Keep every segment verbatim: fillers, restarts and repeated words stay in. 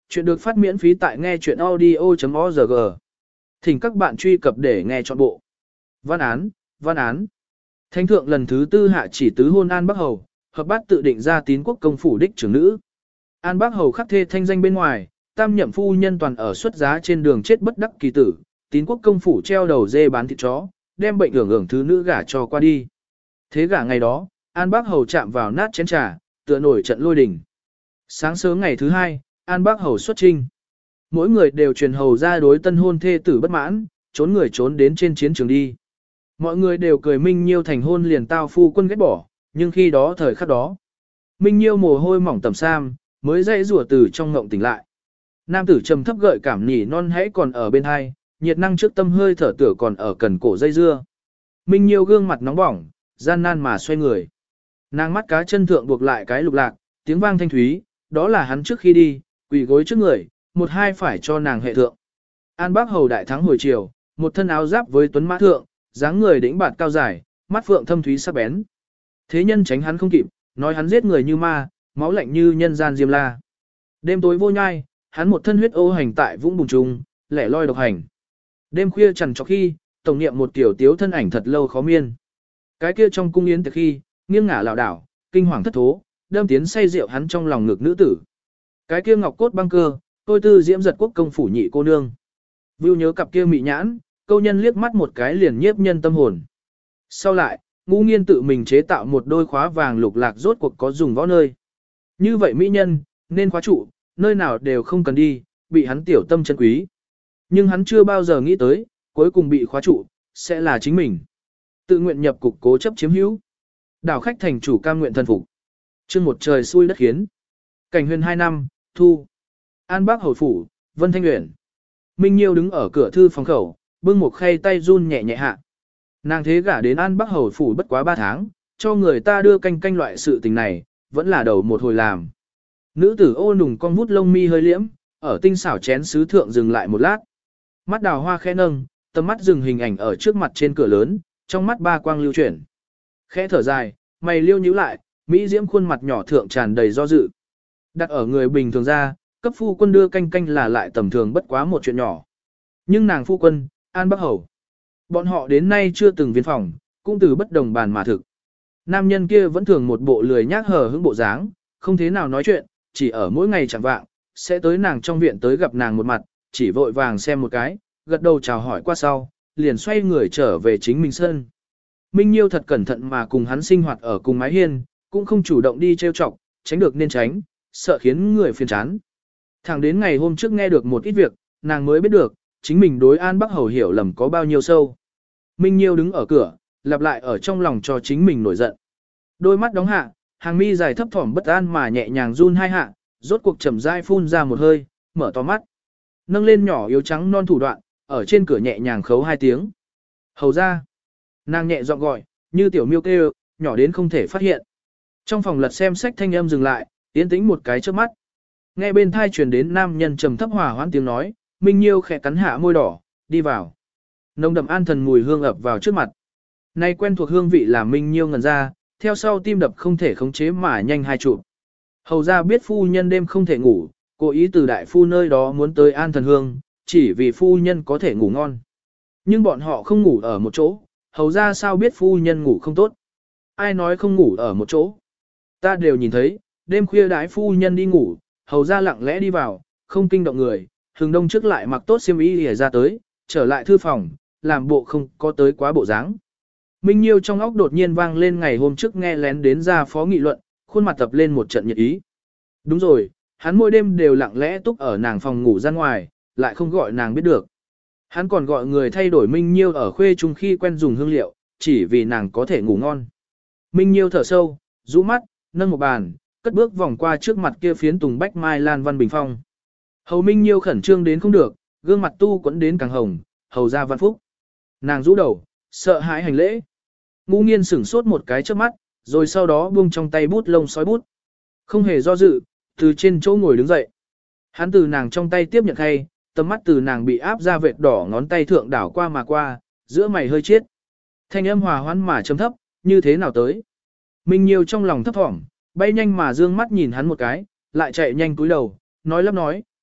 Chuyện được phát miễn phí tại nghe chuyện audio.org. Thỉnh các bạn truy cập để nghe trọn bộ. Văn án, văn án. Thánh thượng lần thứ tư hạ chỉ tứ hôn An Bắc Hầu, hợp bát tự định ra tín quốc công phủ đích trưởng nữ. An Bắc Hầu khắc thê thanh danh bên ngoài, tam nhậm phu nhân toàn ở xuất giá trên đường chết bất đắc kỳ tử, tín quốc công phủ treo đầu dê bán thịt chó, đem bệnh hưởng hưởng thứ nữ gả cho qua đi. Thế gả ngày đó, An Bắc Hầu chạm vào nát chén trà, tựa nổi trận lôi đình. Sáng sớm ngày thứ hai, An Bắc Hầu xuất trinh. Mỗi người đều truyền hầu ra đối tân hôn thê tử bất mãn, trốn người trốn đến trên chiến trường đi. Mọi người đều cười Minh Nhiêu thành hôn liền tao phu quân ghét bỏ, nhưng khi đó thời khắc đó, Minh Nhiêu mồ hôi mỏng tầm sam, mới dậy rủa từ trong ngộng tỉnh lại. Nam tử trầm thấp gợi cảm nhỉ non hãy còn ở bên hai, nhiệt năng trước tâm hơi thở tử còn ở cần cổ dây dưa. Minh Nhiêu gương mặt nóng bỏng, gian nan mà xoay người. Nàng mắt cá chân thượng buộc lại cái lục lạc, tiếng vang thanh thúy, đó là hắn trước khi đi, quỳ gối trước người, một hai phải cho nàng hệ thượng. An Bắc Hầu đại thắng hồi chiều, một thân áo giáp với tuấn mã thượng, dáng người đĩnh bạt cao dài, mắt phượng thâm thúy sắc bén. Thế nhân tránh hắn không kịp, nói hắn giết người như ma, máu lạnh như nhân gian diêm la. Đêm tối vô nhai, hắn một thân huyết ô hành tại vũng bùn trùng, lẻ loi độc hành. Đêm khuya trằn trọc khi, tổng niệm một tiểu tiếu thân ảnh thật lâu khó miên. Cái kia trong cung yến tiệc khi, nghiêng ngả lảo đảo, kinh hoàng thất thố, đâm tiến say rượu hắn trong lòng ngực nữ tử. Cái kia ngọc cốt băng cơ, tôi tư diễm giật quốc công phủ nhị cô nương. Vưu nhớ cặp kia mị nhãn, câu nhân liếc mắt một cái liền nhiếp nhân tâm hồn. Sau lại, Ngũ Nghiên tự mình chế tạo một đôi khóa vàng lục lạc rốt cuộc có dùng võ nơi. Như vậy mỹ nhân, nên khóa trụ, nơi nào đều không cần đi, bị hắn tiểu tâm chân quý. Nhưng hắn chưa bao giờ nghĩ tới, cuối cùng bị khóa trụ, sẽ là chính mình. Tự nguyện nhập cục cố chấp chiếm hữu. Đảo khách thành chủ cam nguyện thân phục. Chương một trời xui đất khiến. Cảnh huyền hai năm, thu. An Bắc Hầu phủ, Vân Thanh Uyển. Minh Nhiêu đứng ở cửa thư phòng khẩu, bưng một khay tay run nhẹ nhẹ hạ. Nàng thế gả đến An Bắc Hầu phủ bất quá ba tháng, cho người ta đưa canh canh loại sự tình này, vẫn là đầu một hồi làm. Nữ tử ô nùng con vút lông mi hơi liễm, ở tinh xảo chén sứ thượng dừng lại một lát. Mắt đào hoa khẽ nâng, tầm mắt dừng hình ảnh ở trước mặt trên cửa lớn, trong mắt ba quang lưu chuyển. Khẽ thở dài, mày liêu nhíu lại, mỹ diễm khuôn mặt nhỏ thượng tràn đầy do dự. Đặt ở người bình thường ra, cấp phu quân đưa canh canh là lại tầm thường bất quá một chuyện nhỏ. Nhưng nàng phu quân, An Bắc Hầu, bọn họ đến nay chưa từng viên phòng, cũng từ bất đồng bàn mà thực. Nam nhân kia vẫn thường một bộ lười nhác hờ hững bộ dáng, không thế nào nói chuyện, chỉ ở mỗi ngày chẳng vạng, sẽ tới nàng trong viện tới gặp nàng một mặt, chỉ vội vàng xem một cái, gật đầu chào hỏi qua sau, liền xoay người trở về chính mình sân. Minh Nhiêu thật cẩn thận mà cùng hắn sinh hoạt ở cùng mái hiên, cũng không chủ động đi trêu chọc, tránh được nên tránh, sợ khiến người phiền chán. Thẳng đến ngày hôm trước nghe được một ít việc, nàng mới biết được, chính mình đối An Bắc Hầu hiểu lầm có bao nhiêu sâu. Minh Nhiêu đứng ở cửa, lặp lại ở trong lòng cho chính mình nổi giận. Đôi mắt đóng hạ, hàng mi dài thấp thỏm bất an mà nhẹ nhàng run hai hạ, rốt cuộc chậm rãi phun ra một hơi, mở to mắt. Nâng lên nhỏ yếu trắng non thủ đoạn, ở trên cửa nhẹ nhàng khấu hai tiếng. Hầu ra. Nàng nhẹ giọng gọi, như tiểu miêu kêu, nhỏ đến không thể phát hiện. Trong phòng lật xem sách thanh âm dừng lại, yên tĩnh một cái trước mắt. Nghe bên thai truyền đến nam nhân trầm thấp hòa hoãn tiếng nói, Minh Nhiêu khẽ cắn hạ môi đỏ, đi vào. Nồng đậm an thần mùi hương ập vào trước mặt. Nay quen thuộc hương vị làm Minh Nhiêu ngẩn ra, theo sau tim đập không thể khống chế mà nhanh hai trụ. Hầu ra biết phu nhân đêm không thể ngủ, cố ý từ đại phu nơi đó muốn tới an thần hương, chỉ vì phu nhân có thể ngủ ngon. Nhưng bọn họ không ngủ ở một chỗ, hầu ra sao biết phu nhân ngủ không tốt. Ai nói không ngủ ở một chỗ. Ta đều nhìn thấy, đêm khuya đái phu nhân đi ngủ, hầu ra lặng lẽ đi vào, không kinh động người, hừng đông trước lại mặc tốt xiêm y lìa ra tới, trở lại thư phòng, làm bộ không có tới quá bộ dáng. Minh Nhiêu trong óc đột nhiên vang lên ngày hôm trước nghe lén đến ra phó nghị luận, khuôn mặt tập lên một trận nhiệt ý. Đúng rồi, hắn mỗi đêm đều lặng lẽ túc ở nàng phòng ngủ ra ngoài, lại không gọi nàng biết được. Hắn còn gọi người thay đổi Minh Nhiêu ở khuê trung khi quen dùng hương liệu, chỉ vì nàng có thể ngủ ngon. Minh Nhiêu thở sâu, rũ mắt, nâng một bàn, cất bước vòng qua trước mặt kia phiến tùng bách mai lan văn bình phong. Hầu Minh Nhiêu khẩn trương đến không được, gương mặt tu quẫn đến càng hồng, hầu ra văn phúc. Nàng rũ đầu, sợ hãi hành lễ. Ngũ Nghiên sửng sốt một cái trước mắt, rồi sau đó buông trong tay bút lông sói bút. Không hề do dự, từ trên chỗ ngồi đứng dậy. Hắn từ nàng trong tay tiếp nhận khay, tầm mắt từ nàng bị áp ra vệt đỏ ngón tay thượng đảo qua mà qua, giữa mày hơi chết. Thanh âm hòa hoãn mà trầm thấp, như thế nào tới. Minh Nhiêu trong lòng thấp thỏm, bay nhanh mà dương mắt nhìn hắn một cái, lại chạy nhanh cúi đầu, nói lắp nói,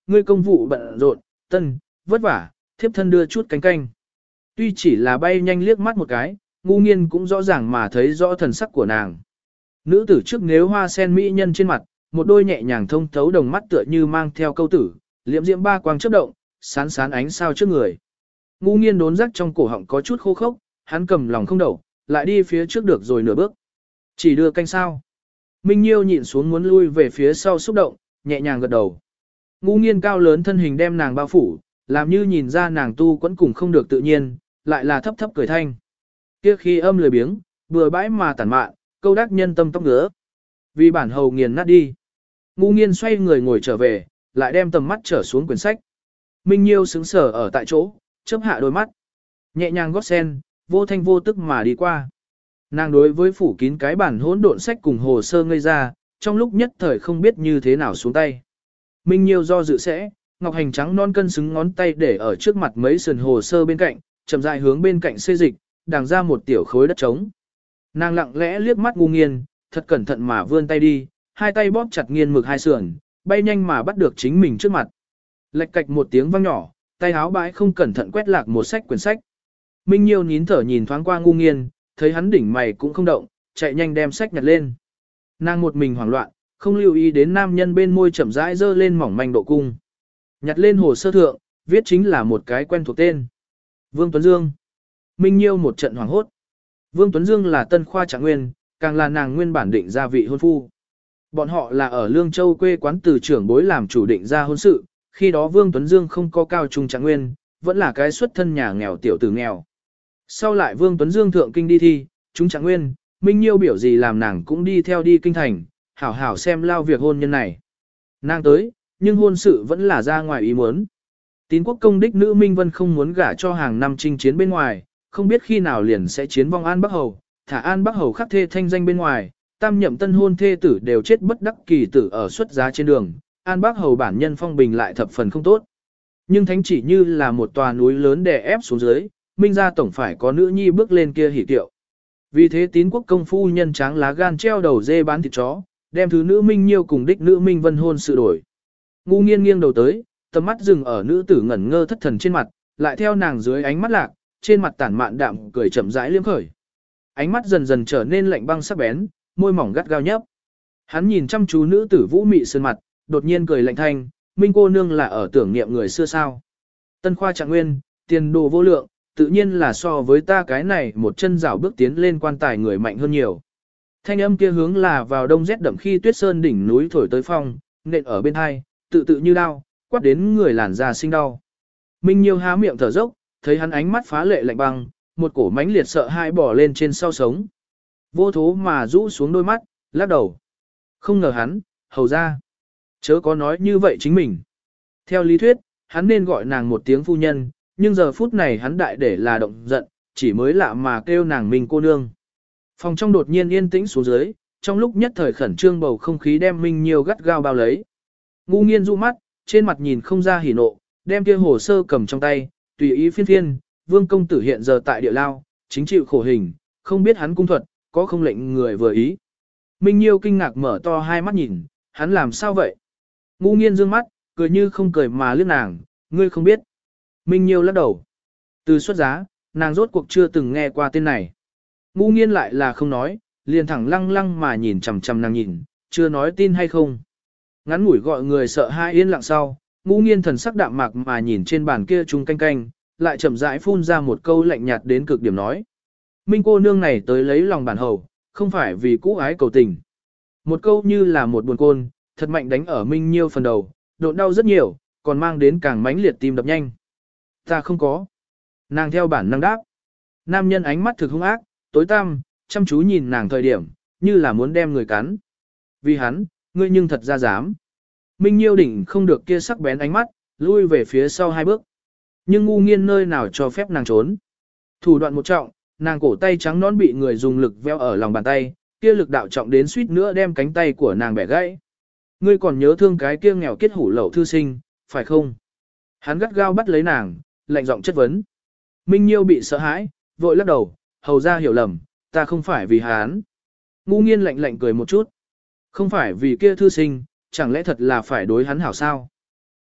ngươi công vụ bận rộn, tân, vất vả, thiếp thân đưa chút cánh canh. Tuy chỉ là bay nhanh liếc mắt một cái, ngu nghiên cũng rõ ràng mà thấy rõ thần sắc của nàng. Nữ tử trước nếu hoa sen mỹ nhân trên mặt, một đôi nhẹ nhàng thông thấu đồng mắt tựa như mang theo câu tử, liễm diễm ba quang chớp động, sán sán ánh sao trước người. Ngu nghiên đốn rắc trong cổ họng có chút khô khốc, hắn cầm lòng không đậu, lại đi phía trước được rồi nửa bước. Chỉ đưa canh sao. Minh Nhiêu nhịn xuống muốn lui về phía sau xúc động, nhẹ nhàng gật đầu. Ngu nghiên cao lớn thân hình đem nàng bao phủ, làm như nhìn ra nàng tu quẫn cùng không được tự nhiên, lại là thấp thấp cười thanh. Kia khi âm lười biếng, bừa bãi mà tản mạn, câu đắc nhân tâm tóc ngứa. Vì bản hầu nghiền nát đi. Ngu nghiên xoay người ngồi trở về, lại đem tầm mắt trở xuống quyển sách. Minh Nhiêu sững sờ ở tại chỗ, chớp hạ đôi mắt. Nhẹ nhàng gót sen, vô thanh vô tức mà đi qua. Nàng đối với phủ kín cái bản hỗn độn sách cùng hồ sơ ngây ra, trong lúc nhất thời không biết như thế nào xuống tay. Minh Nhiêu do dự sẽ, ngọc hành trắng non cân xứng ngón tay để ở trước mặt mấy sườn hồ sơ bên cạnh, chậm rãi hướng bên cạnh xê dịch, đàng ra một tiểu khối đất trống. Nàng lặng lẽ liếc mắt ngu nghiên, thật cẩn thận mà vươn tay đi, hai tay bóp chặt nghiên mực hai sườn, bay nhanh mà bắt được chính mình trước mặt. Lệch cạch một tiếng vang nhỏ, tay áo bãi không cẩn thận quét lạc một sách quyển sách. Minh Nhiêu nín thở nhìn thoáng qua ngu nghiên, thấy hắn đỉnh mày cũng không động, chạy nhanh đem sách nhặt lên. Nàng một mình hoảng loạn, không lưu ý đến nam nhân bên môi chậm rãi dơ lên mỏng manh độ cung. Nhặt lên hồ sơ thượng, viết chính là một cái quen thuộc tên. Vương Tuấn Dương. Minh Nhiêu một trận hoảng hốt. Vương Tuấn Dương là tân khoa trạng nguyên, càng là nàng nguyên bản định gia vị hôn phu. Bọn họ là ở Lương Châu quê quán từ trưởng bối làm chủ định ra hôn sự, khi đó Vương Tuấn Dương không có cao trung trạng nguyên, vẫn là cái xuất thân nhà nghèo tiểu tử nghèo. Sau lại Vương Tuấn Dương thượng kinh đi thi, chúng trạng nguyên, Minh Nhiêu biểu gì làm nàng cũng đi theo đi kinh thành, hảo hảo xem lao việc hôn nhân này. Nàng tới, nhưng hôn sự vẫn là ra ngoài ý muốn. Tín quốc công đích nữ Minh Vân không muốn gả cho hàng năm chinh chiến bên ngoài, không biết khi nào liền sẽ chiến vong An Bắc Hầu, thả An Bắc Hầu khắc thê thanh danh bên ngoài, tam nhậm tân hôn thê tử đều chết bất đắc kỳ tử ở xuất giá trên đường, An Bắc Hầu bản nhân phong bình lại thập phần không tốt. Nhưng thánh chỉ như là một tòa núi lớn đè ép xuống dưới, Minh gia tổng phải có nữ nhi bước lên kia hỉ tiệu. Vì thế tín quốc công phu nhân tráng lá gan treo đầu dê bán thịt chó, đem thứ nữ Minh Nhiêu cùng đích nữ Minh Vân hôn sự đổi. Ngu nghiên nghiêng đầu tới, tầm mắt dừng ở nữ tử ngẩn ngơ thất thần trên mặt, lại theo nàng dưới ánh mắt lạc, trên mặt tản mạn đạm cười chậm rãi liếm khởi. Ánh mắt dần dần trở nên lạnh băng sắc bén, môi mỏng gắt gao nhấp. Hắn nhìn chăm chú nữ tử vũ mị sơn mặt, đột nhiên cười lạnh thanh, Minh cô nương là ở tưởng niệm người xưa sao. Tân khoa trạng nguyên, tiền đồ vô lượng, tự nhiên là so với ta cái này một chân rảo bước tiến lên quan tài người mạnh hơn nhiều. Thanh âm kia hướng là vào đông rét đậm khi tuyết sơn đỉnh núi thổi tới phong, nện ở bên hai, tự tự như đau, quát đến người làn da sinh đau. Minh Nhiêu há miệng thở dốc, thấy hắn ánh mắt phá lệ lạnh băng, một cổ mãnh liệt sợ hãi bỏ lên trên sau sống. Vô thố mà rũ xuống đôi mắt, lắc đầu. Không ngờ hắn, hầu ra. Chớ có nói như vậy chính mình. Theo lý thuyết, hắn nên gọi nàng một tiếng phu nhân, nhưng giờ phút này hắn đại để là động giận, chỉ mới lạ mà kêu nàng Minh cô nương. Phòng trong đột nhiên yên tĩnh xuống dưới, trong lúc nhất thời khẩn trương bầu không khí đem Minh Nhiêu gắt gao bao lấy. Ngu nghiên du mắt, trên mặt nhìn không ra hỉ nộ, đem kia hồ sơ cầm trong tay, tùy ý phiên phiên, vương công tử hiện giờ tại địa lao, chính chịu khổ hình, không biết hắn cung thuật, có không lệnh người vừa ý. Minh Nhiêu kinh ngạc mở to hai mắt nhìn, hắn làm sao vậy? Ngu nghiên dương mắt, cười như không cười mà liếc nàng, ngươi không biết. Minh Nhiêu lắc đầu. Từ xuất giá, nàng rốt cuộc chưa từng nghe qua tên này. Ngu nghiên lại là không nói, liền thẳng lăng lăng mà nhìn chằm chằm nàng nhìn, chưa nói tin hay không. Ngắn ngủi gọi người sợ hai yên lặng sau, ngu nghiên thần sắc đạm mạc mà nhìn trên bàn kia chung canh canh, lại chậm rãi phun ra một câu lạnh nhạt đến cực điểm nói. Minh cô nương này tới lấy lòng bản hầu, không phải vì cũ ái cầu tình. Một câu như là một buồn côn, thật mạnh đánh ở Minh Nhiêu phần đầu, độn đau rất nhiều, còn mang đến càng mãnh liệt tim đập nhanh. Ta không có. Nàng theo bản năng đáp. Nam nhân ánh mắt thực hung ác, tối tăm, chăm chú nhìn nàng thời điểm, như là muốn đem người cắn. Vì hắn, ngươi nhưng thật ra dám. Minh Nhiêu đỉnh không được kia sắc bén ánh mắt, lui về phía sau hai bước. Nhưng ngu nghiên nơi nào cho phép nàng trốn. Thủ đoạn một trọng, nàng cổ tay trắng nón bị người dùng lực veo ở lòng bàn tay, kia lực đạo trọng đến suýt nữa đem cánh tay của nàng bẻ gãy. Ngươi còn nhớ thương cái kia nghèo kết hủ lậu thư sinh, phải không? Hắn gắt gao bắt lấy nàng, lạnh giọng chất vấn. Minh Nhiêu bị sợ hãi, vội lắc đầu, hầu ra hiểu lầm, ta không phải vì hắn. Ngu nghiên lạnh lạnh cười một chút. Không phải vì kia thư sinh, chẳng lẽ thật là phải đối hắn hảo sao?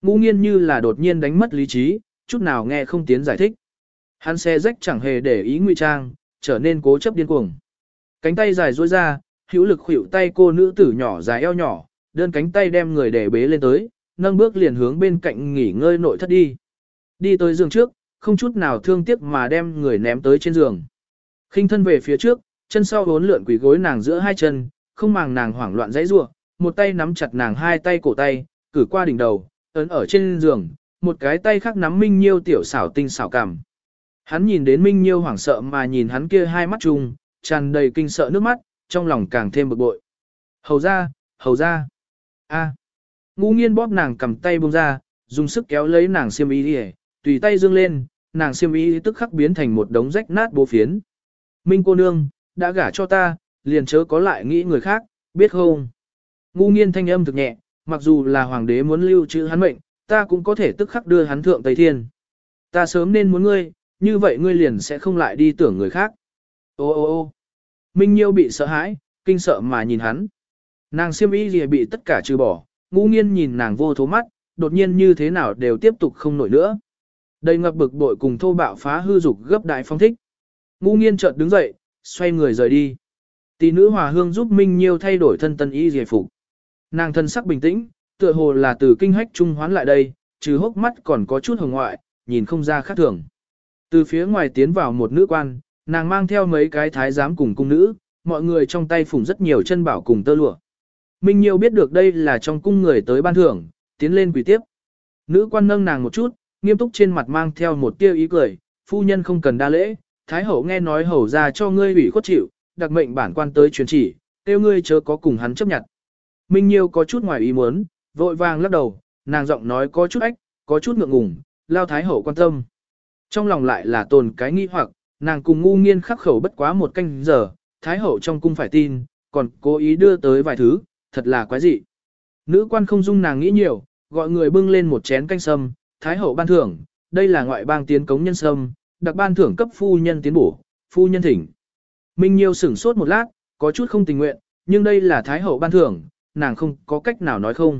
Ngũ Nghiên như là đột nhiên đánh mất lý trí, chút nào nghe không tiến giải thích. Hắn xe rách chẳng hề để ý ngụy trang, trở nên cố chấp điên cuồng. Cánh tay dài duỗi ra, hữu lực khuỷu tay cô nữ tử nhỏ dài eo nhỏ, đơn cánh tay đem người để bế lên tới, nâng bước liền hướng bên cạnh nghỉ ngơi nội thất đi. Đi tới giường trước, không chút nào thương tiếc mà đem người ném tới trên giường. Khinh thân về phía trước, chân sau vốn lượn quỳ gối nàng giữa hai chân, không màng nàng hoảng loạn dãy rủa, một tay nắm chặt nàng hai tay cổ tay, cử qua đỉnh đầu, ấn ở trên giường, một cái tay khác nắm Minh Nhiêu tiểu xảo tinh xảo cảm. Hắn nhìn đến Minh Nhiêu hoảng sợ mà nhìn hắn kia hai mắt chung, tràn đầy kinh sợ nước mắt, trong lòng càng thêm bực bội. Hầu ra, hầu ra. A. Ngũ Nghiên bóp nàng cầm tay buông ra, dùng sức kéo lấy nàng xiêm y đi, tùy tay dương lên, nàng xiêm y tức khắc biến thành một đống rách nát bố phiến. Minh cô nương, đã gả cho ta, liền chớ có lại nghĩ người khác, biết không? Ngũ Nghiên thanh âm thực nhẹ, mặc dù là hoàng đế muốn lưu trữ hắn mệnh, ta cũng có thể tức khắc đưa hắn thượng Tây Thiên. Ta sớm nên muốn ngươi, như vậy ngươi liền sẽ không lại đi tưởng người khác. Ô ô ô Minh Nhiêu bị sợ hãi, kinh sợ mà nhìn hắn. Nàng xiêm y gì bị tất cả trừ bỏ, Ngũ Nghiên nhìn nàng vô thố mắt, đột nhiên như thế nào đều tiếp tục không nổi nữa. Đầy ngập bực bội cùng thô bạo phá hư dục gấp đại phong thích. Ngũ Nghiên chợt đứng dậy, xoay người rời đi. Tỷ nữ Hòa Hương giúp Minh Nhiêu thay đổi thân tân y giải phục. Nàng thân sắc bình tĩnh, tựa hồ là từ kinh hách trung hoán lại đây, trừ hốc mắt còn có chút hồng ngoại, nhìn không ra khác thường. Từ phía ngoài tiến vào một nữ quan, nàng mang theo mấy cái thái giám cùng cung nữ, mọi người trong tay phủng rất nhiều chân bảo cùng tơ lụa. Minh Nhiêu biết được đây là trong cung người tới ban thưởng, tiến lên quỳ tiếp. Nữ quan nâng nàng một chút, nghiêm túc trên mặt mang theo một tia ý cười, phu nhân không cần đa lễ, thái hậu nghe nói hầu ra cho ngươi ủy khuất chịu, đặc mệnh bản quan tới truyền chỉ, kêu ngươi chớ có cùng hắn chấp nhận. Minh Nhiêu có chút ngoài ý muốn, vội vàng lắc đầu, nàng giọng nói có chút ách, có chút ngượng ngùng, lao thái hậu quan tâm. Trong lòng lại là tồn cái nghi hoặc, nàng cùng Ngũ Nghiên khắc khẩu bất quá một canh giờ, thái hậu trong cung phải tin, còn cố ý đưa tới vài thứ, thật là quái dị. Nữ quan không dung nàng nghĩ nhiều, gọi người bưng lên một chén canh sâm, thái hậu ban thưởng, đây là ngoại bang tiến cống nhân sâm, đặc ban thưởng cấp phu nhân tiến bổ, phu nhân thỉnh. Minh Nhiêu sửng sốt một lát, có chút không tình nguyện, nhưng đây là thái hậu ban thưởng, nàng không có cách nào nói không.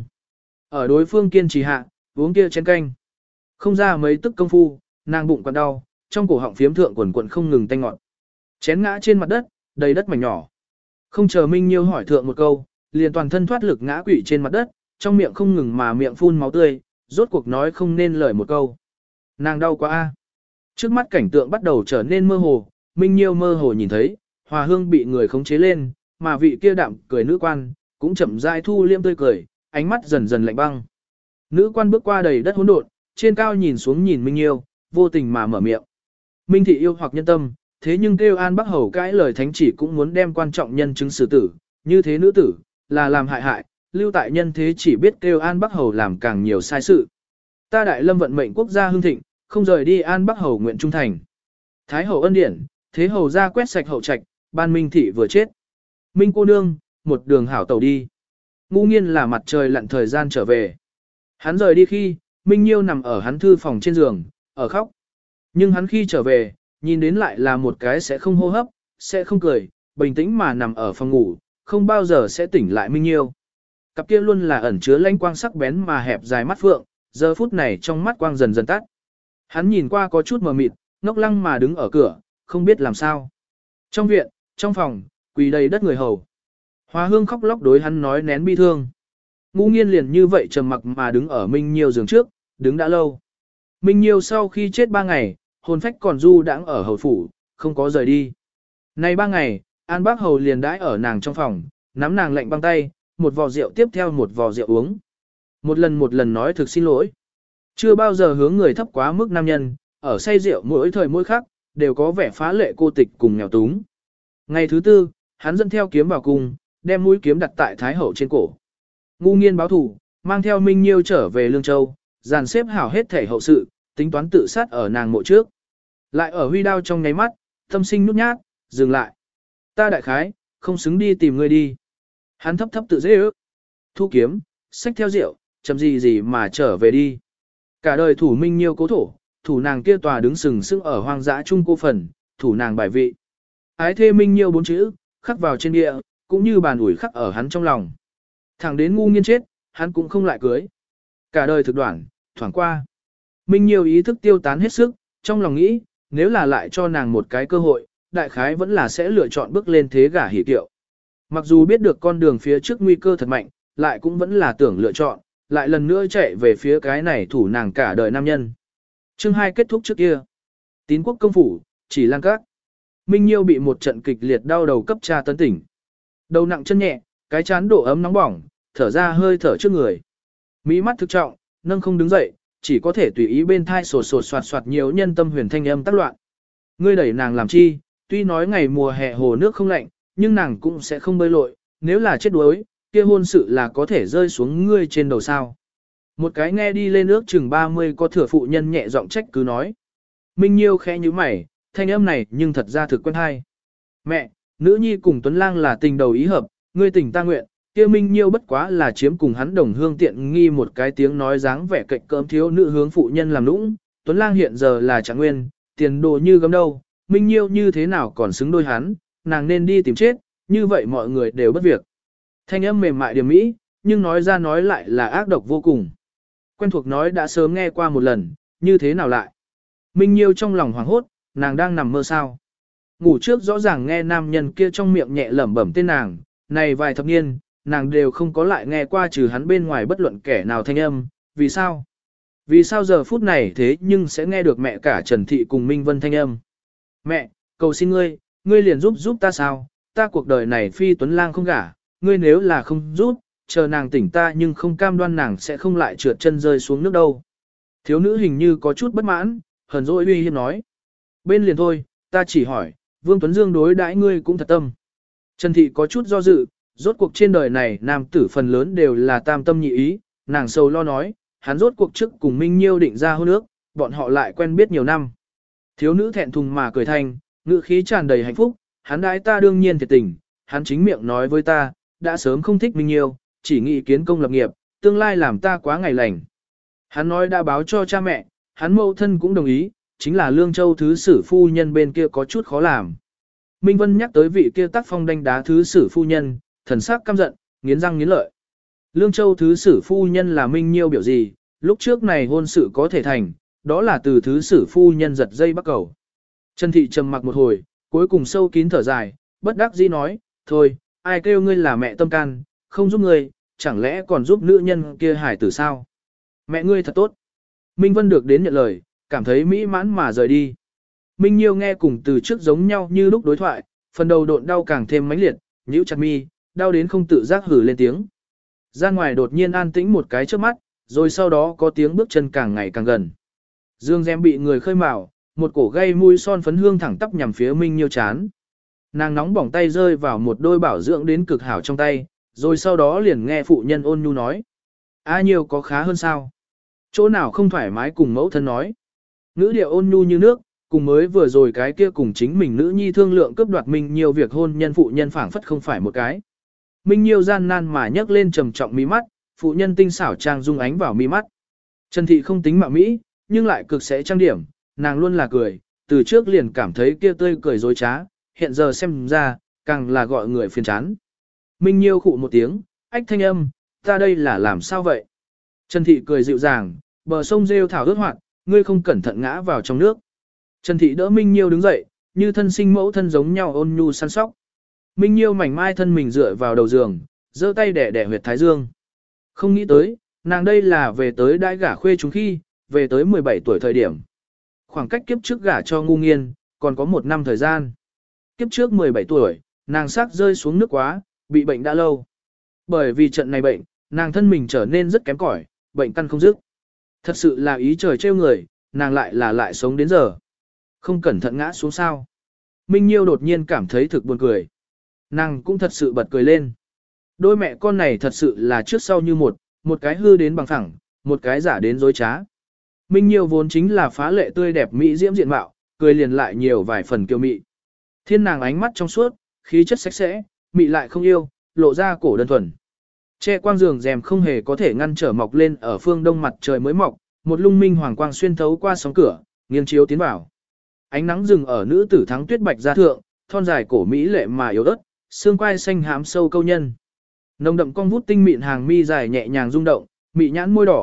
Ở đối phương kiên trì hạ, uống kia chén canh. Không ra mấy tức công phu, nàng bụng còn đau, trong cổ họng phiếm thượng quần quần không ngừng tanh ngọt. Chén ngã trên mặt đất, đầy đất mảnh nhỏ. Không chờ Minh Nhiêu hỏi thượng một câu, liền toàn thân thoát lực ngã quỵ trên mặt đất, trong miệng không ngừng mà miệng phun máu tươi, rốt cuộc nói không nên lời một câu. Nàng đau quá a. Trước mắt cảnh tượng bắt đầu trở nên mơ hồ, Minh Nhiêu mơ hồ nhìn thấy, Hòa Hương bị người khống chế lên, mà vị kia đạm cười nữ quan, cũng chậm rãi thu liêm tươi cười, ánh mắt dần dần lạnh băng. Nữ quan bước qua đầy đất hỗn độn, trên cao nhìn xuống nhìn Minh Nhiêu, vô tình mà mở miệng. Minh thị yêu hoặc nhân tâm, thế nhưng kêu An Bắc Hầu cãi lời thánh chỉ cũng muốn đem quan trọng nhân chứng xử tử, như thế nữ tử, là làm hại hại, lưu tại nhân thế chỉ biết kêu An Bắc Hầu làm càng nhiều sai sự. Ta đại lâm vận mệnh quốc gia hưng thịnh, không rời đi An Bắc Hầu nguyện trung thành. Thái hậu ân điển, thế hầu ra quét sạch hậu trạch, ban Minh thị vừa chết. Minh cô nương, một đường hảo tàu đi. Ngũ Nghiên là mặt trời lặn thời gian trở về. Hắn rời đi khi, Minh Nhiêu nằm ở hắn thư phòng trên giường, ở khóc. Nhưng hắn khi trở về, nhìn đến lại là một cái sẽ không hô hấp, sẽ không cười, bình tĩnh mà nằm ở phòng ngủ, không bao giờ sẽ tỉnh lại Minh Nhiêu. Cặp kia luôn là ẩn chứa lãnh quang sắc bén mà hẹp dài mắt phượng, giờ phút này trong mắt quang dần dần tắt. Hắn nhìn qua có chút mờ mịt, ngốc lăng mà đứng ở cửa, không biết làm sao. Trong viện, trong phòng, quỳ đầy đất người hầu. Hòa Hương khóc lóc đối hắn nói nén bi thương. Ngũ Nghiên liền như vậy trầm mặc mà đứng ở Minh Nhiêu giường trước, đứng đã lâu. Minh Nhiêu sau khi chết ba ngày, hồn phách còn du đãng ở hầu phủ, không có rời đi. Nay ba ngày, An Bác Hầu liền đãi ở nàng trong phòng, nắm nàng lạnh băng tay, một vò rượu tiếp theo một vò rượu uống. Một lần một lần nói thực xin lỗi. Chưa bao giờ hướng người thấp quá mức nam nhân, ở say rượu mỗi thời mỗi khắc, đều có vẻ phá lệ cô tịch cùng nghèo túng. Ngày thứ tư, hắn dẫn theo kiếm vào cung, đem mũi kiếm đặt tại Thái Hậu trên cổ. Ngũ Nghiên báo thủ, mang theo Minh Nhiêu trở về Lương Châu, dàn xếp hảo hết thể hậu sự, tính toán tự sát ở nàng mộ trước. Lại ở huy đao trong nháy mắt, tâm sinh nút nhát, dừng lại. Ta đại khái, không xứng đi tìm ngươi đi. Hắn thấp thấp tự dễ ước. Thu kiếm, xách theo rượu, chậm gì gì mà trở về đi. Cả đời thủ Minh Nhiêu cố thổ, thủ nàng kia tòa đứng sừng sững ở hoang dã trung cô phần, thủ nàng bài vị. Ái thê Minh Nhiêu bốn chữ, khắc vào trên địa, cũng như bàn ủi khắc ở hắn trong lòng. Thẳng đến Ngũ Nghiên chết, hắn cũng không lại cưới. Cả đời thực đoạn, thoảng qua. Minh Nhiêu ý thức tiêu tán hết sức, trong lòng nghĩ, nếu là lại cho nàng một cái cơ hội, đại khái vẫn là sẽ lựa chọn bước lên thế gả hỉ kiệu. Mặc dù biết được con đường phía trước nguy cơ thật mạnh, lại cũng vẫn là tưởng lựa chọn, lại lần nữa chạy về phía cái này thủ nàng cả đời nam nhân. Chương hai kết thúc trước kia. Tín quốc công phủ, chỉ lang các. Minh Nhiêu bị một trận kịch liệt đau đầu cấp tra tấn tỉnh. Đầu nặng chân nhẹ, cái chán độ ấm nóng bỏng, thở ra hơi thở trước người. Mỹ mắt thực trọng, nâng không đứng dậy, chỉ có thể tùy ý bên thai sột sột soạt soạt nhiều nhân tâm huyền thanh âm tác loạn. Ngươi đẩy nàng làm chi, tuy nói ngày mùa hè hồ nước không lạnh, nhưng nàng cũng sẽ không bơi lội, nếu là chết đuối, kia hôn sự là có thể rơi xuống ngươi trên đầu sao. Một cái nghe đi lên ước chừng ba mươi có thừa phụ nhân nhẹ giọng trách cứ nói. Minh Nhiêu khẽ như mày, thanh âm này nhưng thật ra thực quen hay. Mẹ, nữ nhi cùng Tuấn Lang là tình đầu ý hợp, ngươi tình ta nguyện, kia Minh Nhiêu bất quá là chiếm cùng hắn đồng hương tiện nghi một cái tiếng nói dáng vẻ cạnh cỡm thiếu nữ hướng phụ nhân làm nũng. Tuấn Lang hiện giờ là trạng nguyên, tiền đồ như gấm đâu, Minh Nhiêu như thế nào còn xứng đôi hắn, nàng nên đi tìm chết, như vậy mọi người đều bất việc. Thanh âm mềm mại điểm mỹ, nhưng nói ra nói lại là ác độc vô cùng. Quen thuộc nói đã sớm nghe qua một lần, như thế nào lại? Minh Nhiêu trong lòng hoảng hốt, nàng đang nằm mơ sao? Ngủ trước rõ ràng nghe nam nhân kia trong miệng nhẹ lẩm bẩm tên nàng, này vài thập niên, nàng đều không có lại nghe qua trừ hắn bên ngoài bất luận kẻ nào thanh âm, vì sao? Vì sao giờ phút này thế nhưng sẽ nghe được mẹ cả Trần Thị cùng Minh Vân thanh âm? Mẹ, cầu xin ngươi, ngươi liền giúp giúp ta sao? Ta cuộc đời này phi Tuấn Lang không gả, ngươi nếu là không giúp, chờ nàng tỉnh ta nhưng không cam đoan nàng sẽ không lại trượt chân rơi xuống nước đâu. Thiếu nữ hình như có chút bất mãn, hờn dỗi uy hiếp nói. Bên liền thôi, ta chỉ hỏi, Vương Tuấn Dương đối đãi ngươi cũng thật tâm. Trần Thị có chút do dự, rốt cuộc trên đời này nam tử phần lớn đều là tam tâm nhị ý, nàng sầu lo nói, hắn rốt cuộc trước cùng Minh Nhiêu định ra hôn ước, bọn họ lại quen biết nhiều năm. Thiếu nữ thẹn thùng mà cười thanh, ngữ khí tràn đầy hạnh phúc, hắn đãi ta đương nhiên thiệt tình, hắn chính miệng nói với ta, đã sớm không thích Minh Nhiêu, chỉ nghĩ kiến công lập nghiệp, tương lai làm ta quá ngày lành. Hắn nói đã báo cho cha mẹ, hắn mẫu thân cũng đồng ý, chính là Lương Châu thứ sử phu nhân bên kia có chút khó làm. Minh Vân nhắc tới vị kia tác phong đánh đá thứ sử phu nhân, thần sắc căm giận, nghiến răng nghiến lợi. Lương Châu thứ sử phu nhân là Minh Nhiêu biểu gì, lúc trước này hôn sự có thể thành, đó là từ thứ sử phu nhân giật dây bắt cầu. Trần Thị trầm mặc một hồi, cuối cùng sâu kín thở dài, bất đắc dĩ nói, thôi, ai kêu ngươi là mẹ tâm can, không giúp ngươi, chẳng lẽ còn giúp nữ nhân kia hải tử sao? Mẹ ngươi thật tốt. Minh Vân được đến nhận lời, cảm thấy mỹ mãn mà rời đi. Minh Nhiêu nghe cùng từ trước giống nhau như lúc đối thoại, phần đầu độn đau càng thêm mãnh liệt, nhíu chặt mi, đau đến không tự giác hử lên tiếng. Ra ngoài đột nhiên an tĩnh một cái trước mắt, rồi sau đó có tiếng bước chân càng ngày càng gần. Dương Gem bị người khơi mào, một cổ gây mũi son phấn hương thẳng tắp nhằm phía Minh Nhiêu chán. Nàng nóng bỏng tay rơi vào một đôi bảo dưỡng đến cực hảo trong tay, rồi sau đó liền nghe phụ nhân ôn nhu nói. A Nhiêu có khá hơn sao? Chỗ nào không thoải mái cùng mẫu thân nói. Ngữ điệu ôn nhu như nước, cùng mới vừa rồi cái kia cùng chính mình nữ nhi thương lượng cướp đoạt Minh Nhiêu việc hôn nhân phụ nhân phảng phất không phải một cái. Minh Nhiêu gian nan mà nhấc lên trầm trọng mí mắt, phụ nhân tinh xảo trang dung ánh vào mí mắt. Trần Thị không tính mạo mỹ, nhưng lại cực sẽ trang điểm, nàng luôn là cười, từ trước liền cảm thấy kia tươi cười dối trá, hiện giờ xem ra, càng là gọi người phiền chán. Minh Nhiêu khụ một tiếng, ách thanh âm, ta đây là làm sao vậy? Trần Thị cười dịu dàng, bờ sông rêu thảo ướt hoạt, ngươi không cẩn thận ngã vào trong nước. Trần Thị đỡ Minh Nhiêu đứng dậy, như thân sinh mẫu thân giống nhau ôn nhu săn sóc. Minh Nhiêu mảnh mai thân mình dựa vào đầu giường, giơ tay đẻ đẻ huyệt thái dương. Không nghĩ tới, nàng đây là về tới đãi gả khuê chúng khi, về tới mười bảy tuổi thời điểm. Khoảng cách kiếp trước gả cho ngu nghiên, còn có một năm thời gian. Kiếp trước mười bảy tuổi, nàng sắc rơi xuống nước quá, bị bệnh đã lâu. Bởi vì trận này bệnh, nàng thân mình trở nên rất kém cỏi, bệnh căn không dứt. Thật sự là ý trời trêu người, nàng lại là lại sống đến giờ. Không cẩn thận ngã xuống sao. Minh Nhiêu đột nhiên cảm thấy thực buồn cười. Nàng cũng thật sự bật cười lên. Đôi mẹ con này thật sự là trước sau như một, một cái hư đến bằng phẳng, một cái giả đến dối trá. Minh Nhiêu vốn chính là phá lệ tươi đẹp mỹ diễm diện mạo, cười liền lại nhiều vài phần kiêu mị. Thiên nàng ánh mắt trong suốt, khí chất sạch sẽ, mị lại không yêu, lộ ra cổ đơn thuần. Che quang giường rèm không hề có thể ngăn trở mọc lên ở phương đông mặt trời mới mọc, một lung minh hoàng quang xuyên thấu qua sóng cửa, nghiêng chiếu tiến vào. Ánh nắng rừng ở nữ tử thắng tuyết bạch gia thượng, thon dài cổ mỹ lệ mà yếu ớt, xương quai xanh hám sâu câu nhân. Nồng đậm cong vút tinh mịn hàng mi dài nhẹ nhàng rung động, mị nhãn môi đỏ,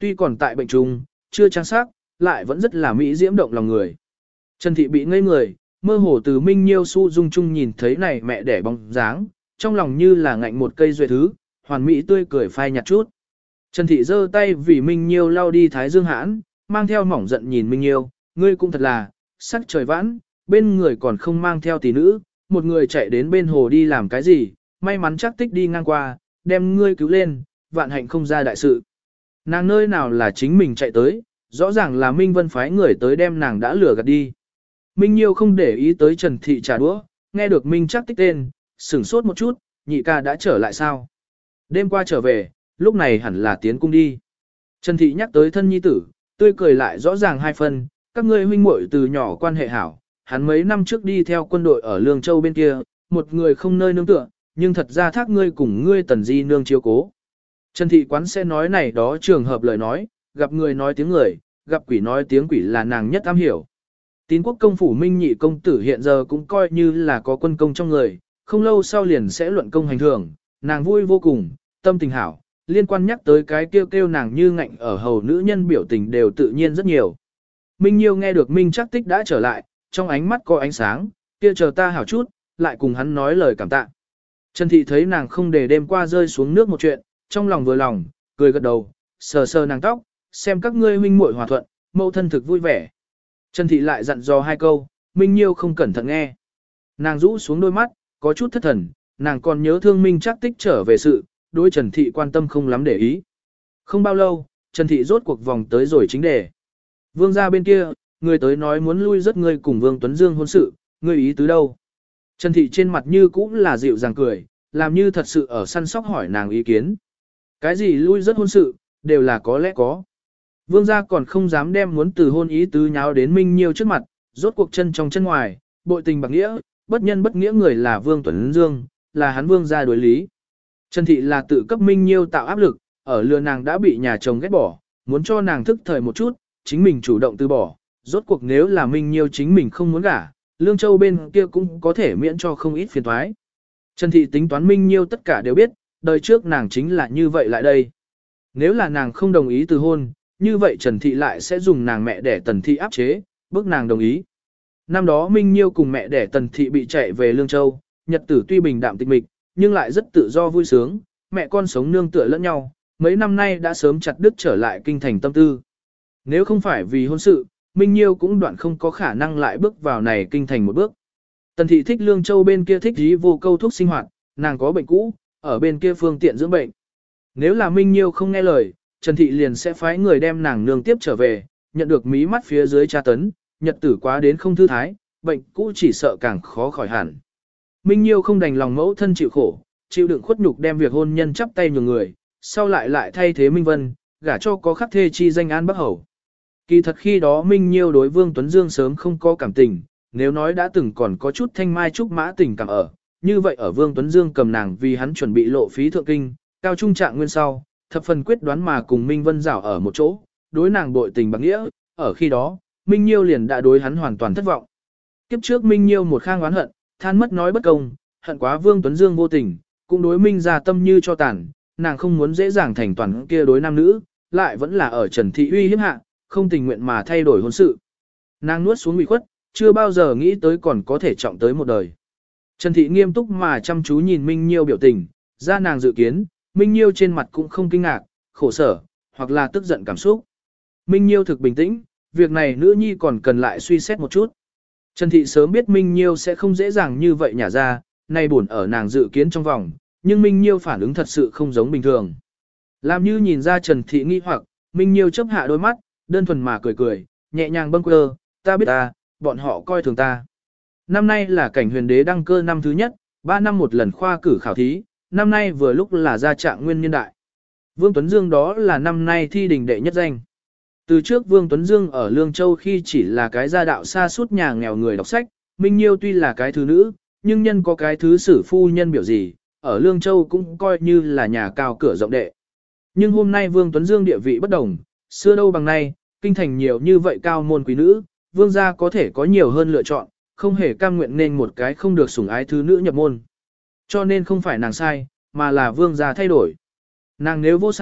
tuy còn tại bệnh trùng, chưa trang sắc, lại vẫn rất là mỹ diễm động lòng người. Trần Thị bị ngây người, mơ hồ từ Minh Nhiêu su dung chung nhìn thấy này mẹ đẻ bóng dáng, trong lòng như là ngạnh một cây duệ thứ, hoàn mỹ tươi cười phai nhạt chút. Trần Thị giơ tay vì Minh Nhiêu lau đi thái dương hãn, mang theo mỏng giận nhìn Minh Nhiêu, ngươi cũng thật là, sắc trời vãn, bên người còn không mang theo tỷ nữ, một người chạy đến bên hồ đi làm cái gì, may mắn chắc tích đi ngang qua, đem ngươi cứu lên, vạn hạnh không ra đại sự. Nàng nơi nào là chính mình chạy tới, rõ ràng là Minh Vân phái người tới đem nàng đã lừa gạt đi. Minh Nhiêu không để ý tới Trần Thị trả đũa, nghe được Minh chắc tích tên, sửng sốt một chút, nhị ca đã trở lại sao? Đêm qua trở về, lúc này hẳn là tiến cung đi. Trần Thị nhắc tới thân nhi tử, tươi cười lại rõ ràng hai phần, các ngươi huynh muội từ nhỏ quan hệ hảo, hắn mấy năm trước đi theo quân đội ở Lương Châu bên kia, một người không nơi nương tựa, nhưng thật ra thác ngươi cùng ngươi tần di nương chiếu cố. Trần Thị quán sẽ nói này đó trường hợp lời nói, gặp người nói tiếng người, gặp quỷ nói tiếng quỷ là nàng nhất am hiểu. Tín quốc công phủ Minh nhị công tử hiện giờ cũng coi như là có quân công trong người, không lâu sau liền sẽ luận công hành thưởng, nàng vui vô cùng, tâm tình hảo, liên quan nhắc tới cái kêu kêu nàng như ngạnh ở hầu nữ nhân biểu tình đều tự nhiên rất nhiều. Minh Nhiêu nghe được Minh chắc tích đã trở lại, trong ánh mắt có ánh sáng, kia chờ ta hảo chút, lại cùng hắn nói lời cảm tạ. Trần Thị thấy nàng không để đêm qua rơi xuống nước một chuyện, trong lòng vừa lòng, cười gật đầu, sờ sờ nàng tóc, xem các ngươi huynh muội hòa thuận, mẫu thân thực vui vẻ. Trần Thị lại dặn dò hai câu, Minh Nhiêu không cẩn thận nghe. Nàng rũ xuống đôi mắt, có chút thất thần, nàng còn nhớ thương Minh chắc tích trở về sự, đối Trần Thị quan tâm không lắm để ý. Không bao lâu, Trần Thị rốt cuộc vòng tới rồi chính đề. Vương gia bên kia, người tới nói muốn lui rất ngươi cùng Vương Tuấn Dương hôn sự, ngươi ý tứ đâu? Trần Thị trên mặt như cũng là dịu dàng cười, làm như thật sự ở săn sóc hỏi nàng ý kiến. Cái gì lui rất hôn sự, đều là có lẽ có. Vương gia còn không dám đem muốn từ hôn ý tứ nháo đến Minh Nhiêu trước mặt, rốt cuộc chân trong chân ngoài, bội tình bạc nghĩa, bất nhân bất nghĩa người là Vương Tuấn Dương, là hắn Vương gia đối lý. Trần Thị là tự cấp Minh Nhiêu tạo áp lực, ở lừa nàng đã bị nhà chồng ghét bỏ, muốn cho nàng thức thời một chút, chính mình chủ động từ bỏ, rốt cuộc nếu là Minh Nhiêu chính mình không muốn gả, Lương Châu bên kia cũng có thể miễn cho không ít phiền toái. Trần Thị tính toán Minh Nhiêu tất cả đều biết, đời trước nàng chính là như vậy lại đây. Nếu là nàng không đồng ý từ hôn, như vậy Trần Thị lại sẽ dùng nàng mẹ đẻ Tần Thị áp chế, bước nàng đồng ý. Năm đó Minh Nhiêu cùng mẹ đẻ Tần Thị bị chạy về Lương Châu, nhật tử tuy bình đạm tịch mịch, nhưng lại rất tự do vui sướng, mẹ con sống nương tựa lẫn nhau, mấy năm nay đã sớm chặt đứt trở lại kinh thành tâm tư. Nếu không phải vì hôn sự, Minh Nhiêu cũng đoạn không có khả năng lại bước vào này kinh thành một bước. Tần Thị thích Lương Châu bên kia thích dí vô câu thuốc sinh hoạt, nàng có bệnh cũ, ở bên kia phương tiện dưỡng bệnh. Nếu là Minh Nhiêu không nghe lời, Trần Thị liền sẽ phái người đem nàng nương tiếp trở về, nhận được mí mắt phía dưới tra tấn, nhật tử quá đến không thư thái, bệnh cũ chỉ sợ càng khó khỏi hẳn. Minh Nhiêu không đành lòng mẫu thân chịu khổ, chịu đựng khuất nhục đem việc hôn nhân chắp tay nhường người, sau lại lại thay thế Minh Vân, gả cho có khắc thê chi danh An Bắc Hầu. Kỳ thật khi đó Minh Nhiêu đối Vương Tuấn Dương sớm không có cảm tình, nếu nói đã từng còn có chút thanh mai trúc mã tình cảm ở, như vậy ở Vương Tuấn Dương cầm nàng vì hắn chuẩn bị lộ phí thượng kinh, cao trung trạng nguyên sau, thập phần quyết đoán mà cùng Minh Vân rảo ở một chỗ, đối nàng bội tình bạc nghĩa, ở khi đó, Minh Nhiêu liền đã đối hắn hoàn toàn thất vọng. Kiếp trước Minh Nhiêu một khang oán hận, than mất nói bất công, hận quá Vương Tuấn Dương vô tình, cũng đối Minh ra tâm như cho tàn, nàng không muốn dễ dàng thành toàn kia đối nam nữ, lại vẫn là ở Trần Thị uy hiếp hạ, không tình nguyện mà thay đổi hôn sự. Nàng nuốt xuống bị khuất, chưa bao giờ nghĩ tới còn có thể trọng tới một đời. Trần Thị nghiêm túc mà chăm chú nhìn Minh Nhiêu biểu tình, ra nàng dự kiến, Minh Nhiêu trên mặt cũng không kinh ngạc, khổ sở, hoặc là tức giận cảm xúc. Minh Nhiêu thực bình tĩnh, việc này nữ nhi còn cần lại suy xét một chút. Trần Thị sớm biết Minh Nhiêu sẽ không dễ dàng như vậy nhả ra, nay buồn ở nàng dự kiến trong vòng, nhưng Minh Nhiêu phản ứng thật sự không giống bình thường. Làm như nhìn ra Trần Thị nghi hoặc, Minh Nhiêu chớp hạ đôi mắt, đơn thuần mà cười cười, nhẹ nhàng bâng quơ, ta biết ta, bọn họ coi thường ta. Năm nay là cảnh huyền đế đăng cơ năm thứ nhất, ba năm một lần khoa cử khảo thí, năm nay vừa lúc là gia trạng nguyên niên đại. Vương Tuấn Dương đó là năm nay thi đình đệ nhất danh. Từ trước Vương Tuấn Dương ở Lương Châu khi chỉ là cái gia đạo xa suốt nhà nghèo người đọc sách, Minh Nhiêu tuy là cái thứ nữ, nhưng nhân có cái thứ sử phu nhân biểu gì, ở Lương Châu cũng coi như là nhà cao cửa rộng đệ. Nhưng hôm nay Vương Tuấn Dương địa vị bất đồng, xưa đâu bằng nay, kinh thành nhiều như vậy cao môn quý nữ, vương gia có thể có nhiều hơn lựa chọn, không hề cam nguyện nên một cái không được sủng ái thứ nữ nhập môn. Cho nên không phải nàng sai, mà là vương gia thay đổi. Nàng nếu vô sai,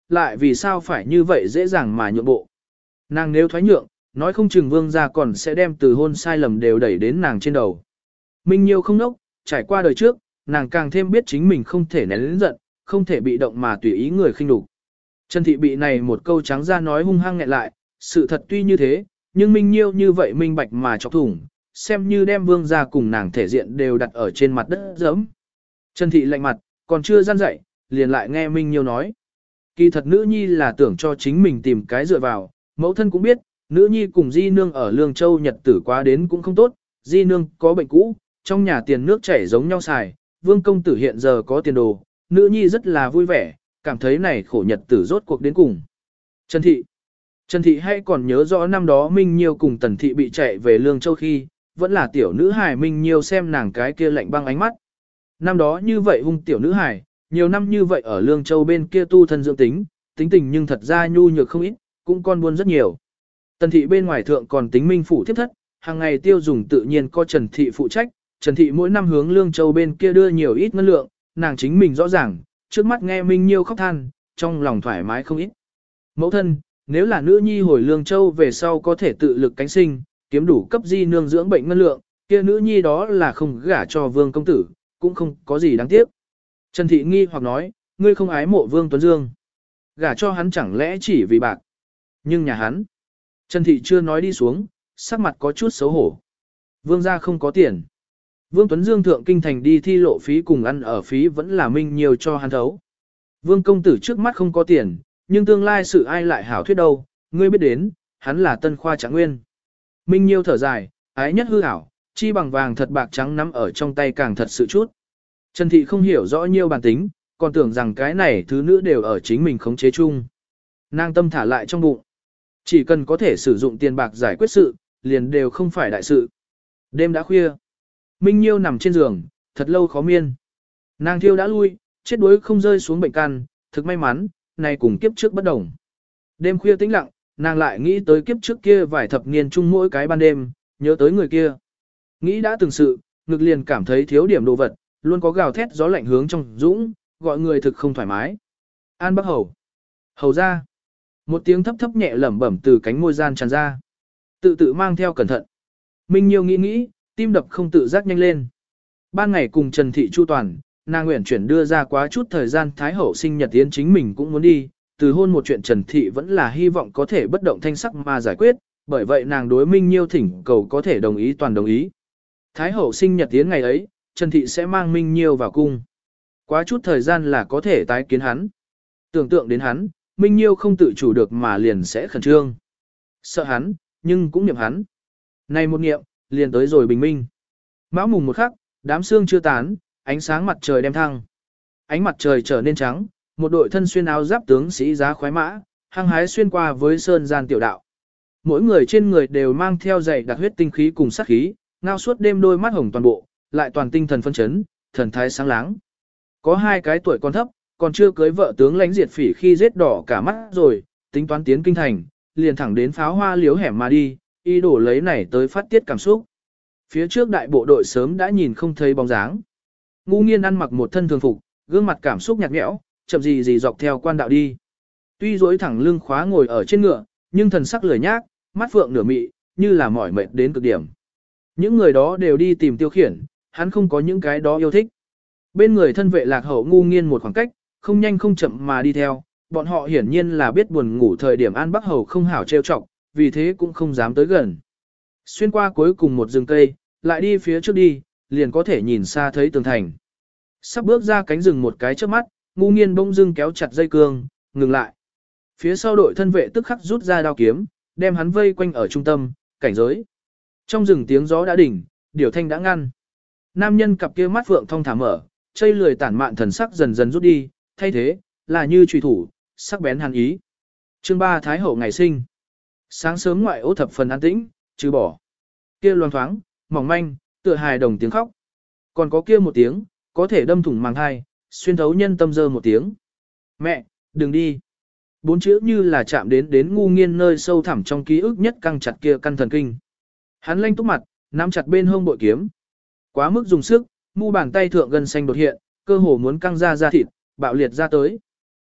lại vì sao phải như vậy dễ dàng mà nhượng bộ. Nàng nếu thoái nhượng, nói không chừng vương gia còn sẽ đem từ hôn sai lầm đều đẩy đến nàng trên đầu. Minh Nhiêu không nốc, trải qua đời trước, nàng càng thêm biết chính mình không thể nén lĩnh giận, không thể bị động mà tùy ý người khinh đục. Trần Thị bị này một câu trắng ra nói hung hăng nghẹn lại, sự thật tuy như thế, nhưng Minh Nhiêu như vậy minh bạch mà chọc thủng, xem như đem vương gia cùng nàng thể diện đều đặt ở trên mặt đất giẫm. Trần Thị lạnh mặt, còn chưa gian dậy, liền lại nghe Minh Nhiêu nói. Kỳ thật nữ nhi là tưởng cho chính mình tìm cái dựa vào, mẫu thân cũng biết, nữ nhi cùng Di Nương ở Lương Châu nhật tử quá đến cũng không tốt, Di Nương có bệnh cũ, trong nhà tiền nước chảy giống nhau xài, Vương công tử hiện giờ có tiền đồ, nữ nhi rất là vui vẻ, cảm thấy này khổ nhật tử rốt cuộc đến cùng. Trần Thị Trần Thị hay còn nhớ rõ năm đó Minh Nhiêu cùng Tần Thị bị chạy về Lương Châu khi, vẫn là tiểu nữ hài Minh Nhiêu xem nàng cái kia lạnh băng ánh mắt. Năm đó như vậy hung tiểu nữ hài, nhiều năm như vậy ở Lương Châu bên kia tu thân dưỡng tính, tính tình nhưng thật ra nhu nhược không ít, cũng con buôn rất nhiều. Tần Thị bên ngoài thượng còn tính minh phủ tiếp thất, hàng ngày tiêu dùng tự nhiên có Trần Thị phụ trách, Trần Thị mỗi năm hướng Lương Châu bên kia đưa nhiều ít ngân lượng, nàng chính mình rõ ràng, trước mắt nghe Minh Nhiêu khóc than, trong lòng thoải mái không ít. Mẫu thân, nếu là nữ nhi hồi Lương Châu về sau có thể tự lực cánh sinh, kiếm đủ cấp Di Nương dưỡng bệnh ngân lượng, kia nữ nhi đó là không gả cho Vương công tử, cũng không có gì đáng tiếc. Trần Thị nghi hoặc nói, ngươi không ái mộ Vương Tuấn Dương, gả cho hắn chẳng lẽ chỉ vì bạc. Nhưng nhà hắn, Trần Thị chưa nói đi xuống, sắc mặt có chút xấu hổ. Vương gia không có tiền. Vương Tuấn Dương thượng kinh thành đi thi lộ phí cùng ăn ở phí vẫn là Minh nhiều cho hắn thấu. Vương công tử trước mắt không có tiền, nhưng tương lai sự ai lại hảo thuyết đâu, ngươi biết đến, hắn là tân khoa trạng nguyên. Minh Nhiêu thở dài, ái nhất hư ảo, chi bằng vàng thật bạc trắng nắm ở trong tay càng thật sự chút. Trần Thị không hiểu rõ nhiều bản tính, còn tưởng rằng cái này thứ nữ đều ở chính mình khống chế chung. Nàng tâm thả lại trong bụng. Chỉ cần có thể sử dụng tiền bạc giải quyết sự, liền đều không phải đại sự. Đêm đã khuya. Minh Nhiêu nằm trên giường, thật lâu khó miên. Nàng thiêu đã lui, chết đuối không rơi xuống bệnh căn, thực may mắn, này cùng kiếp trước bất đồng. Đêm khuya tĩnh lặng, nàng lại nghĩ tới kiếp trước kia vài thập niên chung mỗi cái ban đêm, nhớ tới người kia. Nghĩ đã từng sự, ngực liền cảm thấy thiếu điểm đồ vật, luôn có gào thét gió lạnh hướng trong dũng, gọi người thực không thoải mái. An Bắc Hầu. Hầu ra. Một tiếng thấp thấp nhẹ lẩm bẩm từ cánh môi gian tràn ra. Tự tự mang theo cẩn thận. Minh Nhiêu nghĩ nghĩ, tim đập không tự giác nhanh lên. Ban ngày cùng Trần Thị chu toàn, nàng nguyện chuyển đưa ra quá chút thời gian Thái Hậu sinh nhật tiến chính mình cũng muốn đi. Từ hôn một chuyện Trần Thị vẫn là hy vọng có thể bất động thanh sắc mà giải quyết, bởi vậy nàng đối Minh Nhiêu thỉnh cầu có thể đồng ý toàn đồng ý. Thái Hậu sinh nhật tiến ngày ấy, Trần Thị sẽ mang Minh Nhiêu vào cung. Quá chút thời gian là có thể tái kiến hắn. Tưởng tượng đến hắn, Minh Nhiêu không tự chủ được mà liền sẽ khẩn trương. Sợ hắn, nhưng cũng niệm hắn. Này một niệm, liền tới rồi bình minh. Mão mùng một khắc, đám sương chưa tán, ánh sáng mặt trời đem thăng. Ánh mặt trời trở nên trắng, một đội thân xuyên áo giáp tướng sĩ giá khoái mã, hăng hái xuyên qua với sơn gian tiểu đạo. Mỗi người trên người đều mang theo dày đặc huyết tinh khí cùng sát khí, ngao suốt đêm đôi mắt hồng toàn bộ, lại toàn tinh thần phân chấn, thần thái sáng láng. Có hai cái tuổi còn thấp, còn chưa cưới vợ tướng lãnh diệt phỉ khi giết đỏ cả mắt rồi, tính toán tiến kinh thành, liền thẳng đến pháo hoa liếu hẻm mà đi, ý đồ lấy này tới phát tiết cảm xúc. Phía trước đại bộ đội sớm đã nhìn không thấy bóng dáng. Ngu Nghiên ăn mặc một thân thường phục, gương mặt cảm xúc nhạt nhẽo, chậm gì gì dọc theo quan đạo đi. Tuy duỗi thẳng lưng khóa ngồi ở trên ngựa, nhưng thần sắc lười nhác, mắt phượng nửa mị, như là mỏi mệt đến cực điểm. Những người đó đều đi tìm Tiêu Khiển, hắn không có những cái đó yêu thích. Bên người thân vệ Lạc Hậu Ngu Nghiên một khoảng cách, không nhanh không chậm mà đi theo, bọn họ hiển nhiên là biết buồn ngủ thời điểm An Bắc Hầu không hảo trêu chọc, vì thế cũng không dám tới gần. Xuyên qua cuối cùng một rừng cây, lại đi phía trước đi, liền có thể nhìn xa thấy tường thành. Sắp bước ra cánh rừng một cái trước mắt, Ngu Nghiên bỗng dưng kéo chặt dây cương, ngừng lại. Phía sau đội thân vệ tức khắc rút ra đao kiếm, đem hắn vây quanh ở trung tâm, cảnh giới. Trong rừng tiếng gió đã đỉnh, điểu thanh đã ngăn. Nam nhân cặp kia mắt phượng thong thả mở, chây lười tản mạn thần sắc dần dần rút đi, thay thế, là như trùy thủ, sắc bén hàn ý. Chương ba Thái Hậu ngày sinh. Sáng sớm ngoại ô thập phần an tĩnh, trừ bỏ. Kia loang thoáng, mỏng manh, tựa hài đồng tiếng khóc. Còn có kia một tiếng, có thể đâm thủng màng hai, xuyên thấu nhân tâm dơ một tiếng. Mẹ, đừng đi. Bốn chữ như là chạm đến đến Ngu Nghiên nơi sâu thẳm trong ký ức nhất căng chặt kia căn thần kinh. Hắn lanh túc mặt, nắm chặt bên hông bội kiếm. Quá mức dùng sức, mu bàn tay thượng gần xanh đột hiện, cơ hồ muốn căng ra ra thịt, bạo liệt ra tới.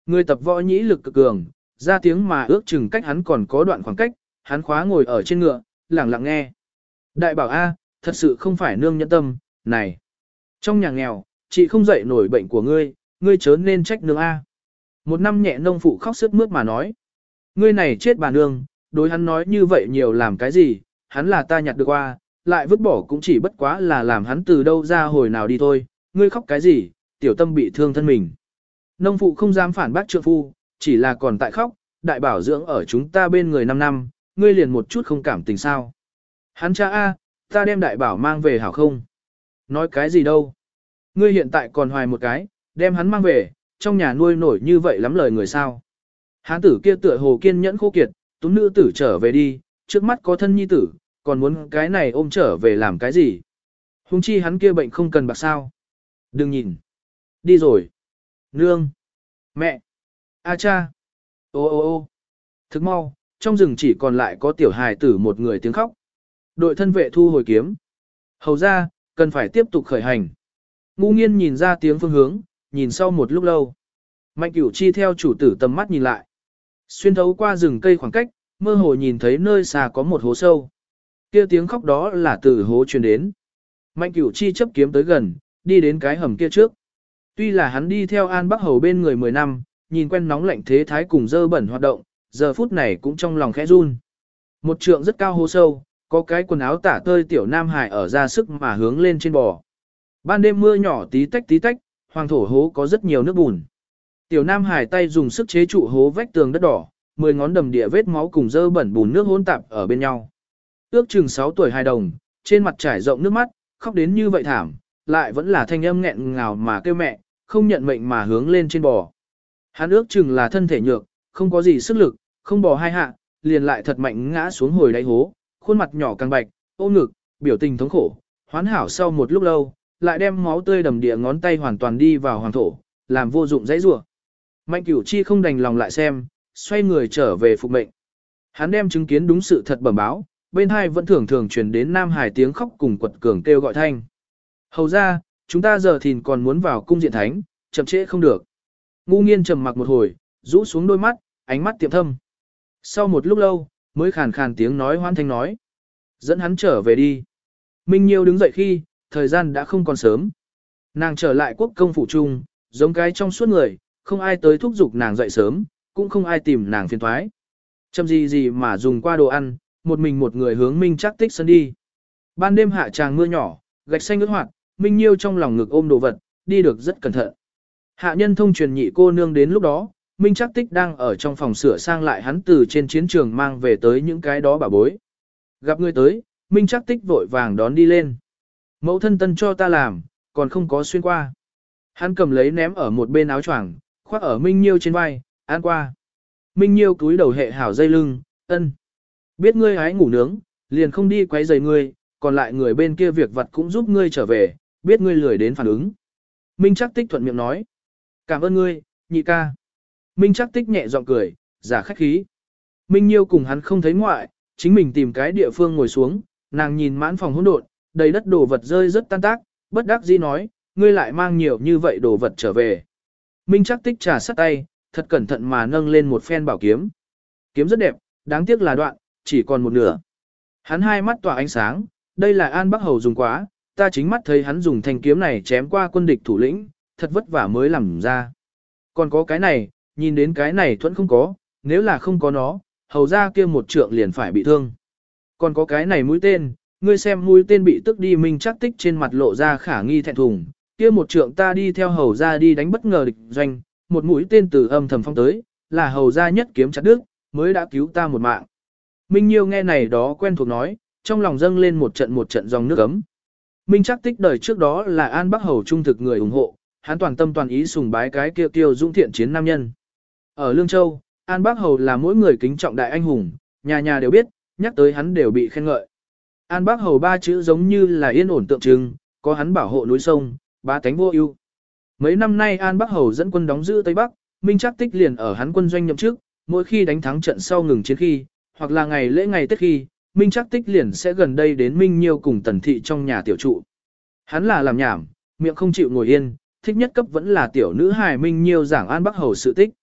Người tập võ nhĩ lực cực cường, ra tiếng mà ước chừng cách hắn còn có đoạn khoảng cách, hắn khóa ngồi ở trên ngựa, lặng lặng nghe. Đại bảo A, thật sự không phải nương nhẫn tâm, này. Trong nhà nghèo, chị không dậy nổi bệnh của ngươi, ngươi chớ nên trách nương A. Một năm nhẹ nông phụ khóc sướt mướt mà nói. Ngươi này chết bà nương, đối hắn nói như vậy nhiều làm cái gì, hắn là ta nhặt được qua, lại vứt bỏ cũng chỉ bất quá là làm hắn từ đâu ra hồi nào đi thôi, ngươi khóc cái gì, tiểu tâm bị thương thân mình. Nông phụ không dám phản bác trượng phu, chỉ là còn tại khóc, đại bảo dưỡng ở chúng ta bên người năm năm, ngươi liền một chút không cảm tình sao. Hắn cha A, ta đem đại bảo mang về hảo không? Nói cái gì đâu? Ngươi hiện tại còn hoài một cái, đem hắn mang về, trong nhà nuôi nổi như vậy lắm lời người sao. Hán tử kia tựa hồ kiên nhẫn khô kiệt, túm nữ tử trở về đi, trước mắt có thân nhi tử, còn muốn cái này ôm trở về làm cái gì? Hùng chi hắn kia bệnh không cần bạc sao. Đừng nhìn. Đi rồi. Nương. Mẹ. A cha. Ô ô ô. Thức mau, trong rừng chỉ còn lại có tiểu hài tử một người tiếng khóc. Đội thân vệ thu hồi kiếm. Hầu ra, cần phải tiếp tục khởi hành. Ngu nghiên nhìn ra tiếng phương hướng, nhìn sau một lúc lâu. Mạnh cửu chi theo chủ tử tầm mắt nhìn lại. Xuyên thấu qua rừng cây khoảng cách, mơ hồ nhìn thấy nơi xa có một hố sâu. Kia tiếng khóc đó là từ hố truyền đến. Mạnh cửu chi chấp kiếm tới gần, đi đến cái hầm kia trước. Tuy là hắn đi theo An Bắc Hầu bên người mười năm, nhìn quen nóng lạnh thế thái cùng dơ bẩn hoạt động, giờ phút này cũng trong lòng khẽ run. Một trượng rất cao hố sâu, có cái quần áo tả tơi tiểu nam hải ở ra sức mà hướng lên trên bò. Ban đêm mưa nhỏ tí tách tí tách, hoàng thổ hố có rất nhiều nước bùn. Tiểu nam hải tay dùng sức chế trụ hố vách tường đất đỏ, mười ngón đầm địa vết máu cùng dơ bẩn bùn nước hỗn tạp ở bên nhau. Ước chừng sáu tuổi hài đồng, trên mặt trải rộng nước mắt, khóc đến như vậy thảm, lại vẫn là thanh âm nghẹn ngào mà kêu mẹ, không nhận mệnh mà hướng lên trên bò. Hắn ước chừng là thân thể nhược, không có gì sức lực, không bò hai hạ, liền lại thật mạnh ngã xuống hồi đáy hố, khuôn mặt nhỏ càng bạch, ôm ngực, biểu tình thống khổ, hoán hảo sau một lúc lâu, lại đem máu tươi đầm địa ngón tay hoàn toàn đi vào hoàng thổ, làm vô dụng dãy rủa. Mạnh Cửu Chi không đành lòng lại xem, xoay người trở về phục mệnh. Hắn đem chứng kiến đúng sự thật bẩm báo, bên hai vẫn thường thường truyền đến Nam Hải tiếng khóc cùng quật cường kêu gọi thanh. Hầu ra, chúng ta giờ thìn còn muốn vào cung diện thánh, chậm trễ không được. Ngu nghiên trầm mặc một hồi, rũ xuống đôi mắt, ánh mắt tiệm thâm. Sau một lúc lâu, mới khàn khàn tiếng nói hoan thanh nói. Dẫn hắn trở về đi. Minh Nhiêu đứng dậy khi, thời gian đã không còn sớm. Nàng trở lại quốc công phủ trung, giống cái trong suốt người, không ai tới thúc giục nàng dậy sớm, cũng không ai tìm nàng phiền thoái. Chậm gì gì mà dùng qua đồ ăn, một mình một người hướng Minh Trác Tích sân đi. Ban đêm hạ tràng mưa nhỏ, gạch xanh ướt hoạt, Minh Nhiêu trong lòng ngực ôm đồ vật, đi được rất cẩn thận. Hạ nhân thông truyền nhị cô nương đến lúc đó, Minh Trác Tích đang ở trong phòng sửa sang lại hắn từ trên chiến trường mang về tới những cái đó bảo bối. Gặp người tới, Minh Trác Tích vội vàng đón đi lên. Mẫu thân tân cho ta làm, còn không có xuyên qua. Hắn cầm lấy ném ở một bên áo choàng, khoác ở Minh Nhiêu trên vai, ăn qua. Minh Nhiêu cúi đầu hệ hảo dây lưng, ân. Biết ngươi hái ngủ nướng, liền không đi quấy rầy ngươi, còn lại người bên kia việc vật cũng giúp ngươi trở về, biết ngươi lười đến phản ứng. Minh Trác Tích thuận miệng nói. Cảm ơn ngươi, nhị ca. Minh Trác Tích nhẹ giọng cười, giả khách khí. Minh Nhiêu cùng hắn không thấy ngoại, chính mình tìm cái địa phương ngồi xuống, nàng nhìn mãn phòng hỗn độn, đầy đất đồ vật rơi rất tan tác, bất đắc dĩ nói, ngươi lại mang nhiều như vậy đồ vật trở về. Minh Trác Tích trà sắt tay, thật cẩn thận mà nâng lên một phen bảo kiếm. Kiếm rất đẹp, đáng tiếc là đoạn, chỉ còn một nửa. Hắn hai mắt tỏa ánh sáng, đây là An Bắc Hầu dùng quá, ta chính mắt thấy hắn dùng thanh kiếm này chém qua quân địch thủ lĩnh, thật vất vả mới làm ra. Còn có cái này, nhìn đến cái này thuẫn không có, nếu là không có nó, hầu ra kia một trượng liền phải bị thương. Còn có cái này mũi tên, ngươi xem mũi tên bị tức đi. Minh Trác Tích trên mặt lộ ra khả nghi thẹn thùng, kia một trượng ta đi theo hầu ra đi đánh bất ngờ địch doanh, một mũi tên từ âm thầm phong tới, là hầu ra nhất kiếm chặt đứt, mới đã cứu ta một mạng. Minh Nhiêu nghe này đó quen thuộc nói, trong lòng dâng lên một trận một trận dòng nước ấm. Minh Trác Tích đời trước đó là An Bắc Hầu trung thực người ủng hộ, hắn toàn tâm toàn ý sùng bái cái kia kiêu dũng thiện chiến nam nhân. Ở Lương Châu, An Bắc Hầu là mỗi người kính trọng đại anh hùng, nhà nhà đều biết, nhắc tới hắn đều bị khen ngợi. An Bắc Hầu ba chữ giống như là yên ổn tượng trưng, có hắn bảo hộ núi sông, ba tánh vô ưu. Mấy năm nay An Bắc Hầu dẫn quân đóng giữ Tây Bắc, Minh Trác Tích liền ở hắn quân doanh nhậm chức, mỗi khi đánh thắng trận sau ngừng chiến khi, hoặc là ngày lễ ngày Tết khi, Minh Trác Tích liền sẽ gần đây đến Minh Nhiêu cùng Tần Thị trong nhà tiểu trụ. Hắn là làm nhảm, miệng không chịu ngồi yên, thích nhất cấp vẫn là tiểu nữ hài Minh Nhiêu giảng An Bắc Hầu sự tích.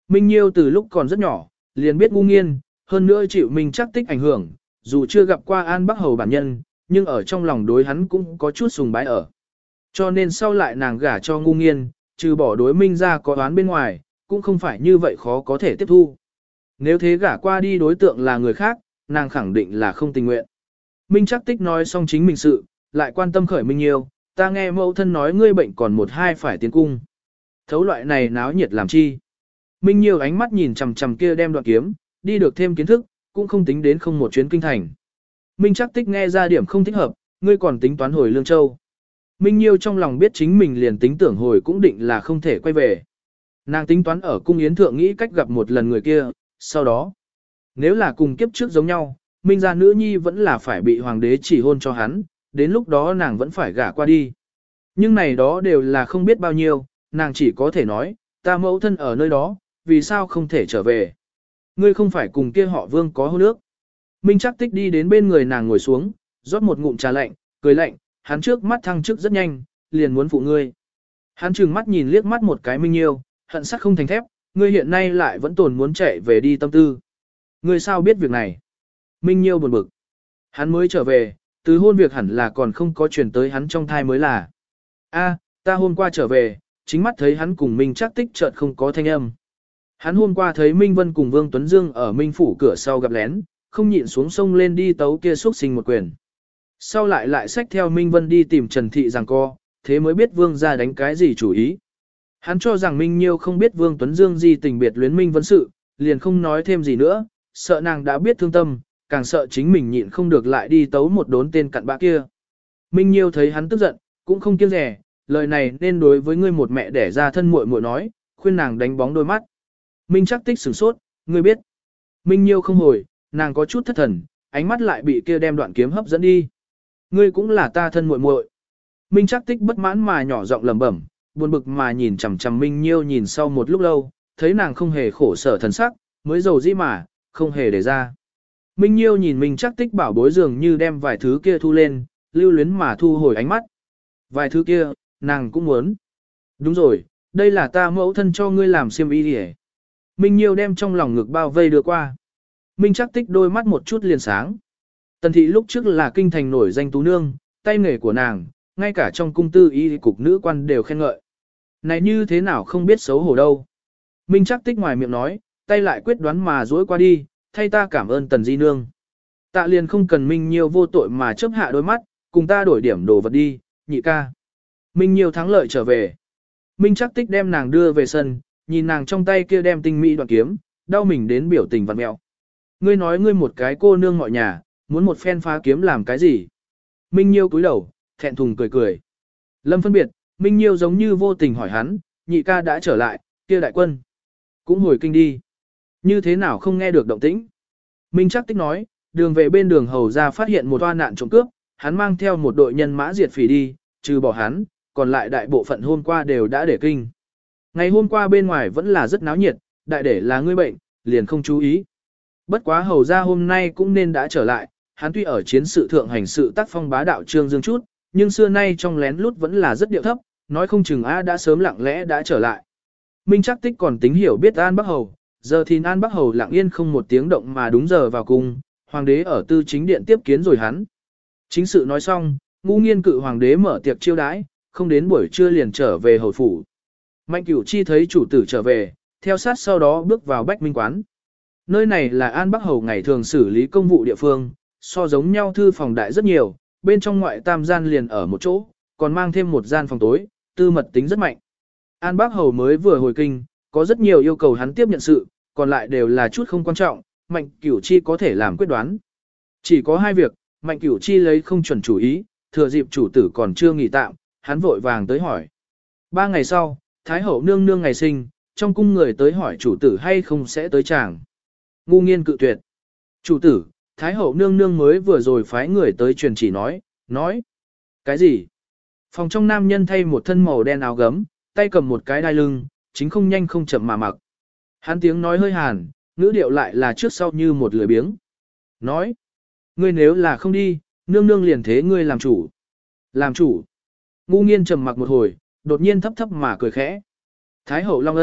Minh Nhiêu từ lúc còn rất nhỏ, liền biết ngu nghiên, hơn nữa chịu Minh Trác Tích ảnh hưởng, dù chưa gặp qua An Bắc Hầu bản nhân, nhưng ở trong lòng đối hắn cũng có chút sùng bái ở. Cho nên sau lại nàng gả cho ngu nghiên, trừ bỏ đối Minh ra có đoán bên ngoài, cũng không phải như vậy khó có thể tiếp thu. Nếu thế gả qua đi đối tượng là người khác, nàng khẳng định là không tình nguyện. Minh Trác Tích nói xong chính mình sự, lại quan tâm khởi Minh Nhiêu, ta nghe mẫu thân nói ngươi bệnh còn một hai phải tiến cung. Thấu loại này náo nhiệt làm chi? Minh Nhiêu ánh mắt nhìn chằm chằm kia đem đoạn kiếm, đi được thêm kiến thức, cũng không tính đến không một chuyến kinh thành. Minh Trác Tích nghe ra điểm không thích hợp, ngươi còn tính toán hồi Lương Châu. Minh Nhiêu trong lòng biết chính mình liền tính tưởng hồi cũng định là không thể quay về. Nàng tính toán ở cung yến thượng nghĩ cách gặp một lần người kia, sau đó, nếu là cùng kiếp trước giống nhau, Minh gia nữ nhi vẫn là phải bị hoàng đế chỉ hôn cho hắn, đến lúc đó nàng vẫn phải gả qua đi. Nhưng này đó đều là không biết bao nhiêu, nàng chỉ có thể nói, ta mẫu thân ở nơi đó, vì sao không thể trở về. Ngươi không phải cùng kia họ Vương có hôn ước. Minh Trác Tích đi đến bên người nàng ngồi xuống, rót một ngụm trà lạnh, cười lạnh, hắn trước mắt thăng chức rất nhanh, liền muốn phụ ngươi. Hắn trừng mắt nhìn liếc mắt một cái Minh Nhiêu, hận sắc không thành thép, ngươi hiện nay lại vẫn tồn muốn chạy về đi tâm tư. Ngươi sao biết việc này? Minh Nhiêu buồn bực. Hắn mới trở về, từ hôn việc hẳn là còn không có truyền tới hắn trong thai mới là. A, ta hôm qua trở về, chính mắt thấy hắn cùng Minh Trác Tích chợt không có thanh âm. Hắn hôm qua thấy Minh Vân cùng Vương Tuấn Dương ở Minh phủ cửa sau gặp lén, không nhịn xuống sông lên đi tấu kia xuất sinh một quyền. Sau lại lại xách theo Minh Vân đi tìm Trần Thị giằng co, thế mới biết Vương gia đánh cái gì chủ ý. Hắn cho rằng Minh Nhiêu không biết Vương Tuấn Dương gì tình biệt luyến Minh Vân sự, liền không nói thêm gì nữa, sợ nàng đã biết thương tâm, càng sợ chính mình nhịn không được lại đi tấu một đốn tên cặn bã kia. Minh Nhiêu thấy hắn tức giận, cũng không kiêng rẻ, lời này nên đối với ngươi một mẹ đẻ ra thân muội muội nói, khuyên nàng đánh bóng đôi mắt. Minh Trác Tích sửng sốt, ngươi biết. Minh Nhiêu không hồi, nàng có chút thất thần, ánh mắt lại bị kia đem đoạn kiếm hấp dẫn đi. Ngươi cũng là ta thân muội muội. Minh Trác Tích bất mãn mà nhỏ giọng lẩm bẩm, buồn bực mà nhìn chằm chằm Minh Nhiêu nhìn sau một lúc lâu, thấy nàng không hề khổ sở thần sắc, mới dầu dĩ mà, không hề để ra. Minh Nhiêu nhìn Minh Trác Tích bảo bối dường như đem vài thứ kia thu lên, lưu luyến mà thu hồi ánh mắt. Vài thứ kia, nàng cũng muốn. Đúng rồi, đây là ta mẫu thân cho ngươi làm xiêm y đi. Minh Nhiêu đem trong lòng ngực bao vây đưa qua. Minh Trác Tích đôi mắt một chút liền sáng. Tần thị lúc trước là kinh thành nổi danh tú nương, tay nghề của nàng, ngay cả trong cung tư y cục nữ quan đều khen ngợi. Này như thế nào không biết xấu hổ đâu. Minh Trác Tích ngoài miệng nói, tay lại quyết đoán mà dối qua đi, thay ta cảm ơn Tần di nương. Tạ liền không cần Minh Nhiêu vô tội mà chớp hạ đôi mắt, cùng ta đổi điểm đồ vật đi, nhị ca. Minh Nhiêu thắng lợi trở về. Minh Trác Tích đem nàng đưa về sân, nhìn nàng trong tay kia đem tinh mỹ đoạn kiếm, đau mình đến biểu tình vặn mẹo. Ngươi nói ngươi một cái cô nương mọi nhà, muốn một phen phá kiếm làm cái gì? Minh Nhiêu cúi đầu, thẹn thùng cười cười. Lâm phân biệt, Minh Nhiêu giống như vô tình hỏi hắn, nhị ca đã trở lại, kia đại quân. Cũng hồi kinh đi. Như thế nào không nghe được động tĩnh? Minh Trác Tích nói, đường về bên đường hầu ra phát hiện một toa nạn trộm cướp, hắn mang theo một đội nhân mã diệt phỉ đi, trừ bỏ hắn, còn lại đại bộ phận hôm qua đều đã để kinh. Ngày hôm qua bên ngoài vẫn là rất náo nhiệt, đại để là ngươi bệnh, liền không chú ý. Bất quá hầu ra hôm nay cũng nên đã trở lại, hắn tuy ở chiến sự thượng hành sự tác phong bá đạo trương dương chút, nhưng xưa nay trong lén lút vẫn là rất điệu thấp, nói không chừng A đã sớm lặng lẽ đã trở lại. Minh Trác Tích còn tính hiểu biết An Bắc Hầu, giờ thì An Bắc Hầu lặng yên không một tiếng động mà đúng giờ vào cung, hoàng đế ở tư chính điện tiếp kiến rồi hắn. Chính sự nói xong, ngu nghiên cự hoàng đế mở tiệc chiêu đãi, không đến buổi trưa liền trở về hầu phủ. Mạnh Cửu Chi thấy chủ tử trở về, theo sát sau đó bước vào Bách Minh quán. Nơi này là An Bắc Hầu ngày thường xử lý công vụ địa phương, so giống nhau thư phòng đại rất nhiều, bên trong ngoại tam gian liền ở một chỗ, còn mang thêm một gian phòng tối, tư mật tính rất mạnh. An Bắc Hầu mới vừa hồi kinh, có rất nhiều yêu cầu hắn tiếp nhận sự, còn lại đều là chút không quan trọng, Mạnh Cửu Chi có thể làm quyết đoán. Chỉ có hai việc, Mạnh Cửu Chi lấy không chuẩn chủ ý, thừa dịp chủ tử còn chưa nghỉ tạm, hắn vội vàng tới hỏi. Ba ngày sau, Thái hậu nương nương ngày sinh, trong cung người tới hỏi chủ tử hay không sẽ tới chàng. Ngu nghiên cự tuyệt. Chủ tử, Thái hậu nương nương mới vừa rồi phái người tới truyền chỉ nói, nói. Cái gì? Phòng trong nam nhân thay một thân màu đen áo gấm, tay cầm một cái đai lưng, chính không nhanh không chậm mà mặc. Hắn tiếng nói hơi hàn, ngữ điệu lại là trước sau như một lười biếng. Nói. Ngươi nếu là không đi, nương nương liền thế ngươi làm chủ. Làm chủ. Ngu nghiên trầm mặc một hồi, đột nhiên thấp thấp mà cười khẽ. Thái hậu Long Ân,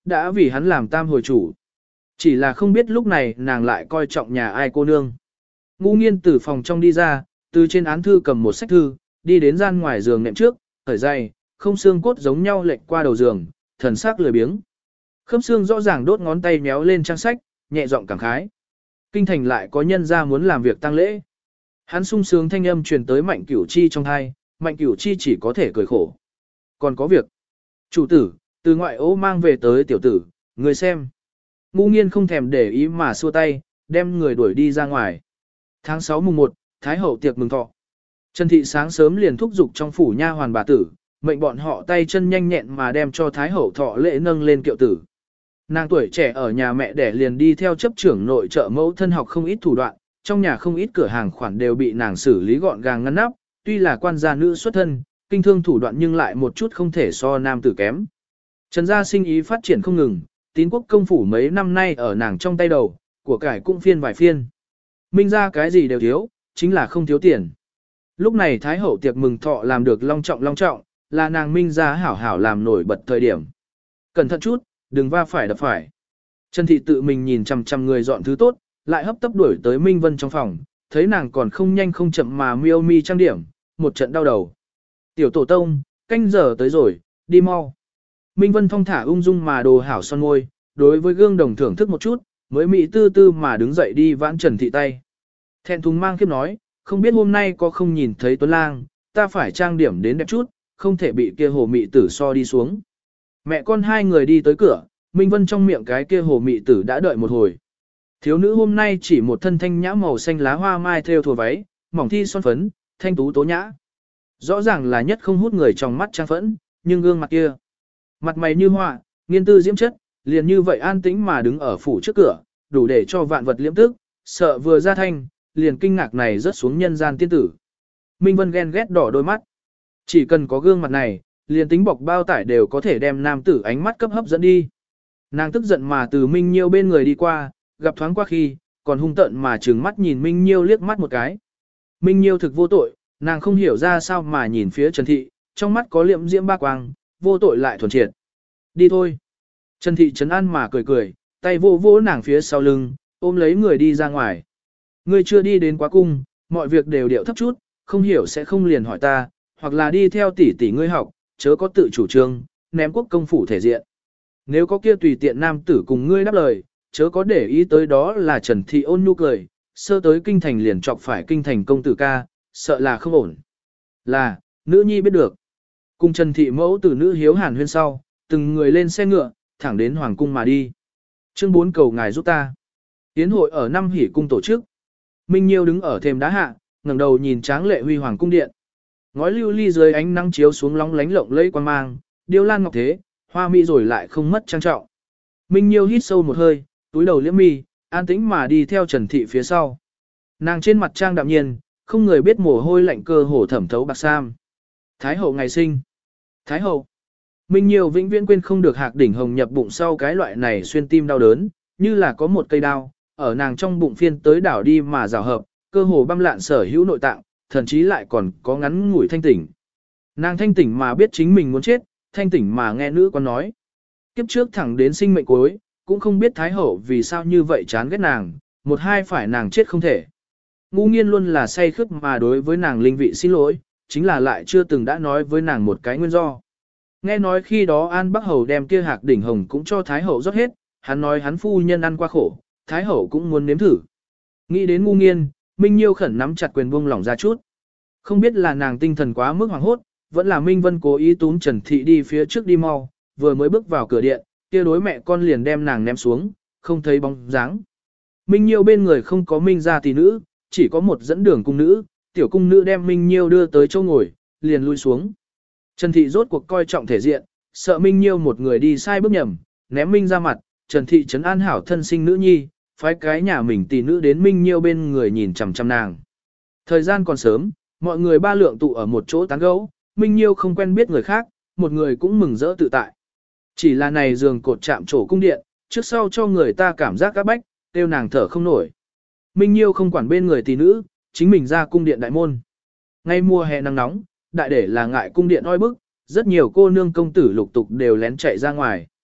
đã vì hắn làm tam hồi chủ. Chỉ là không biết lúc này nàng lại coi trọng nhà ai cô nương. Ngũ Nghiên từ phòng trong đi ra, từ trên án thư cầm một sách thư, đi đến gian ngoài giường nệm trước, thở dày, không xương cốt giống nhau lệch qua đầu giường, thần sắc lười biếng. Khớp xương rõ ràng đốt ngón tay méo lên trang sách, nhẹ giọng cảm khái. Kinh thành lại có nhân ra muốn làm việc tang lễ. Hắn sung sướng thanh âm truyền tới Mạnh Cửu Chi trong tai, Mạnh Cửu Chi chỉ có thể cười khổ. Còn có việc. Chủ tử, từ ngoại ố mang về tới tiểu tử, người xem. Ngũ Nghiên không thèm để ý mà xua tay, đem người đuổi đi ra ngoài. Tháng sáu mùng một, Thái hậu tiệc mừng thọ. Trần Thị sáng sớm liền thúc giục trong phủ nha hoàn bà tử, mệnh bọn họ tay chân nhanh nhẹn mà đem cho Thái hậu thọ lễ nâng lên kiệu tử. Nàng tuổi trẻ ở nhà mẹ đẻ liền đi theo chấp trưởng nội trợ mẫu thân học không ít thủ đoạn, trong nhà không ít cửa hàng khoản đều bị nàng xử lý gọn gàng ngăn nắp, tuy là quan gia nữ xuất thân, kinh thương thủ đoạn nhưng lại một chút không thể so nam tử kém. Trần gia sinh ý phát triển không ngừng, tín quốc công phủ mấy năm nay ở nàng trong tay đầu, của cải cũng phiên vài phiên. Minh gia cái gì đều thiếu, chính là không thiếu tiền. Lúc này Thái hậu tiệc mừng thọ làm được long trọng long trọng, là nàng Minh gia hảo hảo làm nổi bật thời điểm. Cẩn thận chút, đừng va phải đập phải. Trần Thị tự mình nhìn chằm chằm người dọn thứ tốt, lại hấp tấp đuổi tới Minh Vân trong phòng, thấy nàng còn không nhanh không chậm mà miêu mi trang điểm, một trận đau đầu. Tiểu tổ tông, canh giờ tới rồi, đi mau. Minh Vân thong thả ung dung mà đồ hảo son môi, đối với gương đồng thưởng thức một chút, mới mỹ tư tư mà đứng dậy đi vãn Trần Thị tay. Thẹn thùng mang khiếp nói, không biết hôm nay có không nhìn thấy Tuấn Lang, ta phải trang điểm đến đẹp chút, không thể bị kia hồ mị tử so đi xuống. Mẹ con hai người đi tới cửa, Minh Vân trong miệng cái kia hồ mị tử đã đợi một hồi. Thiếu nữ hôm nay chỉ một thân thanh nhã màu xanh lá hoa mai theo thùa váy, mỏng thi son phấn, thanh tú tố nhã. Rõ ràng là nhất không hút người trong mắt trang phẫn, nhưng gương mặt kia. Mặt mày như họa, nghiên tư diễm chất, liền như vậy an tĩnh mà đứng ở phủ trước cửa, đủ để cho vạn vật liễm tức, sợ vừa ra thanh, liền kinh ngạc này rớt xuống nhân gian tiên tử. Minh Vân ghen ghét đỏ đôi mắt. Chỉ cần có gương mặt này, liền tính bọc bao tải đều có thể đem nam tử ánh mắt cấp hấp dẫn đi. Nàng tức giận mà từ Minh Nhiêu bên người đi qua, gặp thoáng qua khi, còn hung tợn mà trừng mắt nhìn Minh Nhiêu liếc mắt một cái. Minh Nhiêu thực vô tội, nàng không hiểu ra sao mà nhìn phía Trần Thị, trong mắt có liệm diễm ba quang, vô tội lại thuần triệt. Đi thôi. Trần Thị trấn an mà cười cười, tay vô vô nàng phía sau lưng, ôm lấy người đi ra ngoài. Ngươi chưa đi đến quá cung, mọi việc đều điệu thấp chút, không hiểu sẽ không liền hỏi ta, hoặc là đi theo tỷ tỷ ngươi học, chớ có tự chủ trương, ném quốc công phủ thể diện. Nếu có kia tùy tiện nam tử cùng ngươi đáp lời, chớ có để ý tới đó là Trần Thị ôn nhu cười, sơ tới kinh thành liền chọc phải kinh thành công tử ca, sợ là không ổn. Là, nữ nhi biết được. Cùng Trần Thị mẫu tử nữ hiếu hàn huyên sau, từng người lên xe ngựa, thẳng đến hoàng cung mà đi. Chương bốn cầu ngài giúp ta. Tiến hội ở năm hỷ cung tổ chức. Minh Nhiêu đứng ở thềm đá hạ, ngẩng đầu nhìn tráng lệ huy hoàng cung điện. Ngói lưu ly dưới ánh nắng chiếu xuống lóng lánh lộng lẫy quang mang, điêu lan ngọc thế, hoa mỹ rồi lại không mất trang trọng. Minh Nhiêu hít sâu một hơi, túi đầu liễm mi, an tĩnh mà đi theo Trần Thị phía sau. Nàng trên mặt trang đạm nhiên, không người biết mồ hôi lạnh cơ hồ thẩm thấu bạc sam. Thái hậu ngày sinh. Thái hậu. Minh Nhiêu vĩnh viễn quên không được hạc đỉnh hồng nhập bụng sau cái loại này xuyên tim đau đớn, như là có một cây đao, ở nàng trong bụng phiên tới đảo đi mà rào hợp, cơ hồ băm lạn sở hữu nội tạng, thậm chí lại còn có ngắn ngủi thanh tỉnh. Nàng thanh tỉnh mà biết chính mình muốn chết, thanh tỉnh mà nghe nữ quan nói. Kiếp trước thẳng đến sinh mệnh cuối, cũng không biết Thái hậu vì sao như vậy chán ghét nàng, một hai phải nàng chết không thể. Ngũ Nghiên luôn là say khướt mà đối với nàng linh vị xin lỗi, chính là lại chưa từng đã nói với nàng một cái nguyên do. Nghe nói khi đó An Bắc Hầu đem kia hạc đỉnh hồng cũng cho Thái hậu rót hết, hắn nói hắn phu nhân ăn qua khổ, Thái hậu cũng muốn nếm thử. Nghĩ đến Ngũ Nghiên, Minh Nhiêu khẩn nắm chặt quyền buông lỏng ra chút. Không biết là nàng tinh thần quá mức hoảng hốt, vẫn là Minh Vân cố ý túm Trần Thị đi phía trước đi mau, vừa mới bước vào cửa điện, kia đối mẹ con liền đem nàng ném xuống, không thấy bóng dáng. Minh Nhiêu bên người không có Minh gia tỷ nữ, chỉ có một dẫn đường cung nữ, tiểu cung nữ đem Minh Nhiêu đưa tới chỗ ngồi, liền lui xuống. Trần Thị rốt cuộc coi trọng thể diện, sợ Minh Nhiêu một người đi sai bước nhầm, ném Minh ra mặt, Trần Thị trấn an hảo thân sinh nữ nhi, phái cái nhà mình tỷ nữ đến Minh Nhiêu bên người nhìn chằm chằm nàng. Thời gian còn sớm, mọi người ba lượng tụ ở một chỗ tán gẫu, Minh Nhiêu không quen biết người khác, một người cũng mừng rỡ tự tại. Chỉ là này giường cột chạm trổ cung điện, trước sau cho người ta cảm giác các bách, tiêu nàng thở không nổi. Minh Nhiêu không quản bên người tỷ nữ, chính mình ra cung điện đại môn. Ngay mùa hè nắng nóng, đại để là ngại cung điện oi bức, rất nhiều cô nương công tử lục tục đều lén chạy ra ngoài.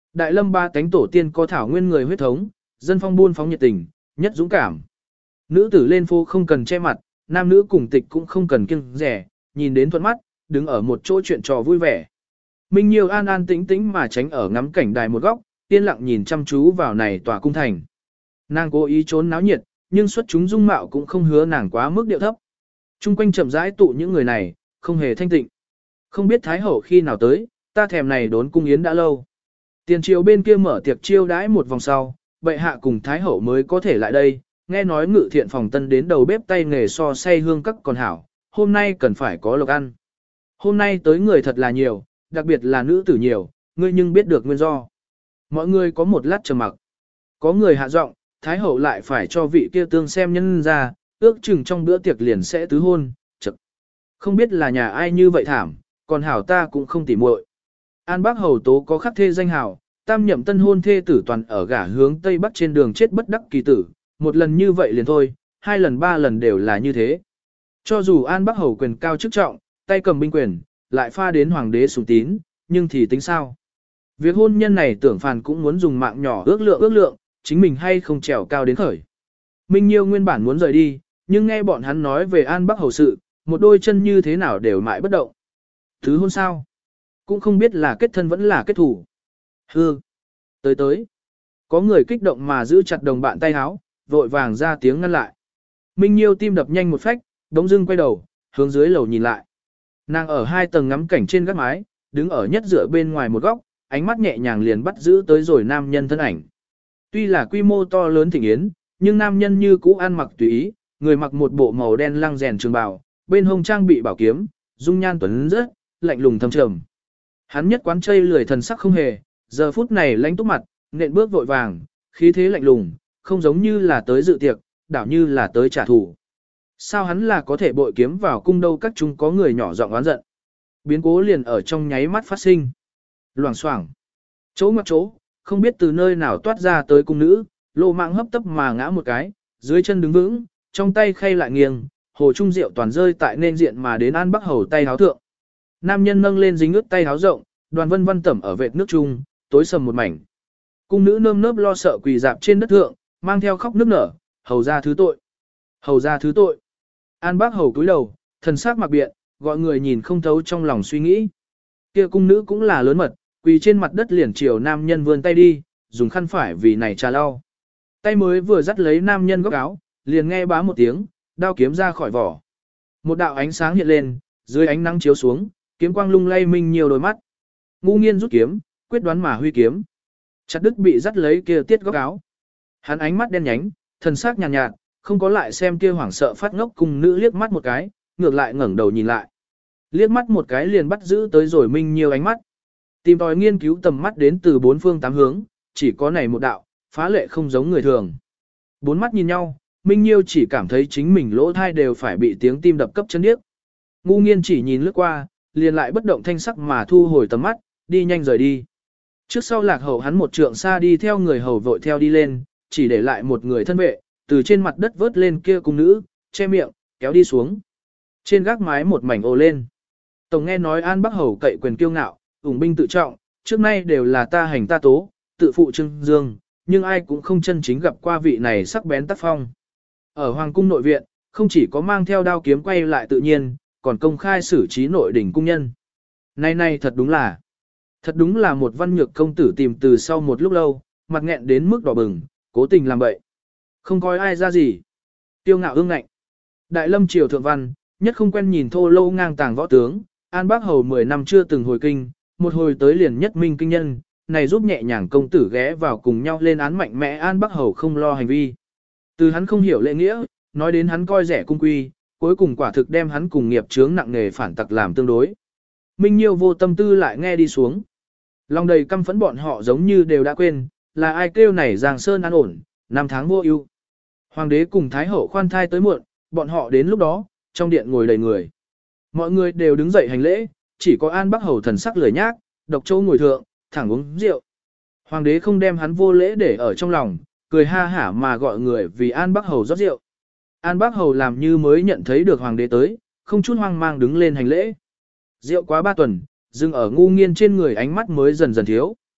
Đại lâm ba tánh tổ tiên có thảo nguyên người huyết thống, dân phong buôn phóng nhiệt tình, nhất dũng cảm. Nữ tử lên phố không cần che mặt, nam nữ cùng tịch cũng không cần kiêng rẻ, nhìn đến thuận mắt, đứng ở một chỗ chuyện trò vui vẻ. Minh Nhiêu an an tĩnh tĩnh mà tránh ở ngắm cảnh đài một góc, yên lặng nhìn chăm chú vào này tòa cung thành. Nàng cố ý trốn náo nhiệt, nhưng xuất chúng dung mạo cũng không hứa nàng quá mức điệu thấp. Trung quanh chậm rãi tụ những người này, không hề thanh tịnh. Không biết Thái Hậu khi nào tới, ta thèm này đốn cung yến đã lâu. Tiền triều bên kia mở tiệc chiêu đãi một vòng sau, bệ hạ cùng Thái Hậu mới có thể lại đây, nghe nói ngự thiện phòng tân đến đầu bếp tay nghề so say hương các còn hảo, hôm nay cần phải có lộc ăn. Hôm nay tới người thật là nhiều, đặc biệt là nữ tử nhiều, ngươi nhưng biết được nguyên do. Mọi người có một lát trầm mặc. Có người hạ giọng, Thái Hậu lại phải cho vị kia tương xem nhân ra, ước chừng trong bữa tiệc liền sẽ tứ hôn, chật. Không biết là nhà ai như vậy thảm, còn hảo ta cũng không tỉ muội. An Bác Hầu tố có khắc thê danh hảo, tam nhậm tân hôn thê tử toàn ở gả hướng Tây Bắc trên đường chết bất đắc kỳ tử, một lần như vậy liền thôi, hai lần ba lần đều là như thế. Cho dù An Bác Hầu quyền cao chức trọng, tay cầm binh quyền, lại pha đến hoàng đế sủng tín, nhưng thì tính sao? Việc hôn nhân này tưởng phàn cũng muốn dùng mạng nhỏ ước lượng ước lượng, chính mình hay không trèo cao đến khởi. Minh Nhiêu nguyên bản muốn rời đi, nhưng nghe bọn hắn nói về An Bắc Hầu sự, một đôi chân như thế nào đều mãi bất động. Thứ hôn sao? Cũng không biết là kết thân vẫn là kết thủ. Hư! Tới tới! Có người kích động mà giữ chặt đồng bạn tay háo, vội vàng ra tiếng ngăn lại. Minh Nhiêu tim đập nhanh một phách, đống dưng quay đầu, hướng dưới lầu nhìn lại. Nàng ở hai tầng ngắm cảnh trên gác mái, đứng ở nhất dựa bên ngoài một góc, ánh mắt nhẹ nhàng liền bắt giữ tới rồi nam nhân thân ảnh. Tuy là quy mô to lớn thịnh yến, nhưng nam nhân như cũ ăn mặc tùy ý, người mặc một bộ màu đen lăng rèn trường bào, bên hông trang bị bảo kiếm, dung nhan tuấn rất, lạnh lùng thâm trầm. Hắn nhất quán chây lười thần sắc không hề, giờ phút này lãnh túc mặt, nện bước vội vàng, khí thế lạnh lùng, không giống như là tới dự tiệc, đảo như là tới trả thù. Sao hắn là có thể bội kiếm vào cung đâu, các chúng có người nhỏ giọng oán giận. Biến cố liền ở trong nháy mắt phát sinh. Loảng xoảng, chỗ ngoặc chỗ, không biết từ nơi nào toát ra tới cung nữ, lộ mạng hấp tấp mà ngã một cái, dưới chân đứng vững, trong tay khay lại nghiêng, hồ trung rượu toàn rơi tại nên diện mà đến An Bắc Hầu tay háo thượng. Nam nhân nâng lên dính ướt tay háo rộng, đoàn vân vân tẩm ở vệt nước trung, tối sầm một mảnh. Cung nữ nơm nớp lo sợ quỳ dạp trên đất thượng, mang theo khóc nức nở, hầu ra thứ tội. Hầu ra thứ tội. An Bác Hầu cúi đầu, thần sắc mặc biện, gọi người nhìn không thấu trong lòng suy nghĩ. Kia cung nữ cũng là lớn mật, quỳ trên mặt đất liền chiều nam nhân vươn tay đi, dùng khăn phải vì này trà lau. Tay mới vừa dắt lấy nam nhân góc áo, liền nghe bá một tiếng, đao kiếm ra khỏi vỏ. Một đạo ánh sáng hiện lên, dưới ánh nắng chiếu xuống, kiếm quang lung lay Minh Nhiêu đôi mắt. Ngu nghiên rút kiếm, quyết đoán mà huy kiếm. Chặt đứt bị dắt lấy kia tiết góc áo. Hắn ánh mắt đen nhánh, thần sắc nhàn nhạt, nhạt, không có lại xem kia hoảng sợ phát ngốc cùng nữ liếc mắt một cái, ngược lại ngẩng đầu nhìn lại. Liếc mắt một cái liền bắt giữ tới rồi Minh Nhiêu ánh mắt. Tìm tòi nghiên cứu tầm mắt đến từ bốn phương tám hướng, chỉ có này một đạo, phá lệ không giống người thường. Bốn mắt nhìn nhau, Minh Nhiêu chỉ cảm thấy chính mình lỗ thai đều phải bị tiếng tim đập cấp chân điếc. Ngu nghiên chỉ nhìn lướt qua, liền lại bất động thanh sắc mà thu hồi tầm mắt, đi nhanh rời đi. Trước sau Lạc Hầu hắn một trượng xa đi theo người hầu vội theo đi lên, chỉ để lại một người thân vệ, từ trên mặt đất vớt lên kia cung nữ, che miệng, kéo đi xuống. Trên gác mái một mảnh ồ lên. Tổng nghe nói An Bắc Hầu cậy quyền kiêu ngạo, ủng binh tự trọng, trước nay đều là ta hành ta tố, tự phụ trưng dương, nhưng ai cũng không chân chính gặp qua vị này sắc bén tác phong. Ở Hoàng cung nội viện, không chỉ có mang theo đao kiếm quay lại tự nhiên, còn công khai xử trí nội đỉnh cung nhân. Này này thật đúng là, thật đúng là một văn nhược công tử tìm từ sau một lúc lâu, mặt nghẹn đến mức đỏ bừng, cố tình làm bậy. Không coi ai ra gì. Tiêu ngạo ương ngạnh. Đại lâm triều thượng văn, nhất không quen nhìn thô lâu ngang tàng võ tướng, An Bác Hầu mười năm chưa từng hồi kinh, một hồi tới liền nhất minh kinh nhân, này giúp nhẹ nhàng công tử ghé vào cùng nhau lên án mạnh mẽ An Bác Hầu không lo hành vi. Từ hắn không hiểu lễ nghĩa, nói đến hắn coi rẻ cung quy, cuối cùng quả thực đem hắn cùng nghiệp chướng nặng nề phản tặc làm tương đối. Minh Nhiêu vô tâm tư lại nghe đi xuống. Lòng đầy căm phẫn bọn họ giống như đều đã quên, là ai kêu này Giang Sơn an ổn, năm tháng vô ưu. Hoàng đế cùng Thái Hậu khoan thai tới muộn, bọn họ đến lúc đó, trong điện ngồi đầy người. Mọi người đều đứng dậy hành lễ, chỉ có An Bắc Hầu thần sắc lười nhác, độc châu ngồi thượng, thẳng uống rượu. Hoàng đế không đem hắn vô lễ để ở trong lòng, cười ha hả mà gọi người vì An Bắc Hầu rót rượu. An Bắc Hầu làm như mới nhận thấy được Hoàng đế tới, không chút hoang mang đứng lên hành lễ. Rượu quá ba tuần, dừng ở ngu nghiên trên người ánh mắt mới dần dần thiếu.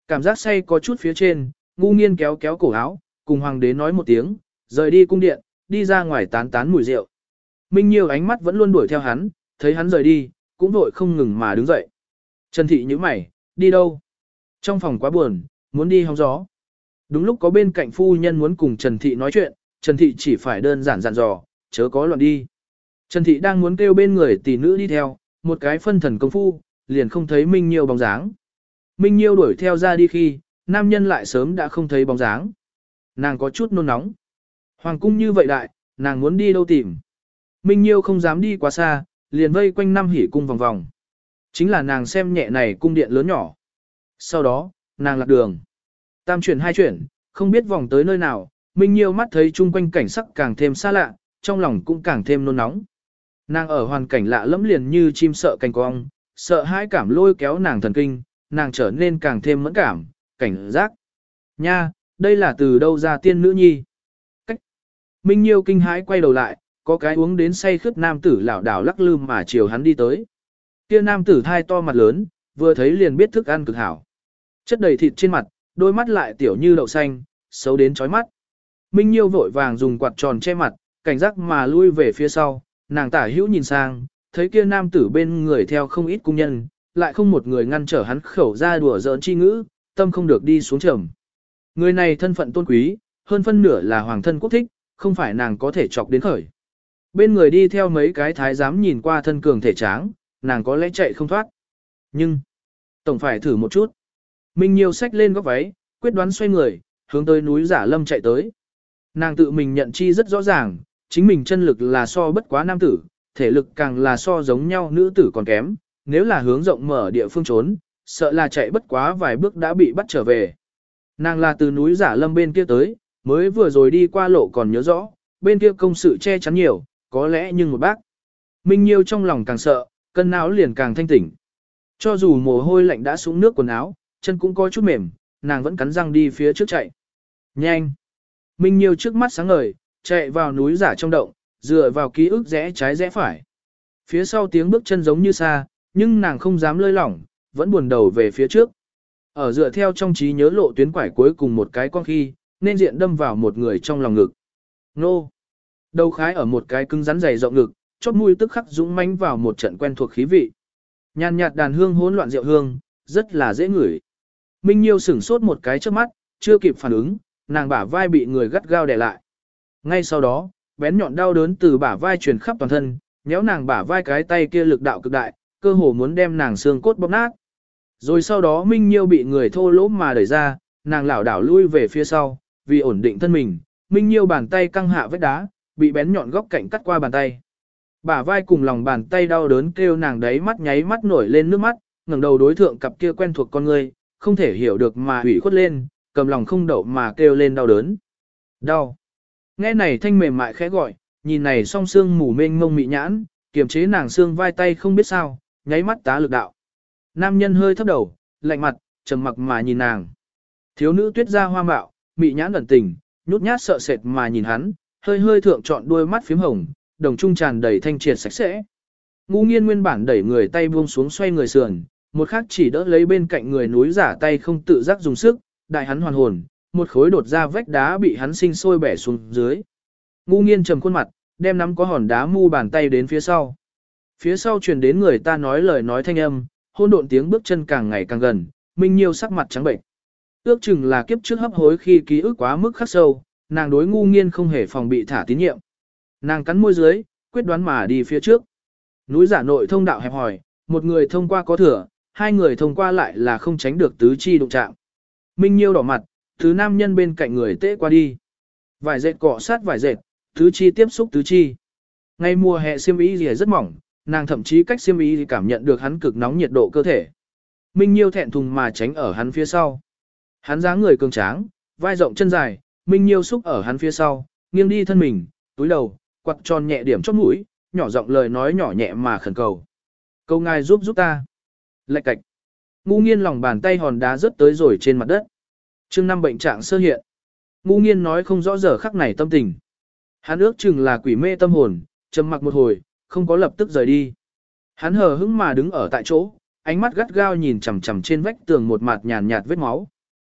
Cảm giác say có chút phía trên, ngu nghiên kéo kéo cổ áo, cùng hoàng đế nói một tiếng, rời đi cung điện, đi ra ngoài tán tán mùi rượu. Minh Nhiêu ánh mắt vẫn luôn đuổi theo hắn, thấy hắn rời đi, cũng vội không ngừng mà đứng dậy. Trần Thị nhíu mày, đi đâu? Trong phòng quá buồn, muốn đi hóng gió. Đúng lúc có bên cạnh phu nhân muốn cùng Trần Thị nói chuyện, Trần Thị chỉ phải đơn giản dặn dò, chớ có loạn đi. Trần Thị đang muốn kêu bên người tỷ nữ đi theo, một cái phân thần công phu, liền không thấy Minh Nhiêu bóng dáng. Minh Nhiêu đuổi theo ra đi khi, nam nhân lại sớm đã không thấy bóng dáng. Nàng có chút nôn nóng. Hoàng cung như vậy đại, nàng muốn đi đâu tìm. Minh Nhiêu không dám đi quá xa, liền vây quanh năm hỉ cung vòng vòng. Chính là nàng xem nhẹ này cung điện lớn nhỏ. Sau đó, nàng lạc đường. Tam chuyển hai chuyển, không biết vòng tới nơi nào, Minh Nhiêu mắt thấy chung quanh cảnh sắc càng thêm xa lạ, trong lòng cũng càng thêm nôn nóng. Nàng ở hoàn cảnh lạ lẫm liền như chim sợ cành cong, sợ hãi cảm lôi kéo nàng thần kinh, nàng trở nên càng thêm mẫn cảm, cảnh giác. Nha, đây là từ đâu ra tiên nữ nhi? Cách. Minh Nhiêu kinh hãi quay đầu lại, có cái uống đến say khướt nam tử lảo đảo lắc lư mà chiều hắn đi tới. Kia nam tử thai to mặt lớn, vừa thấy liền biết thức ăn cực hảo. Chất đầy thịt trên mặt, đôi mắt lại tiểu như đậu xanh, xấu đến chói mắt. Minh Nhiêu vội vàng dùng quạt tròn che mặt, cảnh giác mà lui về phía sau, nàng tả hữu nhìn sang, thấy kia nam tử bên người theo không ít cung nhân, lại không một người ngăn trở hắn khẩu ra đùa giỡn chi ngữ, tâm không được đi xuống trầm. Người này thân phận tôn quý, hơn phân nửa là hoàng thân quốc thích, không phải nàng có thể chọc đến khởi. Bên người đi theo mấy cái thái giám nhìn qua thân cường thể tráng, nàng có lẽ chạy không thoát. Nhưng, tổng phải thử một chút. Minh Nhiêu xách lên góc váy, quyết đoán xoay người, hướng tới núi Giả Lâm chạy tới. Nàng tự mình nhận chi rất rõ ràng, chính mình chân lực là so bất quá nam tử, thể lực càng là so giống nhau nữ tử còn kém, nếu là hướng rộng mở địa phương trốn, sợ là chạy bất quá vài bước đã bị bắt trở về. Nàng là từ núi Giả Lâm bên kia tới, mới vừa rồi đi qua lộ còn nhớ rõ, bên kia công sự che chắn nhiều, có lẽ nhưng một bác. Minh Nhiêu trong lòng càng sợ, cân não liền càng thanh tỉnh. Cho dù mồ hôi lạnh đã sũng nước quần áo, chân cũng có chút mềm, nàng vẫn cắn răng đi phía trước chạy. Nhanh! Minh Nhiêu trước mắt sáng ngời, chạy vào núi Giả trong động, dựa vào ký ức rẽ trái rẽ phải. Phía sau tiếng bước chân giống như xa, nhưng nàng không dám lơi lỏng, vẫn buồn đầu về phía trước. Ở dựa theo trong trí nhớ lộ tuyến quải cuối cùng một cái con khi, nên diện đâm vào một người trong lòng ngực. Nô! Đầu khái ở một cái cứng rắn dày rộng ngực, chóp mũi tức khắc dũng mãnh vào một trận quen thuộc khí vị. Nhàn nhạt đàn hương hỗn loạn rượu hương, rất là dễ ngửi. Minh Nhiêu sửng sốt một cái trước mắt, chưa kịp phản ứng, nàng bả vai bị người gắt gao đè lại. Ngay sau đó, bén nhọn đau đớn từ bả vai truyền khắp toàn thân, nhéo nàng bả vai cái tay kia lực đạo cực đại, cơ hồ muốn đem nàng xương cốt bóp nát. Rồi sau đó Minh Nhiêu bị người thô lỗ mà đẩy ra, nàng lảo đảo lui về phía sau, vì ổn định thân mình, Minh Nhiêu bàn tay căng hạ vết đá, bị bén nhọn góc cạnh cắt qua bàn tay. Bả vai cùng lòng bàn tay đau đớn kêu nàng đấy mắt nháy mắt nổi lên nước mắt, ngẩng đầu đối thượng cặp kia quen thuộc con người, không thể hiểu được mà hủy khuất lên, cầm lòng không đậu mà kêu lên đau đớn. Đau. Nghe này thanh mềm mại khẽ gọi, nhìn này song xương mù mênh mông mị nhãn, kiềm chế nàng xương vai tay không biết sao, nháy mắt tá lực đạo. Nam nhân hơi thấp đầu, lạnh mặt, trầm mặc mà nhìn nàng. Thiếu nữ tuyết ra hoa mạo, mị nhãn ẩn tình, nhút nhát sợ sệt mà nhìn hắn, hơi hơi thượng trọn đuôi mắt phím hồng, đồng trung tràn đầy thanh triệt sạch sẽ. Ngu Nghiên nguyên bản đẩy người tay buông xuống xoay người sườn, một khắc chỉ đỡ lấy bên cạnh người núi Giả tay không tự giác dùng sức, đại hắn hoàn hồn, một khối đột ra vách đá bị hắn sinh sôi bẻ xuống dưới. Ngu Nghiên trầm khuôn mặt, đem nắm có hòn đá mu bàn tay đến phía sau. Phía sau truyền đến người ta nói lời nói thanh âm, hỗn độn tiếng bước chân càng ngày càng gần, Minh Nhiêu sắc mặt trắng bệnh. Ước chừng là kiếp trước hấp hối khi ký ức quá mức khắc sâu, nàng đối Ngu Nghiên không hề phòng bị thả tín nhiệm. Nàng cắn môi dưới, quyết đoán mà đi phía trước. Núi Giả nội thông đạo hẹp hòi, một người thông qua có thừa, hai người thông qua lại là không tránh được tứ chi đụng chạm. Minh Nhiêu đỏ mặt, thứ nam nhân bên cạnh người tễ qua đi. Vải dệt cọ sát vải dệt, tứ chi tiếp xúc tứ chi. Ngay mùa hè xiêm y gì rất mỏng, nàng thậm chí cách xiêm y cảm nhận được hắn cực nóng nhiệt độ cơ thể. Minh Nhiêu thẹn thùng mà tránh ở hắn phía sau. Hắn dáng người cường tráng, vai rộng chân dài, Minh Nhiêu xúc ở hắn phía sau, nghiêng đi thân mình, túi đầu, quặt tròn nhẹ điểm chóp mũi, nhỏ giọng lời nói nhỏ nhẹ mà khẩn cầu. Câu ngài giúp giúp ta. Lạch cạch. Ngu Nghiên lòng bàn tay hòn đá rớt tới rồi trên mặt đất. Chương năm bệnh trạng sơ hiện. Ngu Nghiên nói không rõ giờ khắc này tâm tình. Hắn ước chừng là quỷ mê tâm hồn, trầm mặc một hồi, không có lập tức rời đi. Hắn hờ hững mà đứng ở tại chỗ, ánh mắt gắt gao nhìn chằm chằm trên vách tường một mặt nhàn nhạt vết máu.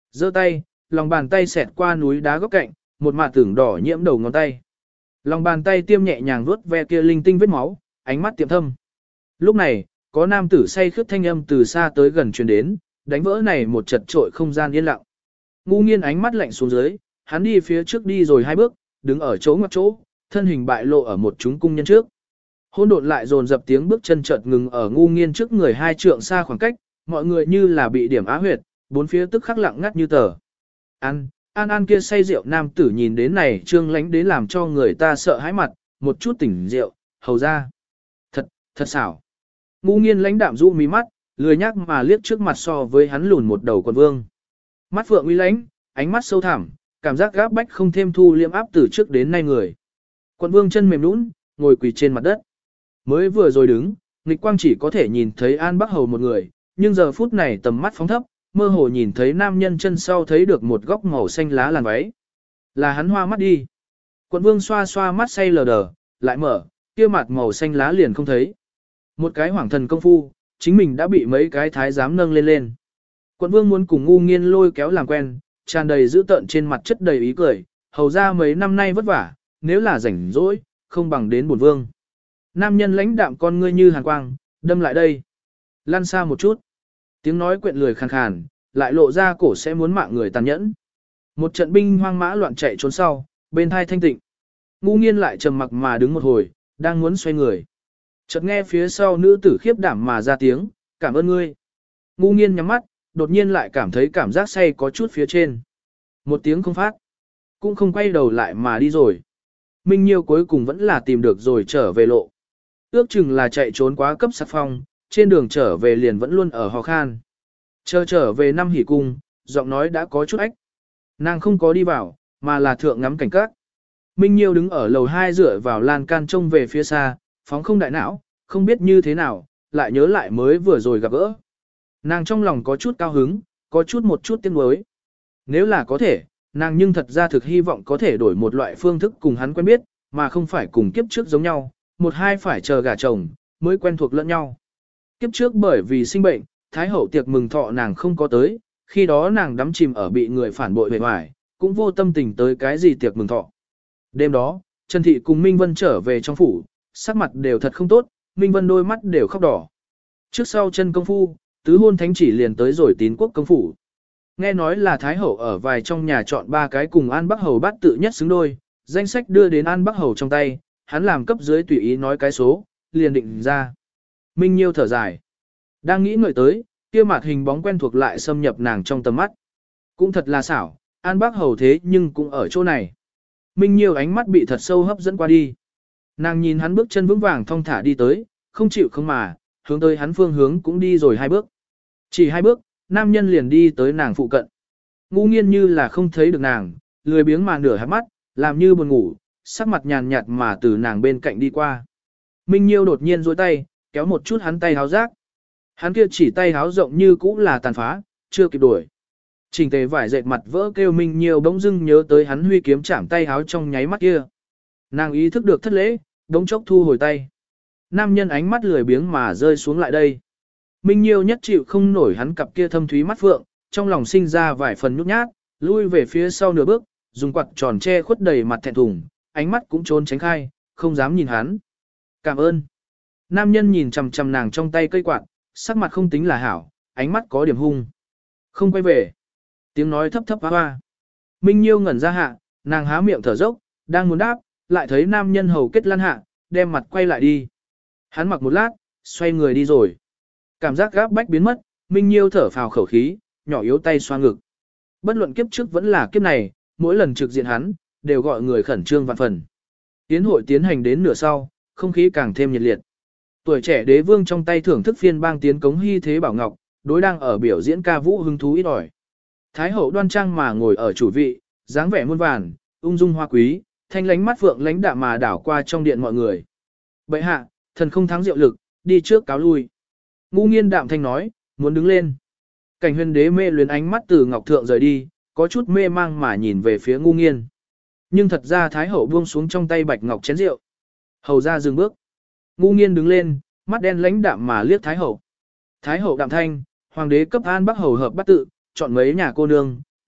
Giơ tay, lòng bàn tay xẹt qua núi đá góc cạnh, một mạt tưởng đỏ nhiễm đầu ngón tay. Lòng bàn tay tiêm nhẹ nhàng vuốt ve kia linh tinh vết máu, ánh mắt tiệm thâm. Lúc này, có nam tử say khướt thanh âm từ xa tới gần truyền đến, đánh vỡ này một chật trội không gian yên lặng. Ngu Nghiên ánh mắt lạnh xuống dưới, hắn đi phía trước đi rồi hai bước, đứng ở chỗ ngoặt chỗ, thân hình bại lộ ở một chúng cung nhân trước. Hôn độn lại dồn dập tiếng bước chân chợt ngừng ở Ngu Nghiên trước người hai trượng xa khoảng cách, mọi người như là bị điểm á huyệt, bốn phía tức khắc lặng ngắt như tờ. An, An An kia say rượu nam tử nhìn đến này trương lánh đến làm cho người ta sợ hãi mặt, một chút tỉnh rượu, hầu ra. Thật, thật xảo. Ngu Nghiên lãnh đạm rũ mí mắt, lười nhắc mà liếc trước mặt so với hắn lùn một đầu quần vương. Mắt phượng uy lãnh, ánh mắt sâu thẳm, cảm giác gáp bách không thêm thu liêm áp từ trước đến nay người. Quận vương chân mềm nũng, ngồi quỳ trên mặt đất. Mới vừa rồi đứng, nghịch quang chỉ có thể nhìn thấy An Bắc Hầu một người, nhưng giờ phút này tầm mắt phóng thấp, mơ hồ nhìn thấy nam nhân chân sau thấy được một góc màu xanh lá làn váy. Là hắn hoa mắt đi. Quận vương xoa xoa mắt say lờ đờ, lại mở, kia mặt màu xanh lá liền không thấy. Một cái hoàng thần công phu, chính mình đã bị mấy cái thái giám nâng lên lên. Quận vương muốn cùng Ngu Nghiên lôi kéo làm quen, tràn đầy dữ tợn trên mặt chất đầy ý cười, hầu ra mấy năm nay vất vả, nếu là rảnh rỗi, không bằng đến bổn vương. Nam nhân lãnh đạm con ngươi như hàn quang, đâm lại đây. Lăn xa một chút. Tiếng nói quyện lười khàn khàn, lại lộ ra cổ sẽ muốn mạng người tàn nhẫn. Một trận binh hoang mã loạn chạy trốn sau, bên thai thanh tịnh. Ngu Nghiên lại trầm mặc mà đứng một hồi, đang muốn xoay người. Chợt nghe phía sau nữ tử khiếp đảm mà ra tiếng, cảm ơn ngươi. Ngu Nghiên nhắm mắt, đột nhiên lại cảm thấy cảm giác say có chút phía trên. Một tiếng không phát, cũng không quay đầu lại mà đi rồi. Minh Nhiêu cuối cùng vẫn là tìm được rồi trở về lộ. Ước chừng là chạy trốn quá cấp sắc phong, trên đường trở về liền vẫn luôn ở hò khan. Chờ trở về năm hỉ cung, giọng nói đã có chút ách. Nàng không có đi vào, mà là thượng ngắm cảnh các. Minh Nhiêu đứng ở lầu hai dựa vào lan can trông về phía xa, phóng không đại não, không biết như thế nào, lại nhớ lại mới vừa rồi gặp gỡ. Nàng trong lòng có chút cao hứng, có chút một chút tiếc nuối. Nếu là có thể, nàng nhưng thật ra thực hy vọng có thể đổi một loại phương thức cùng hắn quen biết, mà không phải cùng kiếp trước giống nhau, một hai phải chờ gả chồng, mới quen thuộc lẫn nhau. Kiếp trước bởi vì sinh bệnh, Thái hậu tiệc mừng thọ nàng không có tới, khi đó nàng đắm chìm ở bị người phản bội bề ngoài, cũng vô tâm tình tới cái gì tiệc mừng thọ. Đêm đó, Trần Thị cùng Minh Vân trở về trong phủ, sắc mặt đều thật không tốt, Minh Vân đôi mắt đều khóc đỏ. Trước sau chân công phu, tứ hôn thánh chỉ liền tới rồi Tín quốc công phủ. Nghe nói là Thái hậu ở vài trong nhà chọn ba cái cùng An Bắc Hầu bát tự nhất xứng đôi, danh sách đưa đến An Bắc Hầu trong tay, hắn làm cấp dưới tùy ý nói cái số, liền định ra. Minh Nhiêu thở dài. Đang nghĩ ngợi tới, kia mặt hình bóng quen thuộc lại xâm nhập nàng trong tầm mắt. Cũng thật là xảo, An Bắc Hầu thế nhưng cũng ở chỗ này. Minh Nhiêu ánh mắt bị thật sâu hấp dẫn qua đi. Nàng nhìn hắn bước chân vững vàng thong thả đi tới, không chịu không mà, hướng tới hắn phương hướng cũng đi rồi hai bước. Chỉ hai bước, nam nhân liền đi tới nàng phụ cận. Ngu Nghiên như là không thấy được nàng, lười biếng mà nửa hạt mắt, làm như buồn ngủ, sắc mặt nhàn nhạt mà từ nàng bên cạnh đi qua. Minh Nhiêu đột nhiên duỗi tay, kéo một chút hắn tay háo rác. Hắn kia chỉ tay háo rộng như cũ là tàn phá, chưa kịp đuổi. Trình tề vải dệt mặt vỡ kêu Minh Nhiêu bỗng dưng nhớ tới hắn huy kiếm chạm tay háo trong nháy mắt kia. Nàng ý thức được thất lễ, đống chốc thu hồi tay. Nam nhân ánh mắt lười biếng mà rơi xuống lại đây. Minh Nhiêu nhất chịu không nổi hắn cặp kia thâm thúy mắt phượng, trong lòng sinh ra vài phần nhút nhát, lui về phía sau nửa bước, dùng quạt tròn che khuất đầy mặt thẹn thùng, ánh mắt cũng trốn tránh khai, không dám nhìn hắn. Cảm ơn. Nam nhân nhìn chằm chằm nàng trong tay cây quạt, sắc mặt không tính là hảo, ánh mắt có điểm hung. Không quay về. Tiếng nói thấp thấp hoa hoa. Minh Nhiêu ngẩn ra hạ, nàng há miệng thở dốc, đang muốn đáp, lại thấy nam nhân hầu kết lăn hạ, đem mặt quay lại đi. Hắn mặc một lát, xoay người đi rồi. Cảm giác gáp bách biến mất, Minh Nhiêu thở phào khẩu khí, nhỏ yếu tay xoa ngực. Bất luận kiếp trước vẫn là kiếp này, mỗi lần trực diện hắn, đều gọi người khẩn trương vạn phần. Tiến hội tiến hành đến nửa sau, không khí càng thêm nhiệt liệt. Tuổi trẻ đế vương trong tay thưởng thức phiên bang tiến cống hy thế bảo ngọc, đối đang ở biểu diễn ca vũ hứng thú ít ỏi. Thái hậu đoan trang mà ngồi ở chủ vị, dáng vẻ muôn vàn, ung dung hoa quý, thanh lánh mắt phượng lánh đạm mà đảo qua trong điện mọi người. Bệ hạ, thần không thắng diệu lực, đi trước cáo lui. Ngu Nghiên đạm thanh nói, muốn đứng lên. Cảnh huyền đế mê luyến ánh mắt từ ngọc thượng rời đi, có chút mê mang mà nhìn về phía Ngu Nghiên. Nhưng thật ra Thái hậu buông xuống trong tay bạch ngọc chén rượu. Hầu ra dừng bước. Ngu Nghiên đứng lên, mắt đen lãnh đạm mà liếc Thái hậu. Thái hậu đạm thanh, hoàng đế cấp An Bắc Hầu hợp bắt tự, chọn mấy nhà cô nương,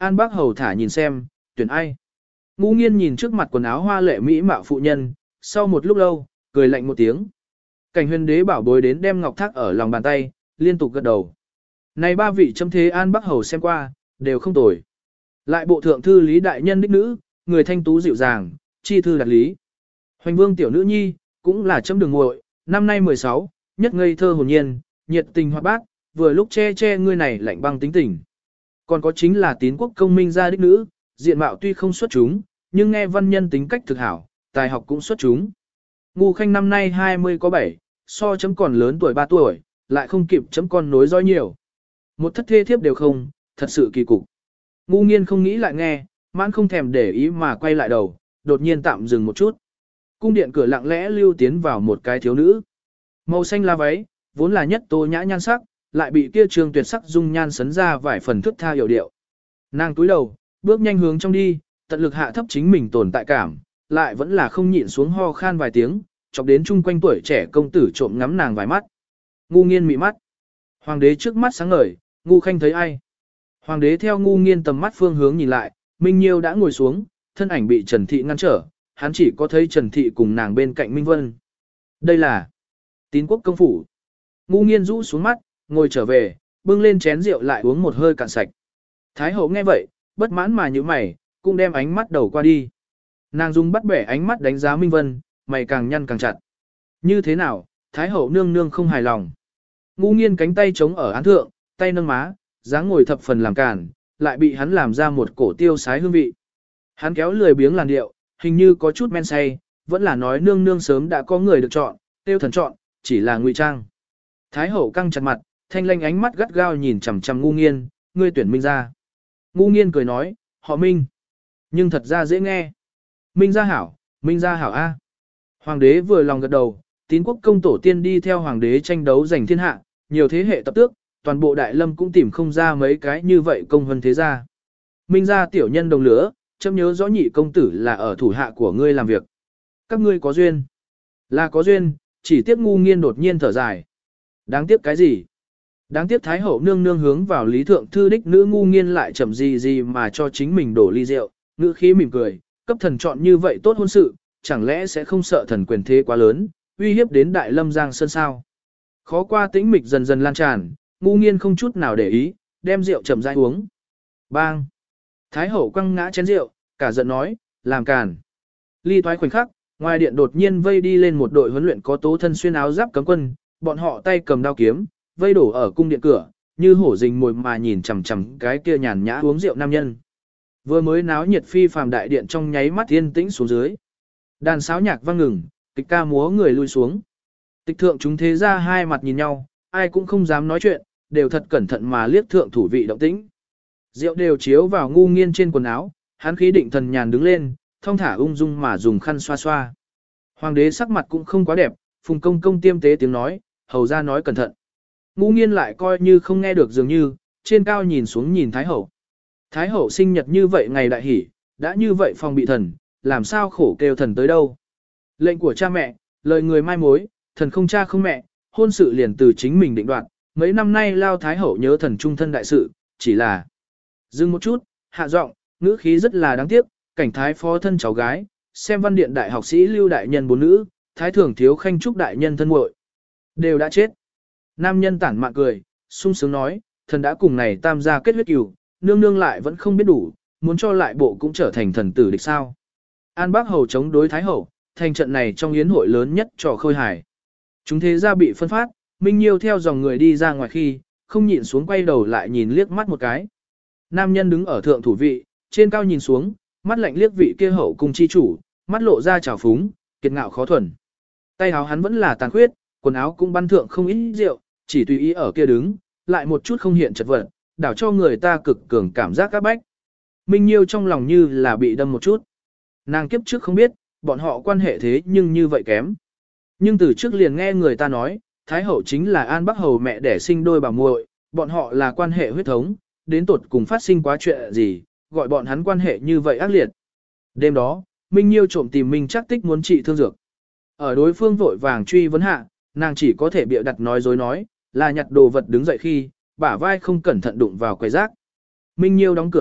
An Bác Hầu thả nhìn xem, tuyển ai. Ngũ Nghiên nhìn trước mặt quần áo hoa lệ mỹ mạo phụ nhân, sau một lúc lâu, cười lạnh một tiếng. Cảnh Huyền Đế bảo bối đến đem ngọc thác ở lòng bàn tay, liên tục gật đầu. Này ba vị chấm thế An Bác Hầu xem qua, đều không tồi. Lại bộ thượng thư Lý đại nhân đích nữ, người thanh tú dịu dàng, chi thư đạt lý. Hoành Vương tiểu nữ nhi, cũng là chấm đường muội, năm nay mười sáu, nhất ngây thơ hồn nhiên, nhiệt tình hoạt bát, vừa lúc che che ngươi này lạnh băng tính tình. Còn có chính là Tín Quốc công minh gia đích nữ, diện mạo tuy không xuất chúng, nhưng nghe văn nhân tính cách thực hảo, tài học cũng xuất chúng. Ngu Khanh năm nay hai mươi có bảy, so chấm còn lớn tuổi ba tuổi, lại không kịp chấm con nối dõi nhiều. Một thất thê thiếp đều không, thật sự kỳ cục. Ngu Nghiên không nghĩ lại nghe, mãn không thèm để ý mà quay lại đầu, đột nhiên tạm dừng một chút. Cung điện cửa lặng lẽ lưu tiến vào một cái thiếu nữ. Màu xanh lá váy, vốn là nhất tô nhã nhan sắc, lại bị kia trường tuyệt sắc dung nhan sấn ra vài phần thức tha hiểu điệu. Nàng túi đầu, bước nhanh hướng trong đi, tận lực hạ thấp chính mình tồn tại cảm, lại vẫn là không nhịn xuống ho khan vài tiếng, chọc đến chung quanh tuổi trẻ công tử trộm ngắm nàng vài mắt. Ngu Nghiên mị mắt. Hoàng đế trước mắt sáng ngời, Ngu Khanh thấy ai? Hoàng đế theo Ngu Nghiên tầm mắt phương hướng nhìn lại, Minh Nhiêu đã ngồi xuống, thân ảnh bị Trần Thị ngăn trở, hắn chỉ có thấy Trần Thị cùng nàng bên cạnh Minh Vân. Đây là Tín Quốc công phủ. Ngu Nghiên rũ xuống mắt, ngồi trở về, bưng lên chén rượu lại uống một hơi cạn sạch. Thái hậu nghe vậy, bất mãn mà như mày, cũng đem ánh mắt đầu qua đi. Nàng dùng bắt bẻ ánh mắt đánh giá Minh Vân, mày càng nhăn càng chặt. Như thế nào, Thái hậu nương nương không hài lòng. Ngu Nghiên cánh tay chống ở án thượng, tay nâng má, dáng ngồi thập phần làm cản, lại bị hắn làm ra một cổ tiêu sái hương vị. Hắn kéo lười biếng làn điệu, hình như có chút men say, vẫn là nói nương nương sớm đã có người được chọn, tiêu thần chọn, chỉ là ngụy trang. Thái hậu căng chặt mặt, thanh lanh ánh mắt gắt gao nhìn chằm chằm Ngu Nghiên, ngươi tuyển Minh gia. Ngu Nghiên cười nói, họ Minh. Nhưng thật ra dễ nghe. Minh gia hảo, Minh gia hảo A. Hoàng đế vừa lòng gật đầu, Tín Quốc công tổ tiên đi theo hoàng đế tranh đấu giành thiên hạ, nhiều thế hệ tập tước, toàn bộ đại lâm cũng tìm không ra mấy cái như vậy công hơn thế gia. Minh gia tiểu nhân đồng lửa, chấm nhớ rõ nhị công tử là ở thủ hạ của ngươi làm việc. Các ngươi có duyên. Là có duyên, chỉ tiếc Ngu Nghiên đột nhiên thở dài. Đáng tiếc cái gì? Đáng tiếc Thái hậu nương nương hướng vào lý thượng thư đích nữ Ngu Nghiên lại chậm gì gì mà cho chính mình đổ ly rượu, ngữ khí mỉm cười, cấp thần chọn như vậy tốt hôn sự, chẳng lẽ sẽ không sợ thần quyền thế quá lớn, uy hiếp đến đại lâm giang sơn sao? Khó qua tĩnh mịch dần dần lan tràn, Ngu Nghiên không chút nào để ý, đem rượu chậm rãi uống. Bang! Thái hậu quăng ngã chén rượu, cả giận nói, làm càn. Ly thoái khoảnh khắc, ngoài điện đột nhiên vây đi lên một đội huấn luyện có tố thân xuyên áo giáp cấm quân, bọn họ tay cầm đao kiếm, vây đổ ở cung điện cửa, như hổ rình mồi mà nhìn chằm chằm cái kia nhàn nhã uống rượu nam nhân. Vừa mới náo nhiệt phi phàm đại điện trong nháy mắt yên tĩnh xuống dưới. Đàn sáo nhạc vang ngừng, kịch ca múa người lui xuống. Tịch thượng chúng thế ra hai mặt nhìn nhau, ai cũng không dám nói chuyện, đều thật cẩn thận mà liếc thượng thủ vị động tĩnh. Rượu đều chiếu vào Ngu Nghiên trên quần áo, hắn khí định thần nhàn đứng lên, thong thả ung dung mà dùng khăn xoa xoa. Hoàng đế sắc mặt cũng không quá đẹp, Phùng công công tiêm tế tiếng nói, hầu ra nói cẩn thận. Ngu Nghiên lại coi như không nghe được dường như, trên cao nhìn xuống nhìn Thái hậu. Thái hậu sinh nhật như vậy ngày đại hỷ, đã như vậy phòng bị thần, làm sao khổ kêu thần tới đâu. Lệnh của cha mẹ, lời người mai mối, thần không cha không mẹ, hôn sự liền từ chính mình định đoạt. Mấy năm nay lao Thái hậu nhớ thần trung thân đại sự, chỉ là dừng một chút, hạ giọng, ngữ khí rất là đáng tiếc, cảnh thái phó thân cháu gái, xem văn điện đại học sĩ lưu đại nhân bốn nữ, thái thưởng thiếu khanh trúc đại nhân thân muội đều đã chết. Nam nhân tản mạn cười, sung sướng nói, thần đã cùng này tam gia kết huyết cừu, nương nương lại vẫn không biết đủ, muốn cho lại bộ cũng trở thành thần tử địch sao. An Bác hầu chống đối thái hậu, thành trận này trong yến hội lớn nhất trò khôi hài. Chúng thế gia bị phân phát, Minh Nhiêu theo dòng người đi ra ngoài khi, không nhịn xuống quay đầu lại nhìn liếc mắt một cái. Nam nhân đứng ở thượng thủ vị, trên cao nhìn xuống, mắt lạnh liếc vị kia hậu cung chi chủ, mắt lộ ra trào phúng, kiệt ngạo khó thuần. Tay áo hắn vẫn là tàn khuyết, quần áo cũng băn thượng không ít rượu, chỉ tùy ý ở kia đứng, lại một chút không hiện chật vật, đảo cho người ta cực cường cảm giác các bách. Minh Nhiêu trong lòng như là bị đâm một chút. Nàng kiếp trước không biết, bọn họ quan hệ thế nhưng như vậy kém. Nhưng từ trước liền nghe người ta nói, Thái hậu chính là An Bắc hầu mẹ đẻ sinh đôi bà muội, bọn họ là quan hệ huyết thống, đến tột cùng phát sinh quá chuyện gì, gọi bọn hắn quan hệ như vậy ác liệt. Đêm đó, Minh Nhiêu trộm tìm Minh Trác Tích muốn trị thương dược. Ở đối phương vội vàng truy vấn hạ, nàng chỉ có thể bịa đặt nói dối nói, là nhặt đồ vật đứng dậy khi, bả vai không cẩn thận đụng vào quầy rác. Minh Nhiêu đóng cửa lại,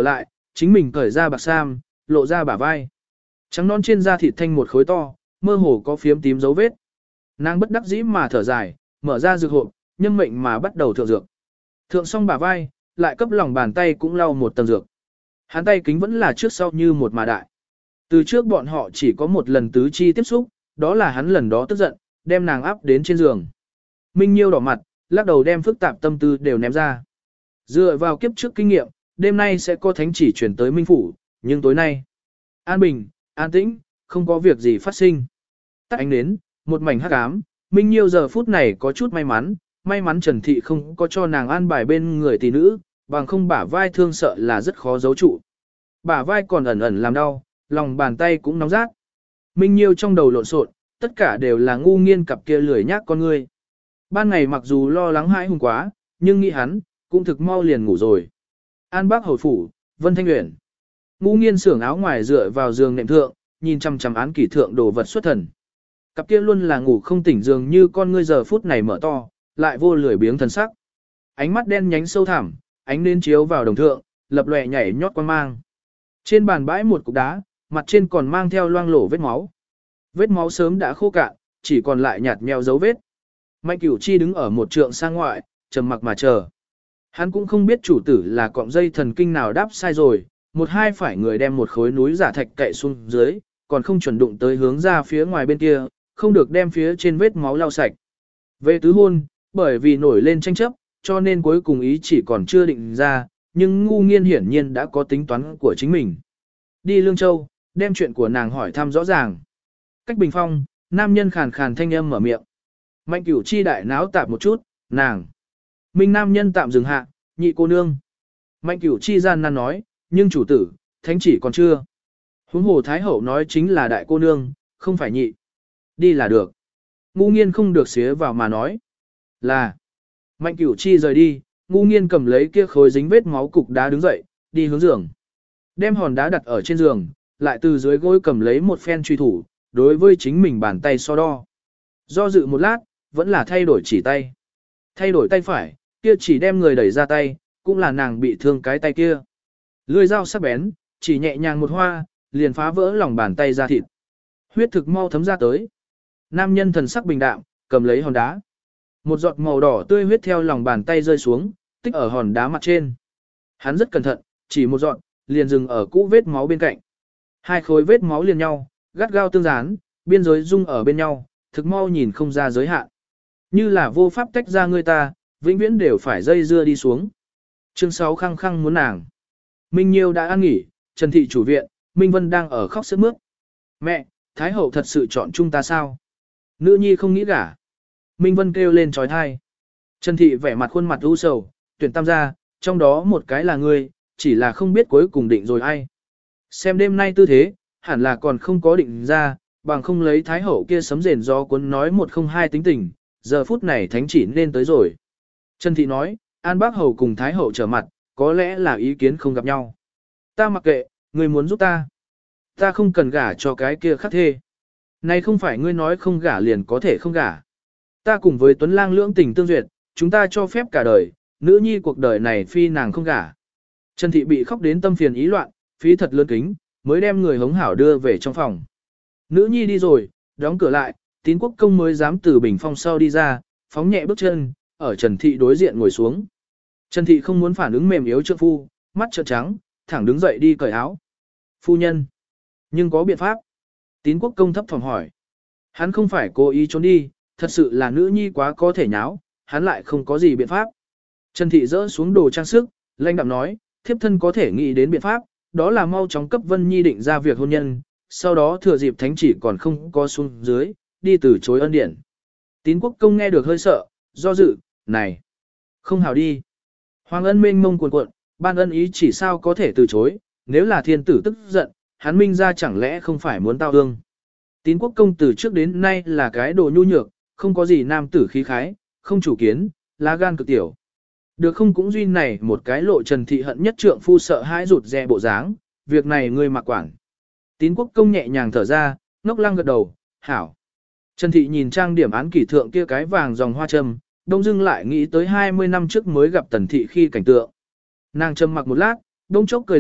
chính mình cởi ra bạc sam, lộ ra bả vai. Trắng non trên da thịt thanh một khối to, mơ hồ có phiếm tím dấu vết. Nàng bất đắc dĩ mà thở dài, mở ra dược hộp, nhân mệnh mà bắt đầu thượng dược. Thượng xong bả vai, lại cấp lòng bàn tay cũng lau một tầng dược. Hắn tay kính vẫn là trước sau như một mà đại. Từ trước bọn họ chỉ có một lần tứ chi tiếp xúc, đó là hắn lần đó tức giận, đem nàng áp đến trên giường. Minh Nhiêu đỏ mặt, lắc đầu đem phức tạp tâm tư đều ném ra. Dựa vào kiếp trước kinh nghiệm, đêm nay sẽ có thánh chỉ chuyển tới Minh Phủ, nhưng tối nay, an bình, an tĩnh, không có việc gì phát sinh. Tắt ánh nến, một mảnh hắc ám, Minh Nhiêu giờ phút này có chút may mắn, may mắn Trần Thị không có cho nàng an bài bên người tỷ nữ, bằng không bả vai thương sợ là rất khó giấu trụ. Bả vai còn ẩn ẩn làm đau, lòng bàn tay cũng nóng rát. Minh Nhiêu trong đầu lộn xộn, tất cả đều là ngu nghiên cặp kia lười nhác con ngươi. Ban ngày mặc dù lo lắng hãi hùng quá, nhưng nghĩ hắn, cũng thực mau liền ngủ rồi. An Bác Hầu Phủ, Vân Thanh Uyển. Ngu nghiên sưởng áo ngoài dựa vào giường nệm thượng, nhìn chằm chằm án kỷ thượng đồ vật xuất thần. Cặp kia luôn là ngủ không tỉnh dường như con ngươi giờ phút này mở to, lại vô lười biếng thần sắc. Ánh mắt đen nhánh sâu thẳm, ánh nến chiếu vào đồng thượng, lập lòe nhảy nhót quan mang. Trên bàn bãi một cục đá, mặt trên còn mang theo loang lổ vết máu. Vết máu sớm đã khô cạn, chỉ còn lại nhạt nheo dấu vết. Mạnh Cửu Chi đứng ở một trượng sang ngoại, trầm mặc mà chờ. Hắn cũng không biết chủ tử là cọng dây thần kinh nào đáp sai rồi, một hai phải người đem một khối núi giả thạch cậy xuống dưới, còn không chuẩn đụng tới hướng ra phía ngoài bên kia, không được đem phía trên vết máu lau sạch. Về tứ hôn, bởi vì nổi lên tranh chấp, cho nên cuối cùng ý chỉ còn chưa định ra, nhưng ngu nghiên hiển nhiên đã có tính toán của chính mình. Đi Lương Châu, đem chuyện của nàng hỏi thăm rõ ràng. Cách bình phong, nam nhân khàn khàn thanh âm mở miệng. Mạnh Cửu Chi đại náo tạp một chút, nàng. Minh nam nhân tạm dừng hạ, nhị cô nương. Mạnh Cửu Chi gian nan nói, nhưng chủ tử, thánh chỉ còn chưa. Huống hồ Thái Hậu nói chính là đại cô nương, không phải nhị. Đi là được. Ngu nghiên không được xía vào mà nói. Là. Mạnh Cửu Chi rời đi, ngu nghiên cầm lấy kia khối dính vết máu cục đá đứng dậy, đi hướng giường. Đem hòn đá đặt ở trên giường, lại từ dưới gối cầm lấy một phen truy thủ, đối với chính mình bàn tay so đo. Do dự một lát, vẫn là thay đổi chỉ tay. Thay đổi tay phải, kia chỉ đem người đẩy ra tay, cũng là nàng bị thương cái tay kia. Lưỡi dao sắc bén, chỉ nhẹ nhàng một hoa, liền phá vỡ lòng bàn tay ra thịt. Huyết thực mau thấm ra tới. Nam nhân thần sắc bình đạm, cầm lấy hòn đá. Một giọt màu đỏ tươi huyết theo lòng bàn tay rơi xuống, tích ở hòn đá mặt trên. Hắn rất cẩn thận, chỉ một giọt, liền dừng ở cũ vết máu bên cạnh. Hai khối vết máu liền nhau, gắt gao tương dán, biên giới dung ở bên nhau, thực mau nhìn không ra giới hạn. Như là vô pháp tách ra người ta, vĩnh viễn đều phải dây dưa đi xuống. Chương sáu khăng khăng muốn nàng. Minh Nhiêu đã ăn nghỉ, Trần Thị chủ viện, Minh Vân đang ở khóc sướt mướt. Mẹ, Thái Hậu thật sự chọn chúng ta sao? Nữ nhi không nghĩ gả. Minh Vân kêu lên trói thai. Trần Thị vẻ mặt khuôn mặt u sầu, tuyển tam gia, trong đó một cái là ngươi, chỉ là không biết cuối cùng định rồi ai. Xem đêm nay tư thế, hẳn là còn không có định ra, bằng không lấy Thái Hậu kia sấm rền gió cuốn nói một không hai tính tình, giờ phút này thánh chỉ nên tới rồi. Trần Thị nói, An Bác Hầu cùng Thái Hậu trở mặt, có lẽ là ý kiến không gặp nhau. Ta mặc kệ, ngươi muốn giúp ta. Ta không cần gả cho cái kia khắc thê. Này không phải ngươi nói không gả liền có thể không gả. Ta cùng với Tuấn Lang lưỡng tình tương duyệt, chúng ta cho phép cả đời, nữ nhi cuộc đời này phi nàng không gả. Trần Thị bị khóc đến tâm phiền ý loạn, phí thật lớn kính, mới đem người hống hảo đưa về trong phòng. Nữ nhi đi rồi, đóng cửa lại, Tín Quốc Công mới dám từ bình phong sau đi ra, phóng nhẹ bước chân, ở Trần Thị đối diện ngồi xuống. Trần Thị không muốn phản ứng mềm yếu trượng phu, mắt trợn trắng, thẳng đứng dậy đi cởi áo. Phu nhân, nhưng có biện pháp. Tín Quốc Công thấp thỏm hỏi. Hắn không phải cố ý trốn đi, thật sự là nữ nhi quá có thể nháo, hắn lại không có gì biện pháp. Trần Thị dỡ xuống đồ trang sức, lãnh đạm nói, thiếp thân có thể nghĩ đến biện pháp, đó là mau chóng cấp Vân Nhi định ra việc hôn nhân, sau đó thừa dịp thánh chỉ còn không có xuống dưới, đi từ chối ân điển. Tín Quốc Công nghe được hơi sợ, do dự, này, không hào đi. Hoàng ân mênh mông cuồn cuộn, ban ân ý chỉ sao có thể từ chối, nếu là thiên tử tức giận, hắn minh ra chẳng lẽ không phải muốn tao ương. Tín Quốc Công từ trước đến nay là cái đồ nhu nhược, không có gì nam tử khí khái, không chủ kiến, lá gan cực tiểu. Được không cũng duy này một cái lộ Trần Thị hận nhất trượng phu sợ hãi rụt rè bộ dáng, việc này ngươi mặc quản. Tín Quốc Công nhẹ nhàng thở ra, ngốc lăng gật đầu, hảo. Trần Thị nhìn trang điểm án kỷ thượng kia cái vàng dòng hoa châm, đông dưng lại nghĩ tới hai mươi năm trước mới gặp Tần Thị khi cảnh tượng. Nàng châm mặc một lát, đông chốc cười lạnh,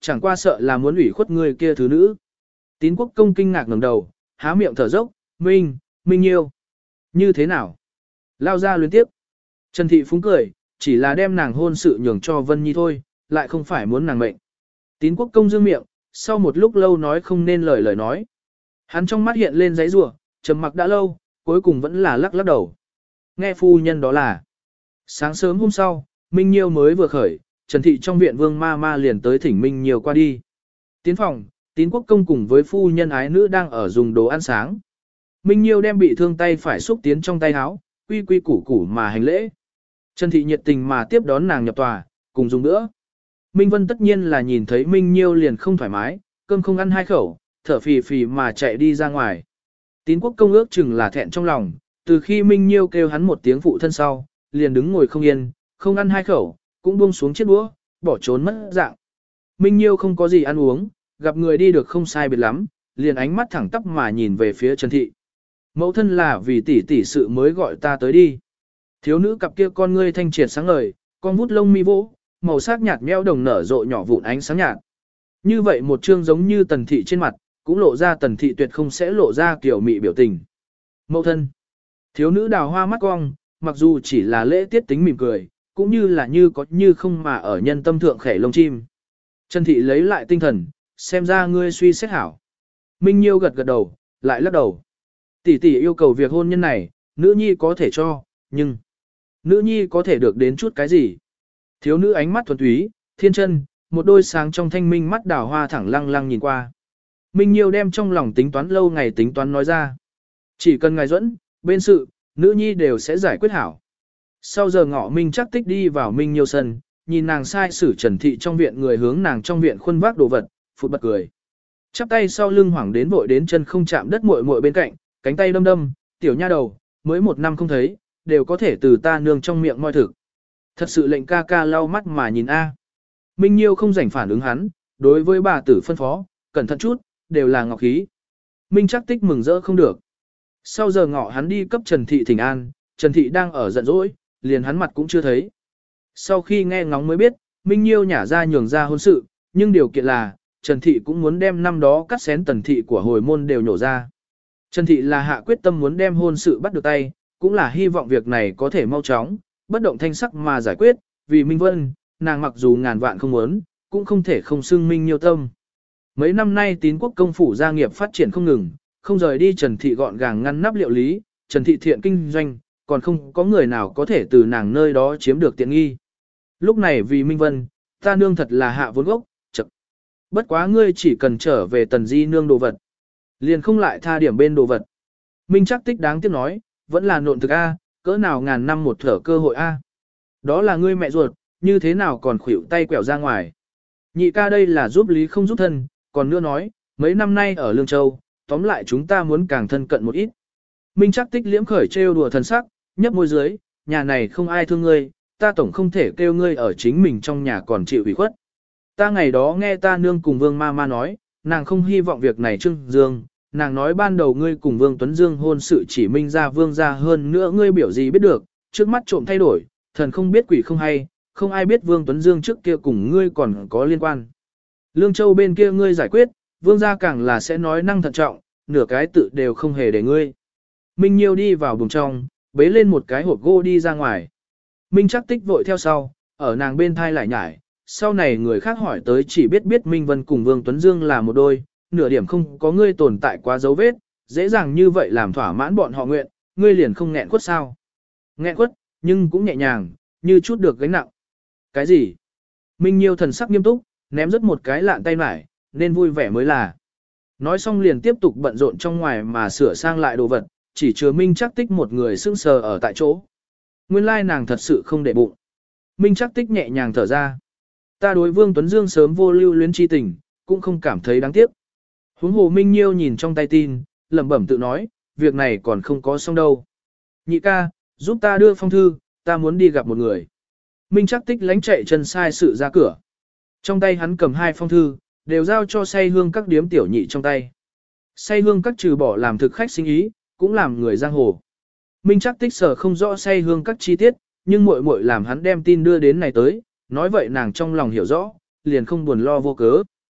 chẳng qua sợ là muốn ủy khuất người kia thứ nữ. Tín Quốc Công kinh ngạc ngẩng đầu, há miệng thở dốc, Minh, Minh Nhiêu. Như thế nào? Lao ra luyến tiếp. Trần Thị phúng cười, chỉ là đem nàng hôn sự nhường cho Vân Nhi thôi, lại không phải muốn nàng mệnh. Tín Quốc Công dương miệng, sau một lúc lâu nói không nên lời lời nói. Hắn trong mắt hiện lên giấy rủa, trầm mặc đã lâu, cuối cùng vẫn là lắc lắc đầu. Nghe phu nhân đó là. Sáng sớm hôm sau, Minh Nhiêu mới vừa khởi, Trần Thị trong viện Vương ma ma liền tới thỉnh Minh Nhiêu qua đi. Tiến phòng, Tín Quốc Công cùng với phu nhân ái nữ đang ở dùng đồ ăn sáng. Minh Nhiêu đem bị thương tay phải xúc tiến trong tay áo, quy quy củ củ mà hành lễ. Trần Thị nhiệt tình mà tiếp đón nàng nhập tòa, cùng dùng nữa. Minh Vân tất nhiên là nhìn thấy Minh Nhiêu liền không thoải mái, cơm không ăn hai khẩu, thở phì phì mà chạy đi ra ngoài. Tín Quốc Công ước chừng là thẹn trong lòng, từ khi Minh Nhiêu kêu hắn một tiếng phụ thân sau, liền đứng ngồi không yên, không ăn hai khẩu, cũng buông xuống chiếc đũa, bỏ trốn mất dạng. Minh Nhiêu không có gì ăn uống, gặp người đi được không sai biệt lắm, liền ánh mắt thẳng tắp mà nhìn về phía Trần Thị. Mẫu thân là vì tỷ tỷ sự mới gọi ta tới đi. Thiếu nữ cặp kia con ngươi thanh triệt sáng ngời, con vút lông mi vỗ, màu sắc nhạt meo đồng nở rộ nhỏ vụn ánh sáng nhạt. Như vậy một chương giống như Tần Thị trên mặt, cũng lộ ra Tần Thị tuyệt không sẽ lộ ra kiểu mị biểu tình. Mẫu thân. Thiếu nữ đào hoa mắt cong, mặc dù chỉ là lễ tiết tính mỉm cười, cũng như là như có như không mà ở nhân tâm thượng khẻ lông chim. Trần Thị lấy lại tinh thần, xem ra ngươi suy xét hảo. Minh Nhiêu gật gật đầu, lại lắc đầu. Tỷ tỷ yêu cầu việc hôn nhân này, nữ nhi có thể cho, nhưng nữ nhi có thể được đến chút cái gì? Thiếu nữ ánh mắt thuần túy, thiên chân, một đôi sáng trong thanh minh mắt đào hoa thẳng lăng lăng nhìn qua. Minh Nhiêu đem trong lòng tính toán lâu ngày tính toán nói ra. Chỉ cần ngài dẫn, bên sự, nữ nhi đều sẽ giải quyết hảo. Sau giờ ngọ Minh chắc tích đi vào Minh Nhiêu sân, nhìn nàng sai sử Trần Thị trong viện người hướng nàng trong viện khuân vác đồ vật, phụt bật cười. Chắp tay sau lưng hoảng đến vội đến chân không chạm đất muội muội bên cạnh, cánh tay đâm đâm, tiểu nha đầu, mới một năm không thấy, đều có thể từ ta nương trong miệng moi thực. Thật sự lệnh ca ca lau mắt mà nhìn a. Minh Nhiêu không rảnh phản ứng hắn, đối với bà tử phân phó, cẩn thận chút, đều là ngọc khí. Minh chắc tích mừng rỡ không được. Sau giờ ngọ hắn đi cấp Trần Thị thỉnh an, Trần Thị đang ở giận dỗi, liền hắn mặt cũng chưa thấy. Sau khi nghe ngóng mới biết, Minh Nhiêu nhả ra nhường ra hôn sự, nhưng điều kiện là, Trần Thị cũng muốn đem năm đó cắt xén Tần Thị của hồi môn đều nhổ ra. Trần Thị là hạ quyết tâm muốn đem hôn sự bắt được tay, cũng là hy vọng việc này có thể mau chóng, bất động thanh sắc mà giải quyết, vì Minh Vân, nàng mặc dù ngàn vạn không muốn, cũng không thể không xưng Minh Nhiêu tâm. Mấy năm nay Tín Quốc công phủ gia nghiệp phát triển không ngừng, không rời đi Trần Thị gọn gàng ngăn nắp liệu lý, Trần Thị thiện kinh doanh, còn không có người nào có thể từ nàng nơi đó chiếm được tiện nghi. Lúc này vì Minh Vân, ta nương thật là hạ vốn gốc, chậc. Bất quá ngươi chỉ cần trở về Tần Di nương đồ vật, liền không lại tha điểm bên đồ vật. Minh chắc tích đáng tiếc nói, vẫn là nộn thực A, cỡ nào ngàn năm một thở cơ hội A. Đó là ngươi mẹ ruột, như thế nào còn khuỷu tay quẹo ra ngoài. Nhị ca đây là giúp lý không giúp thân, còn nữa nói, mấy năm nay ở Lương Châu, tóm lại chúng ta muốn càng thân cận một ít. Minh chắc tích liễm khởi trêu đùa thần sắc, nhấp môi dưới, nhà này không ai thương ngươi, ta tổng không thể kêu ngươi ở chính mình trong nhà còn chịu ủy khuất. Ta ngày đó nghe ta nương cùng Vương ma ma nói, nàng không hy vọng việc này trưng dương, nàng nói ban đầu ngươi cùng Vương Tuấn Dương hôn sự chỉ Minh ra Vương ra hơn nữa ngươi biểu gì biết được, trước mắt trộm thay đổi, thần không biết quỷ không hay, không ai biết Vương Tuấn Dương trước kia cùng ngươi còn có liên quan. Lương Châu bên kia ngươi giải quyết, Vương gia càng là sẽ nói năng thận trọng, nửa cái tự đều không hề để ngươi. Minh Nhiêu đi vào buồng trong, bế lên một cái hộp gỗ đi ra ngoài. Minh chắc tích vội theo sau, ở nàng bên thai lại nhải, sau này người khác hỏi tới chỉ biết biết Minh Vân cùng Vương Tuấn Dương là một đôi, nửa điểm không có ngươi tồn tại quá dấu vết, dễ dàng như vậy làm thỏa mãn bọn họ nguyện, ngươi liền không nghẹn quất sao. Nghẹn quất, nhưng cũng nhẹ nhàng, như chút được gánh nặng. Cái gì? Minh Nhiêu thần sắc nghiêm túc, ném rất một cái lạn tay mải, nên vui vẻ mới là. Nói xong liền tiếp tục bận rộn trong ngoài mà sửa sang lại đồ vật, chỉ chứa Minh chắc tích một người sững sờ ở tại chỗ. Nguyên lai nàng thật sự không để bụng. Minh chắc tích nhẹ nhàng thở ra. Ta đối Vương Tuấn Dương sớm vô lưu luyến chi tình, cũng không cảm thấy đáng tiếc. Huống hồ Minh Nhiêu nhìn trong tay tin, lẩm bẩm tự nói, việc này còn không có xong đâu. Nhị ca, giúp ta đưa phong thư, ta muốn đi gặp một người. Minh chắc tích lánh chạy chân sai sự ra cửa. Trong tay hắn cầm hai phong thư, đều giao cho say hương các điếm tiểu nhị trong tay. Say hương các trừ bỏ làm thực khách sinh ý, cũng làm người giang hồ. Minh chắc tích sở không rõ say hương các chi tiết, nhưng muội muội làm hắn đem tin đưa đến này tới, nói vậy nàng trong lòng hiểu rõ, liền không buồn lo vô cớ.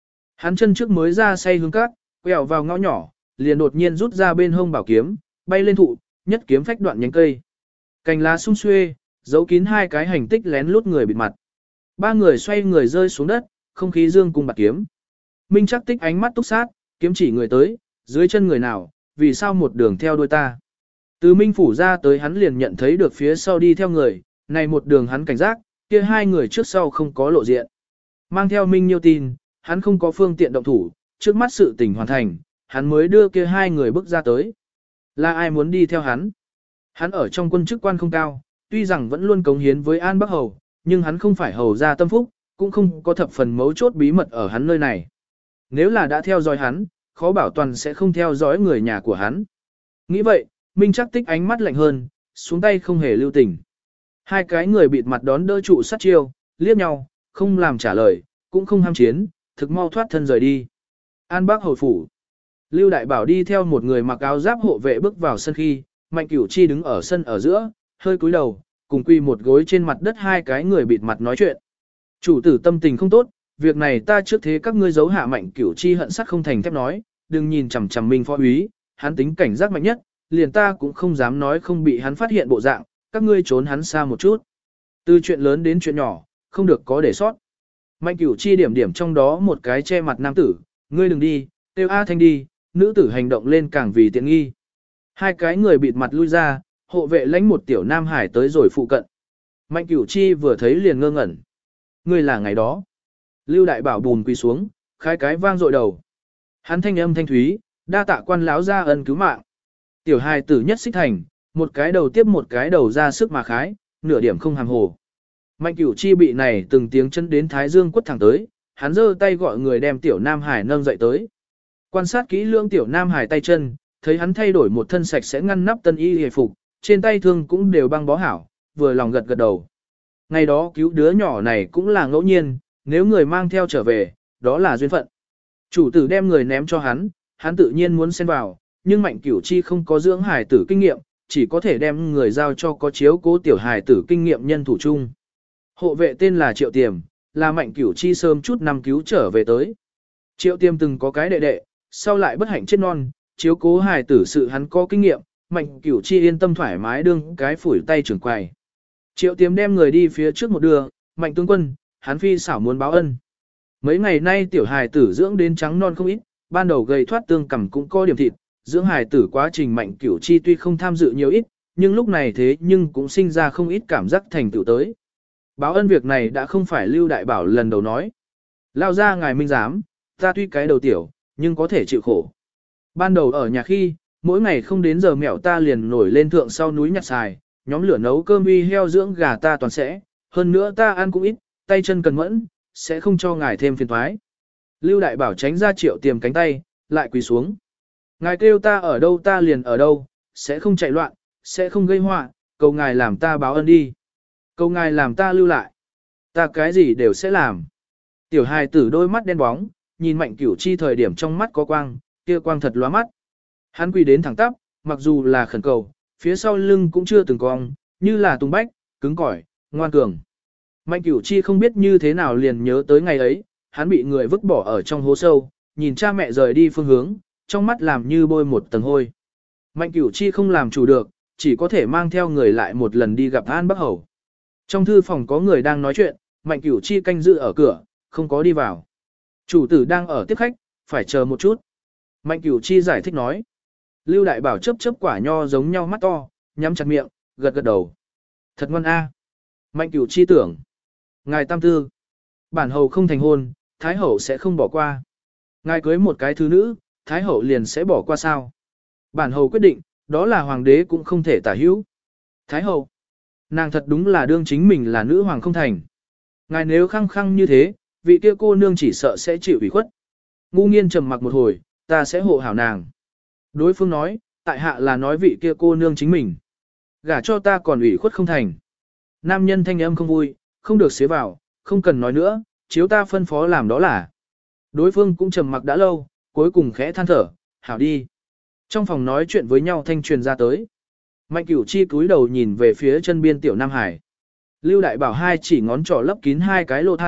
Hắn chân trước mới ra say hướng cát, quẹo vào ngõ nhỏ, liền đột nhiên rút ra bên hông bảo kiếm, bay lên thụ, nhất kiếm phách đoạn nhánh cây. Cành lá sum xuê, giấu kín hai cái hành tích lén lút người bịt mặt. Ba người xoay người rơi xuống đất, không khí dương cùng bạc kiếm. Minh Trác Tích ánh mắt túc sát, kiếm chỉ người tới, dưới chân người nào, vì sao một đường theo đuôi ta. Từ Minh phủ ra tới hắn liền nhận thấy được phía sau đi theo người, này một đường hắn cảnh giác, kia hai người trước sau không có lộ diện. Mang theo Minh Nhiêu tin, hắn không có phương tiện động thủ, trước mắt sự tình hoàn thành, hắn mới đưa kia hai người bước ra tới. Là ai muốn đi theo hắn? Hắn ở trong quân chức quan không cao, tuy rằng vẫn luôn cống hiến với An Bắc Hầu, nhưng hắn không phải hầu gia tâm phúc, cũng không có thập phần mấu chốt bí mật ở hắn nơi này. Nếu là đã theo dõi hắn, khó bảo toàn sẽ không theo dõi người nhà của hắn. Nghĩ vậy, Minh Trác Tích ánh mắt lạnh hơn, xuống tay không hề lưu tình. Hai cái người bịt mặt đón đỡ trụ sát chiêu, liếc nhau, không làm trả lời, cũng không ham chiến, thực mau thoát thân rời đi. An Bắc Hầu phủ. Lưu Đại Bảo đi theo một người mặc áo giáp hộ vệ bước vào sân khi, Mạnh Cửu Chi đứng ở sân ở giữa, hơi cúi đầu, cùng quy một gối trên mặt đất hai cái người bịt mặt nói chuyện. Chủ tử tâm tình không tốt, việc này ta trước thế các ngươi giấu hạ. Mạnh Cửu Chi hận sắt không thành thép nói, đừng nhìn chằm chằm Minh phó úy, hắn tính cảnh giác mạnh nhất, liền ta cũng không dám nói không bị hắn phát hiện bộ dạng, các ngươi trốn hắn xa một chút. Từ chuyện lớn đến chuyện nhỏ, không được có để sót. Mạnh Cửu Chi điểm điểm trong đó một cái che mặt nam tử, ngươi đừng đi, tiêu A Thanh đi, nữ tử hành động lên càng vì tiện nghi. Hai cái người bịt mặt lui ra, hộ vệ lãnh một tiểu nam hải tới rồi phụ cận. Mạnh Cửu Chi vừa thấy liền ngơ ngẩn. Ngươi là ngày đó. Lưu Đại Bảo bùn quỳ xuống, khai cái vang dội đầu. Hắn thanh âm thanh thúy, đa tạ quan lão ra ân cứu mạng. Tiểu hài tử nhất xích thành, một cái đầu tiếp một cái đầu ra sức mà khái, nửa điểm không hàm hồ. Mạnh Cửu Chi bị này từng tiếng chân đến thái dương quất thẳng tới, hắn giơ tay gọi người đem tiểu nam hải nâng dậy tới. Quan sát kỹ lưỡng tiểu nam hải tay chân, thấy hắn thay đổi một thân sạch sẽ ngăn nắp tân y hề phục, trên tay thương cũng đều băng bó hảo, vừa lòng gật gật đầu. Ngày đó cứu đứa nhỏ này cũng là ngẫu nhiên, nếu người mang theo trở về, đó là duyên phận. Chủ tử đem người ném cho hắn, hắn tự nhiên muốn xen vào, nhưng Mạnh Cửu Chi không có dưỡng hài tử kinh nghiệm, chỉ có thể đem người giao cho có chiếu cố tiểu hài tử kinh nghiệm nhân thủ chung. Hộ vệ tên là Triệu Tiềm, là Mạnh Cửu Chi sớm chút năm cứu trở về tới. Triệu Tiềm từng có cái đệ đệ, sau lại bất hạnh chết non, chiếu cố hài tử sự hắn có kinh nghiệm, Mạnh Cửu Chi yên tâm thoải mái đương cái phủi tay trưởng quầy. Triệu Tiềm đem người đi phía trước một đường, Mạnh tướng quân, hắn phi xảo muốn báo ân. Mấy ngày nay tiểu hài tử dưỡng đến trắng non không ít, ban đầu gầy thoát tương cằm cũng có điểm thịt, dưỡng hài tử quá trình Mạnh Cửu Chi tuy không tham dự nhiều ít, nhưng lúc này thế nhưng cũng sinh ra không ít cảm giác thành tựu tới. Báo ân việc này đã không phải Lưu Đại Bảo lần đầu nói. Lao ra ngài minh giám, ta tuy cái đầu tiểu, nhưng có thể chịu khổ. Ban đầu ở nhà khi, mỗi ngày không đến giờ mẹo ta liền nổi lên thượng sau núi nhặt xài, nhóm lửa nấu cơm uy heo dưỡng gà ta toàn sẽ, hơn nữa ta ăn cũng ít, tay chân cần mẫn, sẽ không cho ngài thêm phiền toái. Lưu Đại Bảo tránh ra Triệu Tiềm cánh tay, lại quỳ xuống. Ngài kêu ta ở đâu ta liền ở đâu, sẽ không chạy loạn, sẽ không gây họa, cầu ngài làm ta báo ân đi. Cầu ngài làm ta lưu lại. Ta cái gì đều sẽ làm. Tiểu hài tử đôi mắt đen bóng, nhìn Mạnh Cửu Chi thời điểm trong mắt có quang, kia quang thật lóa mắt. Hắn quỳ đến thẳng tắp, mặc dù là khẩn cầu, phía sau lưng cũng chưa từng cong, như là tung bách, cứng cỏi, ngoan cường. Mạnh Cửu Chi không biết như thế nào liền nhớ tới ngày ấy, hắn bị người vứt bỏ ở trong hố sâu, nhìn cha mẹ rời đi phương hướng, trong mắt làm như bôi một tầng hôi. Mạnh Cửu Chi không làm chủ được, chỉ có thể mang theo người lại một lần đi gặp An Bắc Hầu. Trong thư phòng có người đang nói chuyện, Mạnh Cửu Chi canh giữ ở cửa, không có đi vào. Chủ tử đang ở tiếp khách, phải chờ một chút. Mạnh Cửu Chi giải thích nói. Lưu Đại Bảo chớp chớp quả nho giống nhau mắt to, nhắm chặt miệng, gật gật đầu. Thật ngoan a. Mạnh Cửu Chi tưởng. Ngài tam tư. Bản hầu không thành hôn, Thái hậu sẽ không bỏ qua. Ngài cưới một cái thứ nữ, Thái hậu liền sẽ bỏ qua sao. Bản hầu quyết định, đó là hoàng đế cũng không thể tả hữu. Thái hậu. Nàng thật đúng là đương chính mình là nữ hoàng không thành. Ngài nếu khăng khăng như thế, vị kia cô nương chỉ sợ sẽ chịu ủy khuất. Ngu Nghiên trầm mặc một hồi, ta sẽ hộ hảo nàng. Đối phương nói, tại hạ là nói vị kia cô nương chính mình. Gả cho ta còn ủy khuất không thành. Nam nhân thanh âm không vui, không được xế vào, không cần nói nữa, chiếu ta phân phó làm đó là. Đối phương cũng trầm mặc đã lâu, cuối cùng khẽ than thở, hảo đi. Trong phòng nói chuyện với nhau thanh truyền ra tới. Mạnh Cửu Chi cúi đầu nhìn về phía chân biên tiểu Nam Hải. Lưu Đại Bảo hai chỉ ngón trỏ lấp kín hai cái lỗ thai,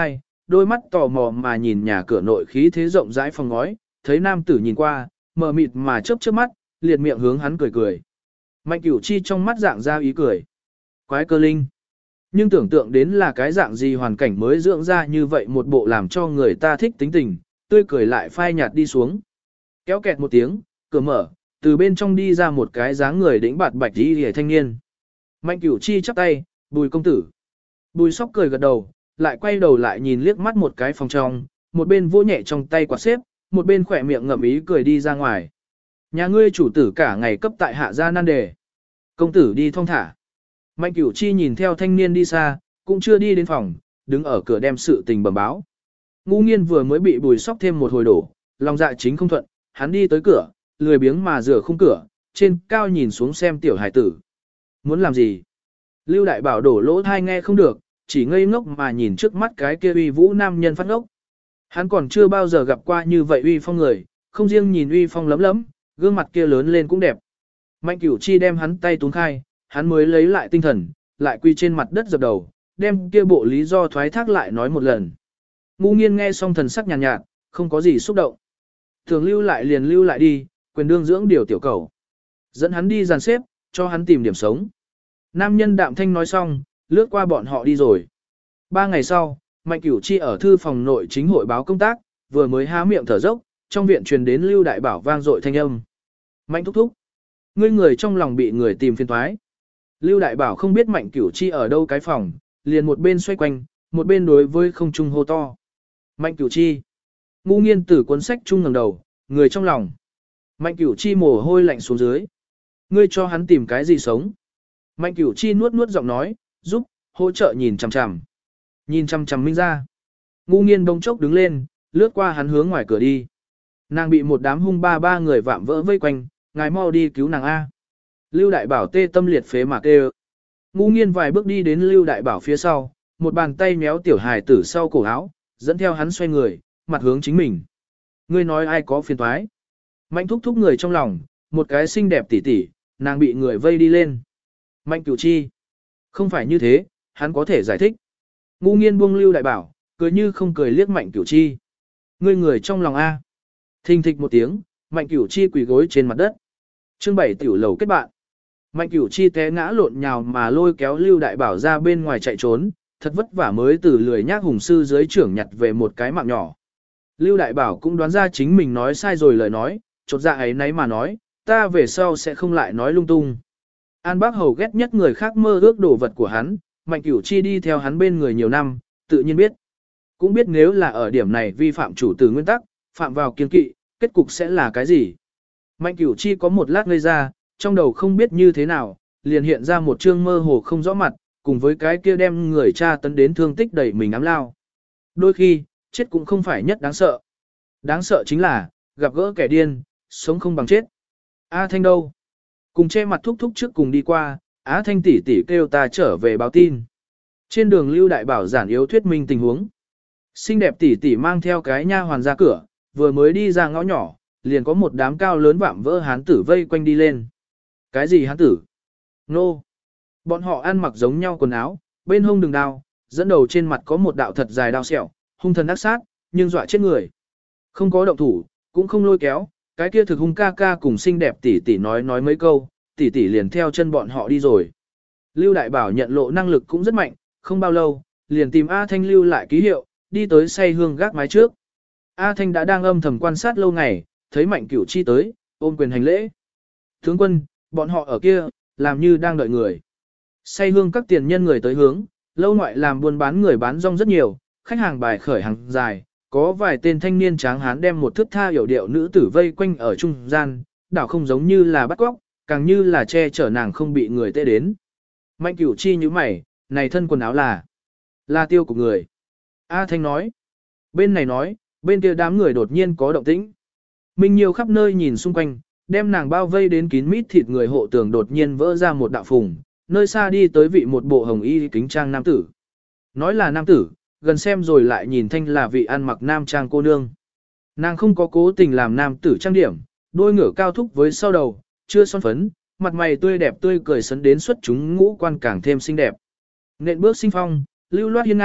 đôi mắt tò mò mà nhìn nhà cửa nội khí thế rộng rãi phòng ngói, thấy nam tử nhìn qua, mờ mịt mà chớp chớp mắt, liệt miệng hướng hắn cười cười. Mạnh Cửu Chi trong mắt dạng ra ý cười. Quái cơ linh. Nhưng tưởng tượng đến là cái dạng gì hoàn cảnh mới dưỡng ra như vậy một bộ làm cho người ta thích tính tình, tươi cười lại phai nhạt đi xuống. Kéo kẹt một tiếng, cửa mở, từ bên trong đi ra một cái dáng người đĩnh bạt bạch đi hề thanh niên. Mạnh Cửu Chi chắp tay, Bùi công tử. Bùi Sóc cười gật đầu, lại quay đầu lại nhìn liếc mắt một cái phòng trong, một bên vỗ nhẹ trong tay quạt xếp, một bên khỏe miệng ngậm ý cười đi ra ngoài. Nhà ngươi chủ tử cả ngày cấp tại hạ gia nan đề. Công tử đi thong thả. Mạnh Cửu Chi nhìn theo thanh niên đi xa, cũng chưa đi đến phòng, đứng ở cửa đem sự tình bẩm báo. Ngũ Nghiên vừa mới bị Bùi Sóc thêm một hồi đổ, lòng dạ chính không thuận, hắn đi tới cửa, lười biếng mà rửa khung cửa, trên cao nhìn xuống xem tiểu hải tử. Muốn làm gì? Lưu Đại Bảo đổ lỗ thai nghe không được, chỉ ngây ngốc mà nhìn trước mắt cái kia uy vũ nam nhân phát ngốc. Hắn còn chưa bao giờ gặp qua như vậy uy phong người, không riêng nhìn uy phong lấm lấm, gương mặt kia lớn lên cũng đẹp. Mạnh Cửu Chi đem hắn tay túng khai, hắn mới lấy lại tinh thần, lại quy trên mặt đất dập đầu, đem kia bộ lý do thoái thác lại nói một lần. Ngũ Nghiên nghe xong thần sắc nhàn nhạt, nhạt, không có gì xúc động. Thường lưu lại liền lưu lại đi, quyền đương dưỡng điều tiểu cầu. Dẫn hắn đi dàn xếp, cho hắn tìm điểm sống. Nam nhân đạm thanh nói xong, lướt qua bọn họ đi rồi. Ba ngày sau, Mạnh Cửu Chi ở thư phòng nội chính hội báo công tác, vừa mới há miệng thở dốc, trong viện truyền đến Lưu Đại Bảo vang dội thanh âm. Mạnh thúc thúc. Ngươi người trong lòng bị người tìm phiền toái. Lưu Đại Bảo không biết Mạnh Cửu Chi ở đâu cái phòng, liền một bên xoay quanh, một bên đối với không trung hô to. Mạnh Cửu Chi. Ngũ Nghiên từ cuốn sách trung ngẩng đầu, người trong lòng. Mạnh Cửu Chi mồ hôi lạnh xuống dưới. Ngươi cho hắn tìm cái gì sống? Mạnh Cửu Chi nuốt nuốt giọng nói, giúp, hỗ trợ nhìn chằm chằm. Nhìn chằm chằm Minh ra. Ngũ Nghiên bỗng chốc đứng lên, lướt qua hắn hướng ngoài cửa đi. Nàng bị một đám hung ba ba người vạm vỡ vây quanh, ngài mau đi cứu nàng A. Lưu Đại Bảo tê tâm liệt phế mà kêu. Ngũ Nghiên vài bước đi đến Lưu Đại Bảo phía sau, một bàn tay méo tiểu hài tử sau cổ áo, dẫn theo hắn xoay người, mặt hướng chính mình. Ngươi nói ai có phiền toái? Mạnh thúc thúc người trong lòng, một cái xinh đẹp tỉ tỉ, nàng bị người vây đi lên. Mạnh Cửu Chi. Không phải như thế, hắn có thể giải thích. Ngũ Nghiên buông Lưu Đại Bảo, cười như không cười liếc Mạnh Cửu Chi. Ngươi người trong lòng A. Thình thịch một tiếng, Mạnh Cửu Chi quỳ gối trên mặt đất. Chương bảy tiểu lầu kết bạn. Mạnh Cửu Chi té ngã lộn nhào mà lôi kéo Lưu Đại Bảo ra bên ngoài chạy trốn, thật vất vả mới từ lười nhác hùng sư dưới trưởng nhặt về một cái mạng nhỏ. Lưu Đại Bảo cũng đoán ra chính mình nói sai rồi lời nói, chột dạ ấy nấy mà nói, ta về sau sẽ không lại nói lung tung. An Bác Hầu ghét nhất người khác mơ ước đồ vật của hắn, Mạnh Cửu Chi đi theo hắn bên người nhiều năm, tự nhiên biết. Cũng biết nếu là ở điểm này vi phạm chủ tử nguyên tắc, phạm vào kiên kỵ, kết cục sẽ là cái gì. Mạnh Cửu Chi có một lát ngây ra, trong đầu không biết như thế nào, liền hiện ra một trương mơ hồ không rõ mặt, cùng với cái kia đem người cha tấn đến thương tích đẩy mình ám lao. Đôi khi, chết cũng không phải nhất đáng sợ. Đáng sợ chính là, gặp gỡ kẻ điên, sống không bằng chết. A Thanh đâu? Cùng che mặt thúc thúc trước cùng đi qua, Á Thanh tỷ tỷ kêu ta trở về báo tin. Trên đường Lưu Đại Bảo giản yếu thuyết minh tình huống. Xinh đẹp tỷ tỷ mang theo cái nha hoàn ra cửa, vừa mới đi ra ngõ nhỏ, liền có một đám cao lớn vạm vỡ hán tử vây quanh đi lên. Cái gì hán tử? Nô! Bọn họ ăn mặc giống nhau quần áo, bên hông đường đao, dẫn đầu trên mặt có một đạo thật dài đao sẹo, hung thần ác sát, nhưng dọa chết người. Không có động thủ, cũng không lôi kéo, cái kia thực hung ca ca cùng xinh đẹp tỷ tỷ nói nói mấy câu, tỷ tỷ liền theo chân bọn họ đi rồi. Lưu Đại Bảo nhận lộ năng lực cũng rất mạnh, không bao lâu, liền tìm A Thanh lưu lại ký hiệu, đi tới say hương gác mái trước. A Thanh đã đang âm thầm quan sát lâu ngày, thấy Mạnh Cửu Chi tới, ôm quyền hành lễ. Tướng quân, bọn họ ở kia, làm như đang đợi người. Say hương các tiền nhân người tới hướng, lâu ngoại làm buôn bán người bán rong rất nhiều, khách hàng bài khởi hàng dài, có vài tên thanh niên tráng hán đem một thước tha hiểu điệu nữ tử vây quanh ở trung gian, đảo không giống như là bắt cóc, càng như là che chở nàng không bị người tệ đến. Mạnh Cửu Chi như mày, này thân quần áo là, là tiêu của người. A Thanh nói, bên này nói, bên kia đám người đột nhiên có động tĩnh. Minh nhiều khắp nơi nhìn xung quanh, đem nàng bao vây đến kín mít thịt người hộ tường đột nhiên vỡ ra một đạo phùng, nơi xa đi tới vị một bộ hồng y kính trang nam tử. Nói là nam tử, gần xem rồi lại nhìn thanh là vị ăn mặc nam trang cô nương. Nàng không có cố tình làm nam tử trang điểm, đôi ngửa cao thúc với sau đầu, chưa son phấn, mặt mày tươi đẹp tươi cười sấn đến xuất chúng ngũ quan càng thêm xinh đẹp. Nện bước sinh phong, lưu loát hiên ngang,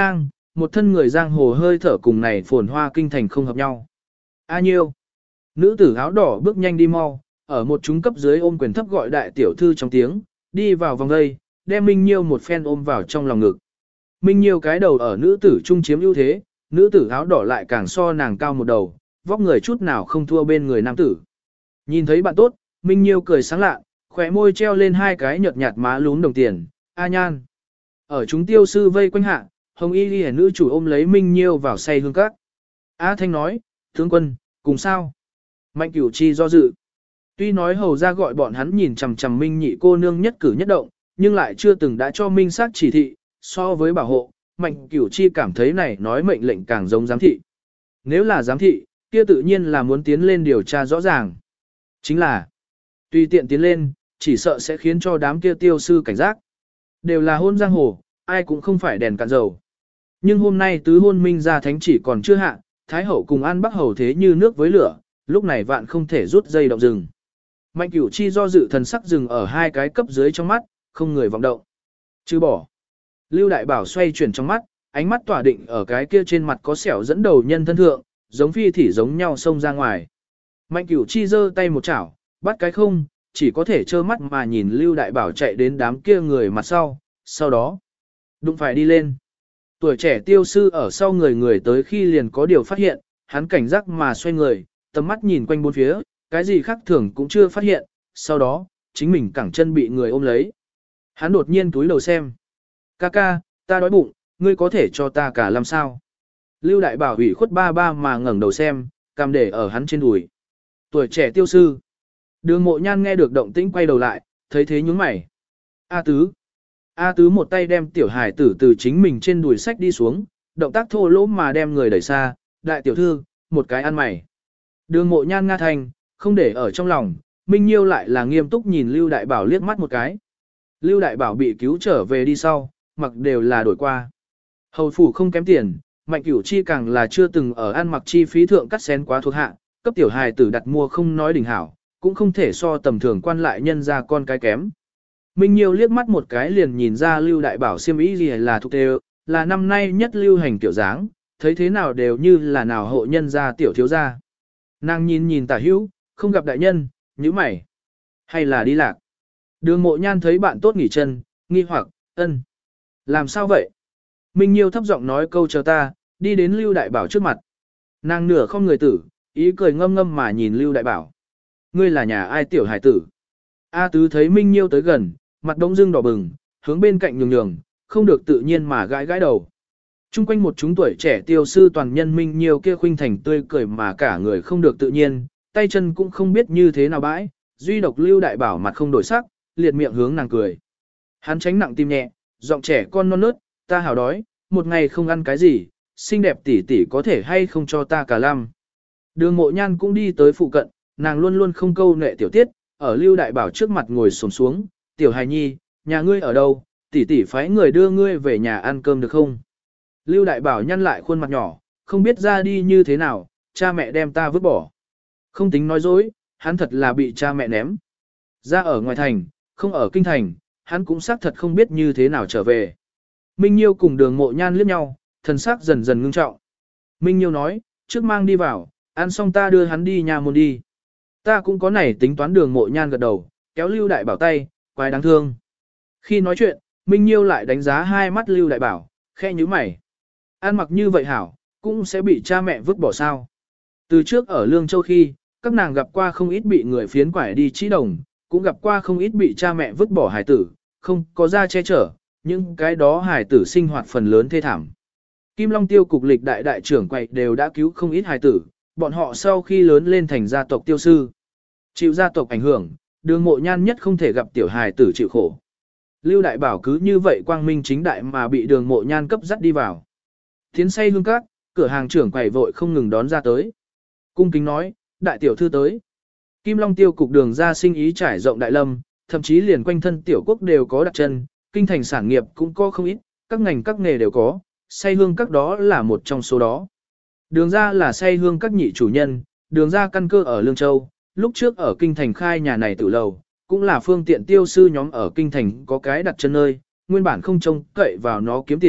một thân người giang hồ hơi thở cùng này phồn hoa kinh thành không hợp nhau. A nhiêu. Nữ tử áo đỏ bước nhanh đi mau, ở một chúng cấp dưới ôm quyền thấp gọi đại tiểu thư trong tiếng, đi vào vòng đây, đem Minh Nhiêu một phen ôm vào trong lòng ngực. Minh Nhiêu cái đầu ở nữ tử trung chiếm ưu thế, nữ tử áo đỏ lại càng so nàng cao một đầu, vóc người chút nào không thua bên người nam tử. Nhìn thấy bạn tốt, Minh Nhiêu cười sáng lạ, khóe môi treo lên hai cái nhợt nhạt má lún đồng tiền, A Nhan. Ở chúng tiêu sư vây quanh hạ, Hồng Y Liễu nữ chủ ôm lấy Minh Nhiêu vào say hương các. A Thanh nói, tướng quân, cùng sao? Mạnh Cửu Chi do dự. Tuy nói hầu ra gọi bọn hắn nhìn chằm chằm Minh nhị cô nương nhất cử nhất động, nhưng lại chưa từng đã cho Minh sát chỉ thị, so với bảo hộ, Mạnh Cửu Chi cảm thấy này nói mệnh lệnh càng giống giám thị. Nếu là giám thị, kia tự nhiên là muốn tiến lên điều tra rõ ràng. Chính là, tùy tiện tiến lên, chỉ sợ sẽ khiến cho đám kia tiêu sư cảnh giác. Đều là hôn giang hồ, ai cũng không phải đèn cạn dầu. Nhưng hôm nay tứ hôn Minh gia thánh chỉ còn chưa hạ, Thái hậu cùng An Bắc hầu thế như nước với lửa, lúc này vạn không thể rút dây động rừng. Mạnh Cửu Chi do dự thần sắc dừng ở hai cái cấp dưới trong mắt, không người vọng động. Chứ bỏ. Lưu Đại Bảo xoay chuyển trong mắt, ánh mắt tỏa định ở cái kia trên mặt có sẹo dẫn đầu nhân thân thượng, giống phi thỉ giống nhau xông ra ngoài. Mạnh Cửu Chi giơ tay một chảo, bắt cái không, chỉ có thể trơ mắt mà nhìn Lưu Đại Bảo chạy đến đám kia người mặt sau, sau đó đụng phải đi lên. Tuổi trẻ tiêu sư ở sau người người tới khi liền có điều phát hiện, hắn cảnh giác mà xoay người, tầm mắt nhìn quanh bốn phía, cái gì khác thường cũng chưa phát hiện, sau đó, chính mình cẳng chân bị người ôm lấy. Hắn đột nhiên túi đầu xem. Ca ca, ta đói bụng, ngươi có thể cho ta cả làm sao? Lưu Đại Bảo ủy khuất ba ba mà ngẩng đầu xem, cằm để ở hắn trên đùi. Tuổi trẻ tiêu sư. Đường Mộ Nhan nghe được động tĩnh quay đầu lại, thấy thế nhướng mày. A Tứ. A Tứ một tay đem tiểu hải tử từ chính mình trên đùi sách đi xuống, động tác thô lỗ mà đem người đẩy xa, đại tiểu thư, một cái ăn mày. Đường Mộ Nhan nga thành, không để ở trong lòng, Minh Nhiêu lại là nghiêm túc nhìn Lưu Đại Bảo liếc mắt một cái. Lưu Đại Bảo bị cứu trở về đi sau, mặc đều là đổi qua. Hầu phủ không kém tiền, Mạnh Cửu Chi càng là chưa từng ở ăn mặc chi phí thượng cắt xén quá thuộc hạ, cấp tiểu hài tử đặt mua không nói đỉnh hảo, cũng không thể so tầm thường quan lại nhân ra con cái kém. Minh Nhiêu liếc mắt một cái liền nhìn ra Lưu Đại Bảo xiêm y gì là thuộc tề, là năm nay nhất lưu hành tiểu dáng, thấy thế nào đều như là nào hộ nhân gia tiểu thiếu gia. Nàng nhìn nhìn tả hữu, không gặp đại nhân, nhíu mày. Hay là đi lạc. Đường Mộ Nhan thấy bạn tốt nghỉ chân, nghi hoặc, ân. Làm sao vậy? Minh Nhiêu thấp giọng nói câu chờ ta, đi đến Lưu Đại Bảo trước mặt. Nàng nửa không người tử, ý cười ngâm ngâm mà nhìn Lưu Đại Bảo. Ngươi là nhà ai tiểu hải tử? A Tứ thấy Minh Nhiêu tới gần, mặt đông dưng đỏ bừng, hướng bên cạnh nhường nhường, không được tự nhiên mà gãi gãi đầu. Trung quanh một chúng tuổi trẻ tiêu sư toàn nhân Minh Nhiêu kia khuynh thành tươi cười mà cả người không được tự nhiên, tay chân cũng không biết như thế nào bãi, duy độc Lưu Đại Bảo mặt không đổi sắc, liệt miệng hướng nàng cười. Hắn tránh nặng tim nhẹ, giọng trẻ con non nớt, ta hảo đói, một ngày không ăn cái gì, xinh đẹp tỷ tỷ có thể hay không cho ta cả lăm. Đường Mộ Nhan cũng đi tới phụ cận, nàng luôn luôn không câu nệ tiểu tiết, ở Lưu Đại Bảo trước mặt ngồi xổm xuống, tiểu hài nhi, nhà ngươi ở đâu, tỷ tỷ phái người đưa ngươi về nhà ăn cơm được không? Lưu Đại Bảo nhăn lại khuôn mặt nhỏ, không biết ra đi như thế nào, cha mẹ đem ta vứt bỏ. Không tính nói dối, hắn thật là bị cha mẹ ném. Ra ở ngoài thành, không ở kinh thành, hắn cũng xác thật không biết như thế nào trở về. Minh Nhiêu cùng Đường Mộ Nhan liếc nhau, thần sắc dần dần ngưng trọng. Minh Nhiêu nói, trước mang đi vào, ăn xong ta đưa hắn đi nhà môn đi. Ta cũng có nảy tính toán Đường Mộ Nhan gật đầu, kéo Lưu Đại Bảo tay, quái đáng thương. Khi nói chuyện, Minh Nhiêu lại đánh giá hai mắt Lưu Đại Bảo, khe như mày. Ăn mặc như vậy hảo, cũng sẽ bị cha mẹ vứt bỏ sao. Từ trước ở Lương Châu khi, các nàng gặp qua không ít bị người phiến quải đi trĩ đồng, cũng gặp qua không ít bị cha mẹ vứt bỏ hài tử, không có ra che chở, nhưng cái đó hài tử sinh hoạt phần lớn thê thảm. Kim Long Tiêu cục lịch đại đại trưởng quậy đều đã cứu không ít hài tử, bọn họ sau khi lớn lên thành gia tộc tiêu sư. Chịu gia tộc ảnh hưởng, Đường Mộ Nhan nhất không thể gặp tiểu hài tử chịu khổ. Lưu Đại Bảo cứ như vậy quang minh chính đại mà bị Đường Mộ Nhan cấp dắt đi vào. Thiến say hương các, cửa hàng trưởng quầy vội không ngừng đón ra tới. Cung kính nói, đại tiểu thư tới. Kim Long Tiêu cục đường ra sinh ý trải rộng đại lâm, thậm chí liền quanh thân tiểu quốc đều có đặt chân, kinh thành sản nghiệp cũng có không ít, các ngành các nghề đều có, say hương các đó là một trong số đó. Đường ra là say hương các nhị chủ nhân, đường ra căn cơ ở Lương Châu, lúc trước ở kinh thành khai nhà này tự lầu, cũng là phương tiện tiêu sư nhóm ở kinh thành có cái đặt chân nơi, nguyên bản không trông cậy vào nó kiếm tiền,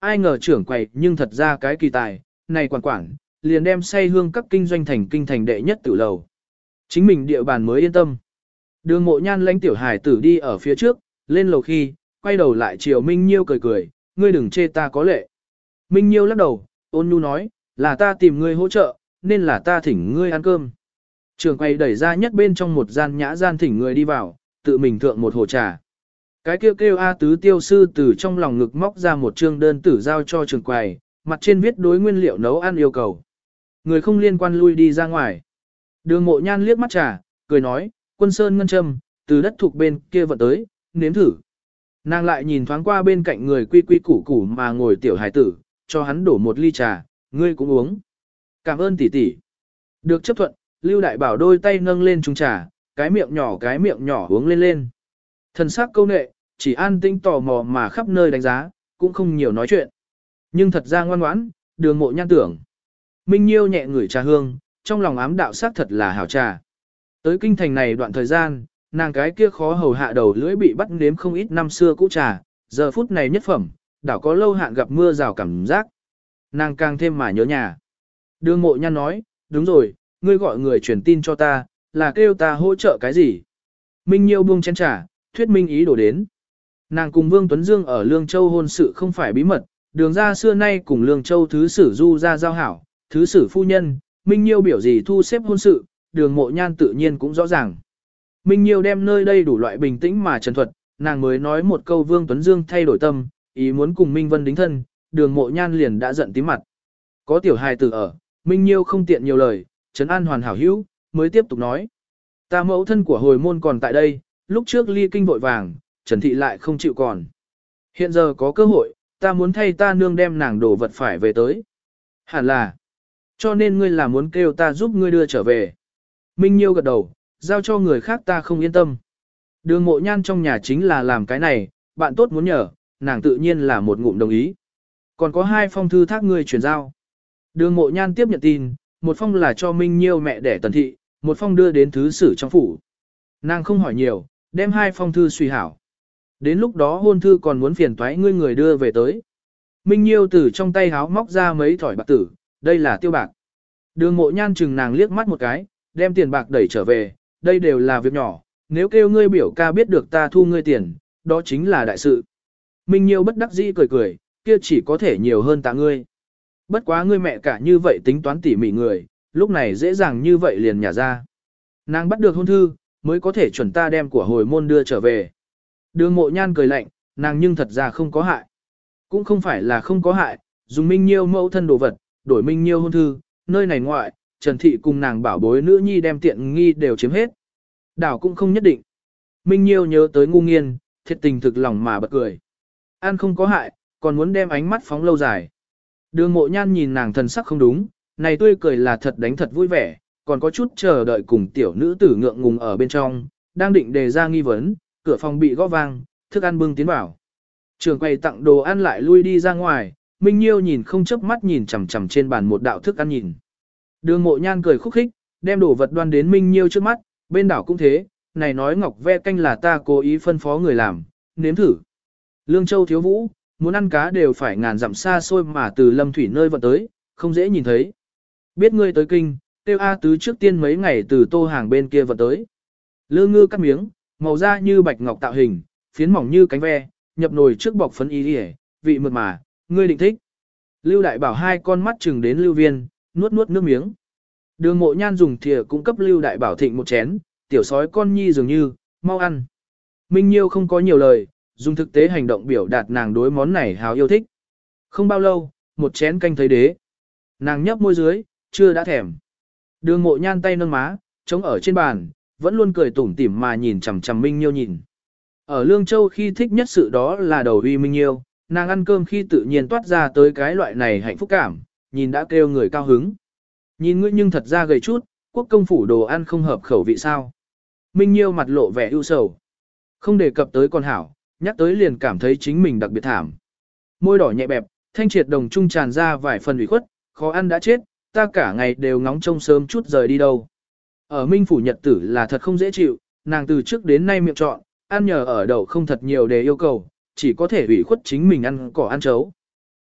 ai ngờ trưởng quầy nhưng thật ra cái kỳ tài, này quản quản, liền đem say hương các kinh doanh thành kinh thành đệ nhất tử lầu. Chính mình địa bàn mới yên tâm. Đường Mộ Nhan lãnh tiểu hải tử đi ở phía trước, lên lầu khi, quay đầu lại chiều Minh Nhiêu cười cười, ngươi đừng chê ta có lệ. Minh Nhiêu lắc đầu, ôn nhu nói, là ta tìm ngươi hỗ trợ, nên là ta thỉnh ngươi ăn cơm. Trường quay đẩy ra nhất bên trong một gian nhã gian thỉnh người đi vào, tự mình thượng một hồ trà. Cái kêu kêu A tứ tiêu sư từ trong lòng ngực móc ra một trương đơn tử giao cho trường quầy, mặt trên viết đối nguyên liệu nấu ăn yêu cầu. Người không liên quan lui đi ra ngoài. Đường Mộ Nhan liếc mắt trà, cười nói, quân sơn ngân châm, từ đất thuộc bên kia vận tới, nếm thử. Nàng lại nhìn thoáng qua bên cạnh người quy quy củ củ mà ngồi tiểu hải tử, cho hắn đổ một ly trà, ngươi cũng uống. Cảm ơn tỷ tỷ. Được chấp thuận, Lưu Đại Bảo đôi tay nâng lên chung trà, cái miệng nhỏ cái miệng nhỏ uống lên lên. Thần sắc câu nệ, chỉ an tĩnh tò mò mà khắp nơi đánh giá, cũng không nhiều nói chuyện. Nhưng thật ra ngoan ngoãn, Đường Mộ Nhan tưởng. Minh Nhiêu nhẹ ngửi trà hương, trong lòng ám đạo sắc thật là hảo trà. Tới kinh thành này đoạn thời gian, nàng cái kia khó hầu hạ đầu lưỡi bị bắt nếm không ít năm xưa cũ trà, giờ phút này nhất phẩm, đảo có lâu hạn gặp mưa rào cảm giác. Nàng càng thêm mà nhớ nhà. Đường Mộ Nhan nói, đúng rồi, ngươi gọi người truyền tin cho ta, là kêu ta hỗ trợ cái gì? Minh Nhiêu buông chén trà, thuyết minh ý đổ đến. Nàng cùng Vương Tuấn Dương ở Lương Châu hôn sự không phải bí mật, đường ra xưa nay cùng Lương Châu thứ sử du ra giao hảo, thứ sử phu nhân, Minh Nhiêu biểu gì thu xếp hôn sự, Đường Mộ Nhan tự nhiên cũng rõ ràng. Minh Nhiêu đem nơi đây đủ loại bình tĩnh mà trần thuật, nàng mới nói một câu Vương Tuấn Dương thay đổi tâm, ý muốn cùng Minh Vân đính thân, Đường Mộ Nhan liền đã giận tím mặt. Có tiểu hài tử ở, Minh Nhiêu không tiện nhiều lời, trấn an hoàn hảo hữu, mới tiếp tục nói. Ta mẫu thân của hồi môn còn tại đây, lúc trước ly kinh vội vàng, Trần Thị lại không chịu còn. Hiện giờ có cơ hội, ta muốn thay ta nương đem nàng đồ vật phải về tới. Hẳn là, cho nên ngươi là muốn kêu ta giúp ngươi đưa trở về. Minh Nhiêu gật đầu, giao cho người khác ta không yên tâm. Đường Mộ Nhan trong nhà chính là làm cái này, bạn tốt muốn nhờ, nàng tự nhiên là một ngụm đồng ý. Còn có hai phong thư thác ngươi chuyển giao. Đường Mộ Nhan tiếp nhận tin, một phong là cho Minh Nhiêu mẹ đẻ Tần Thị, một phong đưa đến thứ sử trong phủ. Nàng không hỏi nhiều, đem hai phong thư suy hảo. Đến lúc đó hôn thư còn muốn phiền toái ngươi người đưa về tới. Minh Nhiêu từ trong tay háo móc ra mấy thỏi bạc tử, đây là tiêu bạc. Đường Mộ Nhan chừng nàng liếc mắt một cái, đem tiền bạc đẩy trở về, đây đều là việc nhỏ, nếu kêu ngươi biểu ca biết được ta thu ngươi tiền, đó chính là đại sự. Minh Nhiêu bất đắc dĩ cười cười, kia chỉ có thể nhiều hơn tạ ngươi. Bất quá ngươi mẹ cả như vậy tính toán tỉ mỉ người, lúc này dễ dàng như vậy liền nhả ra. Nàng bắt được hôn thư, mới có thể chuẩn ta đem của hồi môn đưa trở về. Đường Mộ Nhan cười lạnh, nàng nhưng thật ra không có hại. Cũng không phải là không có hại, dùng Minh Nhiêu mẫu thân đồ vật, đổi Minh Nhiêu hôn thư, nơi này ngoại, Trần Thị cùng nàng bảo bối nữ nhi đem tiện nghi đều chiếm hết. Đảo cũng không nhất định. Minh Nhiêu nhớ tới ngu nghiên, thiệt tình thực lòng mà bật cười. Ăn không có hại, còn muốn đem ánh mắt phóng lâu dài. Đường Mộ Nhan nhìn nàng thần sắc không đúng, này tươi cười là thật đánh thật vui vẻ, còn có chút chờ đợi cùng tiểu nữ tử ngượng ngùng ở bên trong, đang định đề ra nghi vấn, cửa phòng bị gõ vang, thức ăn bưng tiến vào. Trường quầy tặng đồ ăn lại lui đi ra ngoài, Minh Nhiêu nhìn không chớp mắt nhìn chằm chằm trên bàn một đạo thức ăn nhìn. Đường Mộ Nhan cười khúc khích, đem đồ vật đoan đến Minh Nhiêu trước mắt, bên đảo cũng thế, này nói ngọc ve canh là ta cố ý phân phó người làm, nếm thử. Lương Châu thiếu vũ, muốn ăn cá đều phải ngàn dặm xa xôi mà từ Lâm Thủy nơi vận tới, không dễ nhìn thấy. Biết ngươi tới kinh, tiêu A tứ trước tiên mấy ngày từ tô hàng bên kia vận tới. Lương ngư cắt miếng, màu da như bạch ngọc tạo hình, phiến mỏng như cánh ve, nhập nồi trước bọc phấn y đi vị mượt mà, ngươi định thích. Lưu Đại Bảo hai con mắt chừng đến Lưu Viên, nuốt nuốt nước miếng. Đường Mộ Nhan dùng thìa cung cấp Lưu Đại Bảo thịnh một chén, tiểu sói con nhi dường như, mau ăn. Minh Nhiêu không có nhiều lời, dùng thực tế hành động biểu đạt nàng đối món này hào yêu thích. Không bao lâu, một chén canh thấy đế. Nàng nhấp môi dưới, chưa đã thèm. Đường Mộ Nhan tay nâng má, chống ở trên bàn, vẫn luôn cười tủm tỉm mà nhìn chằm chằm Minh Nhiêu nhìn. Ở Lương Châu khi thích nhất sự đó là đầu uy Minh Nhiêu, nàng ăn cơm khi tự nhiên toát ra tới cái loại này hạnh phúc cảm, nhìn đã kêu người cao hứng. Nhìn ngươi nhưng thật ra gầy chút, quốc công phủ đồ ăn không hợp khẩu vị sao. Minh Nhiêu mặt lộ vẻ ưu sầu. Không đề cập tới con hảo, nhắc tới liền cảm thấy chính mình đặc biệt thảm. Môi đỏ nhẹ bẹp, thanh triệt đồng trung tràn ra vài phần ủy khuất, khó ăn đã chết, ta cả ngày đều ngóng trông sớm chút rời đi đâu. Ở Minh phủ nhật tử là thật không dễ chịu, nàng từ trước đến nay miệng chọn, ăn nhờ ở đậu không thật nhiều để yêu cầu, chỉ có thể ủy khuất chính mình ăn cỏ ăn chấu.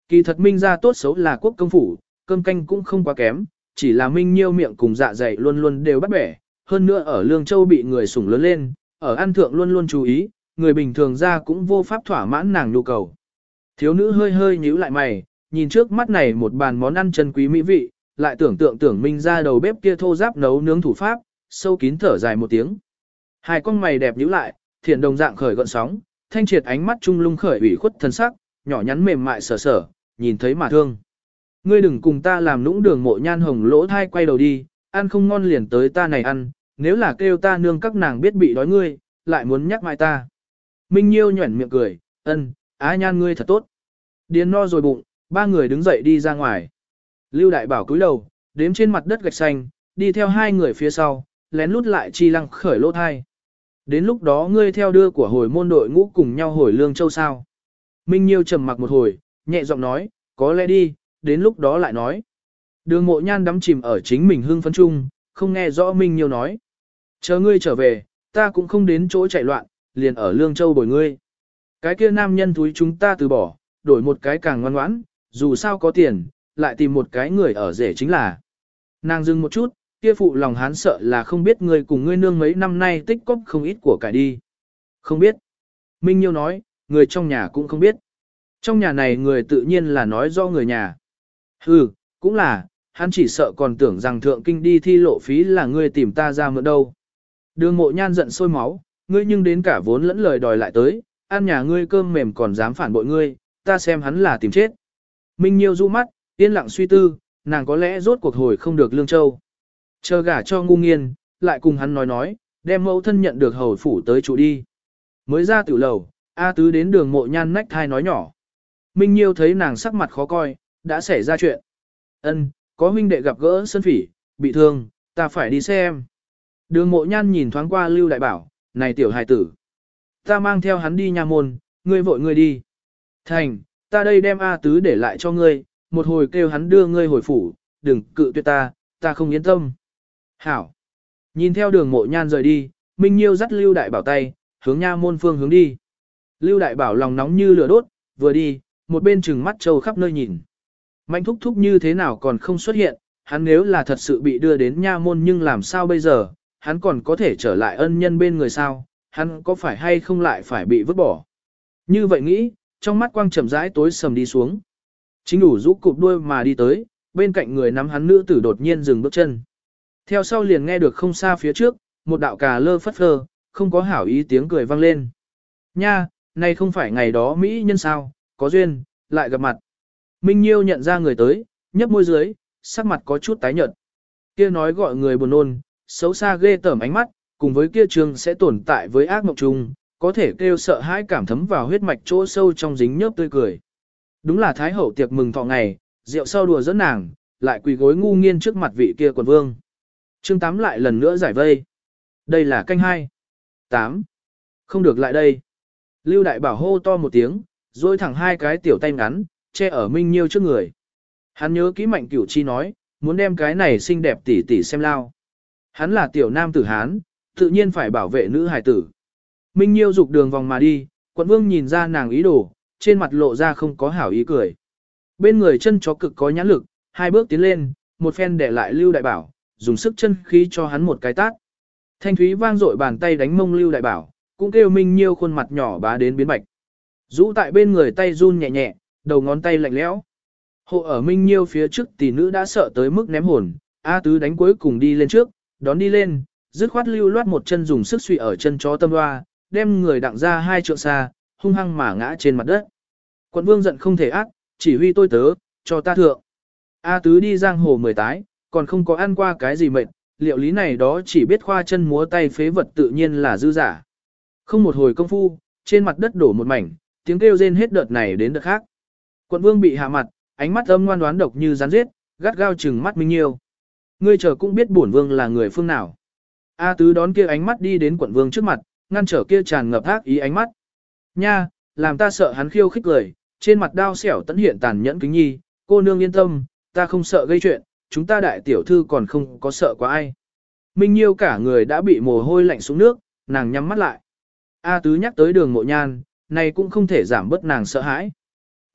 Kỳ thật Minh gia tốt xấu là quốc công phủ, cơm canh cũng không quá kém, chỉ là Minh Nhiêu miệng cùng dạ dày luôn luôn đều bắt bẻ, hơn nữa ở Lương Châu bị người sủng lớn lên, ở ăn thượng luôn luôn chú ý, người bình thường ra cũng vô pháp thỏa mãn nàng nhu cầu. Thiếu nữ hơi hơi nhíu lại mày, nhìn trước mắt này một bàn món ăn chân quý mỹ vị, lại tưởng tượng tưởng Minh ra đầu bếp kia thô giáp nấu nướng thủ pháp, sâu kín thở dài một tiếng. Hai con mày đẹp nhíu lại, thiện đồng dạng khởi gợn sóng, thanh triệt ánh mắt trung lung khởi ủy khuất thân sắc, nhỏ nhắn mềm mại sở sở, nhìn thấy mà thương. Ngươi đừng cùng ta làm nũng đường Mộ Nhan hồng lỗ thai quay đầu đi, ăn không ngon liền tới ta này ăn, nếu là kêu ta nương các nàng biết bị đói ngươi, lại muốn nhắc mai ta. Minh Nhiêu nhuẩn miệng cười, ân, Á Nhan ngươi thật tốt. Điền no rồi bụng, ba người đứng dậy đi ra ngoài. Lưu Đại Bảo cúi đầu, đếm trên mặt đất gạch xanh, đi theo hai người phía sau, lén lút lại chi lăng khởi lỗ thai. Đến lúc đó ngươi theo đưa của hồi môn đội ngũ cùng nhau hồi Lương Châu sao. Minh Nhiêu trầm mặc một hồi, nhẹ giọng nói, có lẽ đi, đến lúc đó lại nói. Đường Mộ Nhan đắm chìm ở chính mình hưng phấn chung, không nghe rõ Minh Nhiêu nói. Chờ ngươi trở về, ta cũng không đến chỗ chạy loạn, liền ở Lương Châu bồi ngươi. Cái kia nam nhân thúi chúng ta từ bỏ, đổi một cái càng ngoan ngoãn, dù sao có tiền, lại tìm một cái người ở rể chính là. Nàng dừng một chút, kia phụ lòng hán sợ là không biết ngươi cùng ngươi nương mấy năm nay tích cóp không ít của cải đi. Không biết. Minh Nhiêu nói, người trong nhà cũng không biết. Trong nhà này người tự nhiên là nói do người nhà. Hừ, cũng là, hắn chỉ sợ còn tưởng rằng thượng kinh đi thi lộ phí là ngươi tìm ta ra mượn đâu. Đường Mộ Nhan giận sôi máu, ngươi nhưng đến cả vốn lẫn lời đòi lại tới, ăn nhà ngươi cơm mềm còn dám phản bội ngươi, ta xem hắn là tìm chết. Minh Nhiêu du mắt, yên lặng suy tư, nàng có lẽ rốt cuộc hồi không được Lương Châu. Chờ gả cho Ngu Nghiên, lại cùng hắn nói nói, đem mẫu thân nhận được hầu phủ tới trụ đi. Mới ra tiểu lầu, A Tứ đến Đường Mộ Nhan nách thai nói nhỏ. Minh Nhiêu thấy nàng sắc mặt khó coi, đã xảy ra chuyện. Ân, có huynh đệ gặp gỡ Sơn Phỉ, bị thương, ta phải đi xem. Đường Mộ Nhan nhìn thoáng qua Lưu Đại Bảo, này tiểu hài tử. Ta mang theo hắn đi nha môn, ngươi vội ngươi đi. Thành, ta đây đem A Tứ để lại cho ngươi, một hồi kêu hắn đưa ngươi hồi phủ, đừng cự tuyệt ta, ta không yên tâm. Hảo. Nhìn theo Đường Mộ Nhan rời đi, Minh Nhiêu dắt Lưu Đại Bảo tay, hướng nha môn phương hướng đi. Lưu Đại Bảo lòng nóng như lửa đốt, vừa đi, một bên trừng mắt trâu khắp nơi nhìn. Mạnh thúc thúc như thế nào còn không xuất hiện, hắn nếu là thật sự bị đưa đến nha môn nhưng làm sao bây giờ, hắn còn có thể trở lại ân nhân bên người sao, hắn có phải hay không lại phải bị vứt bỏ. Như vậy nghĩ, trong mắt quang chậm rãi tối sầm đi xuống. Chính đủ rũ cụp đuôi mà đi tới, bên cạnh người nắm hắn nữ tử đột nhiên dừng bước chân. Theo sau liền nghe được không xa phía trước, một đạo cà lơ phất phơ, không có hảo ý tiếng cười vang lên. Nha, này không phải ngày đó Mỹ nhân sao, có duyên, lại gặp mặt. Minh Nhiêu nhận ra người tới, nhấp môi dưới, sắc mặt có chút tái nhợt. Kia nói gọi người buồn nôn, xấu xa ghê tởm ánh mắt, cùng với kia trường sẽ tồn tại với ác mộng chung, có thể kêu sợ hãi cảm thấm vào huyết mạch chỗ sâu trong dính nhớp tươi cười. Đúng là thái hậu tiệc mừng thọ ngày, rượu sau đùa dẫn nàng, lại quỳ gối Ngu Nghiên trước mặt vị kia quần vương. Chương tám lại lần nữa giải vây. Đây là canh hai. tám. Không được lại đây. Lưu Đại Bảo hô to một tiếng, rồi thẳng hai cái tiểu tay ngắn, che ở Minh Nhiêu trước người. Hắn nhớ kỹ Mạnh Cửu Chi nói, muốn đem cái này xinh đẹp tỉ tỉ xem lao. Hắn là tiểu nam tử Hán, tự nhiên phải bảo vệ nữ hài tử. Minh Nhiêu dục đường vòng mà đi, quận vương nhìn ra nàng ý đồ, trên mặt lộ ra không có hảo ý cười. Bên người chân chó cực có nhãn lực, hai bước tiến lên, một phen để lại Lưu Đại Bảo, dùng sức chân khí cho hắn một cái tát. Thanh thúy vang dội bàn tay đánh mông Lưu Đại Bảo, cũng kêu Minh Nhiêu khuôn mặt nhỏ bá đến biến bạch. Rũ tại bên người tay run nhẹ nhẹ, đầu ngón tay lạnh lẽo. Hộ ở Minh Nhiêu phía trước tỷ nữ đã sợ tới mức ném hồn, A Tứ đánh cuối cùng đi lên trước, đón đi lên, dứt khoát lưu loát một chân dùng sức suy ở chân chó tâm hoa, đem người đặng ra hai trượng xa, hung hăng mà ngã trên mặt đất. Quận vương giận không thể ác, chỉ huy tôi tớ, cho ta thượng. A Tứ đi giang hồ mười tái, còn không có ăn qua cái gì mệt, liệu lý này đó chỉ biết khoa chân múa tay phế vật tự nhiên là dư giả. Không một hồi công phu, trên mặt đất đổ một mảnh, tiếng kêu rên hết đợt này đến đợt khác. Quận vương bị hạ mặt, ánh mắt âm ngoan đoán độc như rắn giết, gắt gao trừng mắt Minh Nhiêu. Ngươi chờ cũng biết bổn vương là người phương nào. A Tứ đón kia ánh mắt đi đến quận vương trước mặt, ngăn trở kia tràn ngập ác ý ánh mắt. Nha, làm ta sợ hắn khiêu khích cười, trên mặt đao xẻo tẫn hiện tàn nhẫn kính nhi, cô nương yên tâm, ta không sợ gây chuyện, chúng ta đại tiểu thư còn không có sợ quá ai. Minh Nhiêu cả người đã bị mồ hôi lạnh xuống nước, nàng nhắm mắt lại. A Tứ nhắc tới Đường Mộ Nhan, này cũng không thể giảm bớt nàng sợ hãi.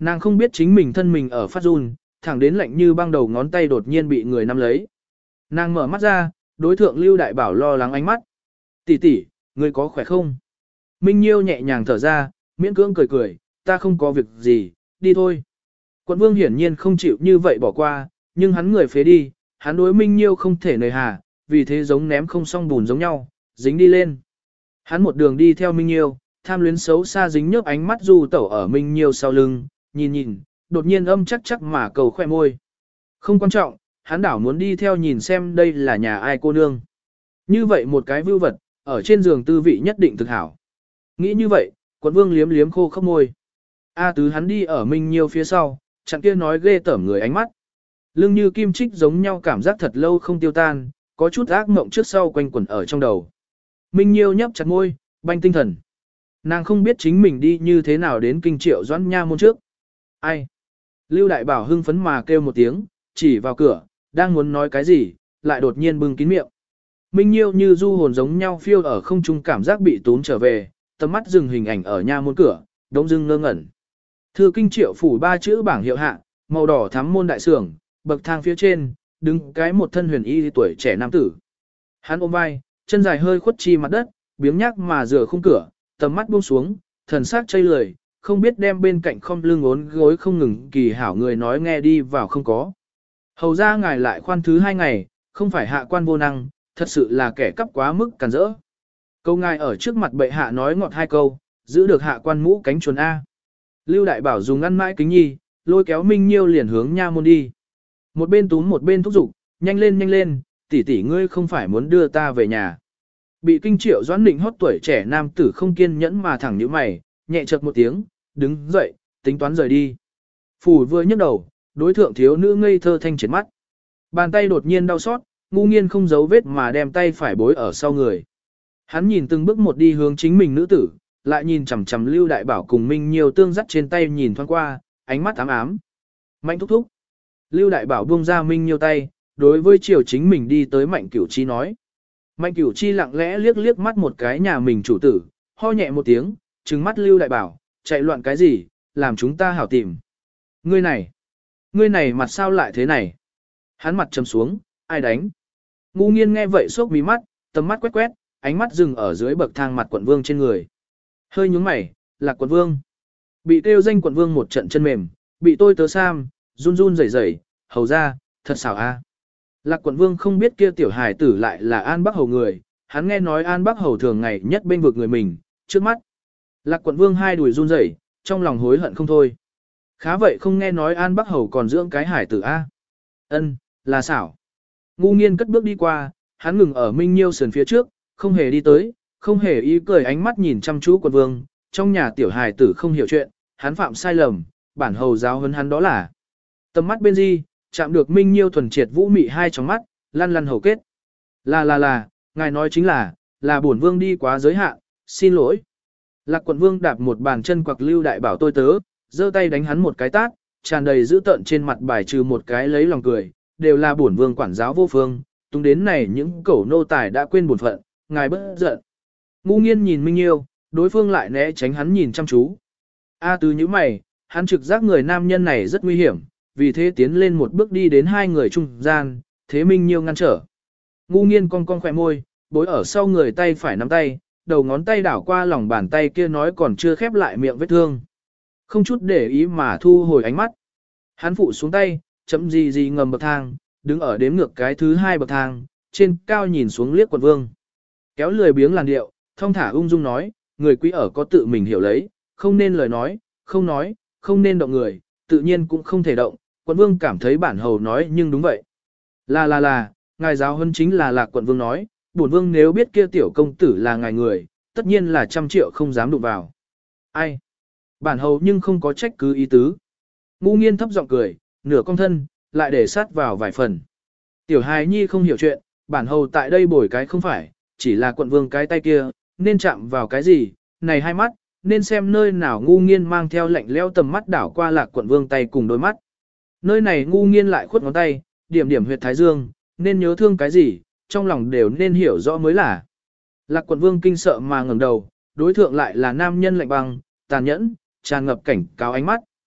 Nàng không biết chính mình thân mình ở phát run, thẳng đến lạnh như băng đầu ngón tay đột nhiên bị người nắm lấy. Nàng mở mắt ra, đối thượng Lưu Đại Bảo lo lắng ánh mắt. Tỷ tỷ, ngươi có khỏe không? Minh Nhiêu nhẹ nhàng thở ra, miễn cưỡng cười cười, ta không có việc gì, đi thôi. Quận vương hiển nhiên không chịu như vậy bỏ qua, nhưng hắn người phế đi, hắn đối Minh Nhiêu không thể nời hà, vì thế giống ném không xong bùn giống nhau, dính đi lên. Hắn một đường đi theo Minh Nhiêu, tham luyến xấu xa dính nhớp ánh mắt du tẩu ở Minh Nhiêu sau lưng, nhìn nhìn, đột nhiên âm chắc chắc mà cầu khoe môi. Không quan trọng, hắn đảo muốn đi theo nhìn xem đây là nhà ai cô nương. Như vậy một cái vưu vật, ở trên giường tư vị nhất định thực hảo. Nghĩ như vậy, quận vương liếm liếm khô khắp môi. A tứ hắn đi ở Minh Nhiêu phía sau, chặn kia nói ghê tởm người ánh mắt. Lưng như kim trích giống nhau cảm giác thật lâu không tiêu tan, có chút ác mộng trước sau quanh quẩn ở trong đầu. Minh Nhiêu nhấp chặt môi, banh tinh thần. Nàng không biết chính mình đi như thế nào đến kinh triệu doãn nha môn trước. Ai? Lưu Đại Bảo hưng phấn mà kêu một tiếng, chỉ vào cửa, đang muốn nói cái gì, lại đột nhiên bưng kín miệng. Minh Nhiêu như du hồn giống nhau phiêu ở không trung cảm giác bị tốn trở về, tầm mắt dừng hình ảnh ở nha môn cửa, đống dưng ngơ ngẩn. Thư kinh triệu phủ ba chữ bảng hiệu hạ, màu đỏ thắm môn đại sưởng, bậc thang phía trên, đứng cái một thân huyền y tuổi trẻ nam tử. Hắn ôm vai, chân dài hơi khuất chi mặt đất, biếng nhác mà rửa khung cửa, tầm mắt buông xuống, thần sắc chây lười, không biết đem bên cạnh không lưng ốn gối không ngừng kỳ hảo người nói nghe đi vào không có. Hầu ra ngài lại khoan thứ hai ngày, không phải hạ quan vô năng, thật sự là kẻ cắp quá mức càn rỡ. Câu ngài ở trước mặt bệ hạ nói ngọt hai câu, giữ được hạ quan mũ cánh chuồn A. Lưu Đại Bảo dùng ăn mãi kính nhi, lôi kéo Minh Nhiêu liền hướng nha môn đi. Một bên túm một bên thúc giục, nhanh lên nhanh lên, tỷ tỷ ngươi không phải muốn đưa ta về nhà. Bị kinh triệu doãn định hót tuổi trẻ nam tử không kiên nhẫn mà thẳng nhíu mày, nhẹ chợt một tiếng, đứng dậy, tính toán rời đi. Phủ vừa nhấc đầu, đối thượng thiếu nữ ngây thơ thanh triệt mắt. Bàn tay đột nhiên đau xót, ngu nghiên không giấu vết mà đem tay phải bối ở sau người. Hắn nhìn từng bước một đi hướng chính mình nữ tử, lại nhìn chằm chằm Lưu Đại Bảo cùng Minh Nhiêu tương dắt trên tay nhìn thoáng qua, ánh mắt ám ám. Mạnh thúc thúc. Lưu Đại Bảo buông ra Minh Nhiêu tay, đối với chiều chính mình đi tới Mạnh Cửu Chi nói. Mạnh Cửu Chi lặng lẽ liếc liếc mắt một cái nhà mình chủ tử, ho nhẹ một tiếng, trừng mắt Lưu Đại Bảo, chạy loạn cái gì, làm chúng ta hảo tìm. Ngươi này, ngươi này mặt sao lại thế này? Hắn mặt trầm xuống, ai đánh? Ngu nghiên nghe vậy sốc mí mắt, tầm mắt quét quét, ánh mắt dừng ở dưới bậc thang mặt quận vương trên người. Hơi nhúng mày, là quận vương. Bị kêu danh quận vương một trận chân mềm, bị tôi tớ sam, run run rẩy rẩy, hầu ra, thật xảo a. Lạc quận vương không biết kia tiểu hài tử lại là An Bắc Hầu người, hắn nghe nói An Bắc Hầu thường ngày nhất bên vực người mình, trước mắt. Lạc quận vương hai đùi run rẩy, trong lòng hối hận không thôi. Khá vậy không nghe nói An Bắc Hầu còn dưỡng cái hải tử a. Ân, là xảo. Ngu nghiên cất bước đi qua, hắn ngừng ở Minh Nhiêu sườn phía trước, không hề đi tới, không hề ý cười ánh mắt nhìn chăm chú quận vương, trong nhà tiểu hài tử không hiểu chuyện, hắn phạm sai lầm, bản hầu giáo huấn hắn đó là. Tầm mắt bên di, chạm được Minh Nhiêu thuần triệt vũ mị hai trong mắt, lăn lăn hầu kết. Là là là, ngài nói chính là, là bổn vương đi quá giới hạn, xin lỗi. Lạc quận vương đạp một bàn chân quặc Lưu Đại Bảo tôi tớ, giơ tay đánh hắn một cái tát, tràn đầy dữ tợn trên mặt bài trừ một cái lấy lòng cười, đều là bổn vương quản giáo vô phương, tung đến này những cẩu nô tài đã quên bổn phận, ngài bất giận. Ngu nghiên nhìn Minh Nhiêu, đối phương lại né tránh hắn nhìn chăm chú. A từ như mày, hắn trực giác người nam nhân này rất nguy hiểm, vì thế tiến lên một bước đi đến hai người trung gian, thế Minh Nhiêu ngăn trở. Ngu nghiên cong cong khỏe môi, bối ở sau người tay phải nắm tay, đầu ngón tay đảo qua lòng bàn tay kia nói còn chưa khép lại miệng vết thương. Không chút để ý mà thu hồi ánh mắt. Hắn phụ xuống tay, chậm gì gì ngầm bậc thang, đứng ở đếm ngược cái thứ hai bậc thang, trên cao nhìn xuống liếc quận vương. Kéo lười biếng làn điệu, thong thả ung dung nói, người quý ở có tự mình hiểu lấy, không nên lời nói, không nói, không nên động người, tự nhiên cũng không thể động. Quận vương cảm thấy bản hầu nói nhưng đúng vậy. Là là là, ngài giáo huấn chính là Lạc quận vương nói, bổn vương nếu biết kia tiểu công tử là ngài người, tất nhiên là trăm triệu không dám đụng vào. Ai? Bản hầu nhưng không có trách cứ ý tứ. Ngu nghiên thấp giọng cười, nửa cong thân, lại để sát vào vài phần. Tiểu hài nhi không hiểu chuyện, bản hầu tại đây bồi cái không phải, chỉ là quận vương cái tay kia, nên chạm vào cái gì, này hai mắt, nên xem nơi nào. Ngu nghiên mang theo lạnh leo tầm mắt đảo qua Lạc quận vương tay cùng đôi mắt. Nơi này ngu nghiên lại khuất ngón tay, điểm điểm huyệt thái dương, nên nhớ thương cái gì, trong lòng đều nên hiểu rõ mới là. Lạc quận vương kinh sợ mà ngẩng đầu, đối thượng lại là nam nhân lạnh băng, tàn nhẫn, tràn ngập cảnh cáo ánh mắt.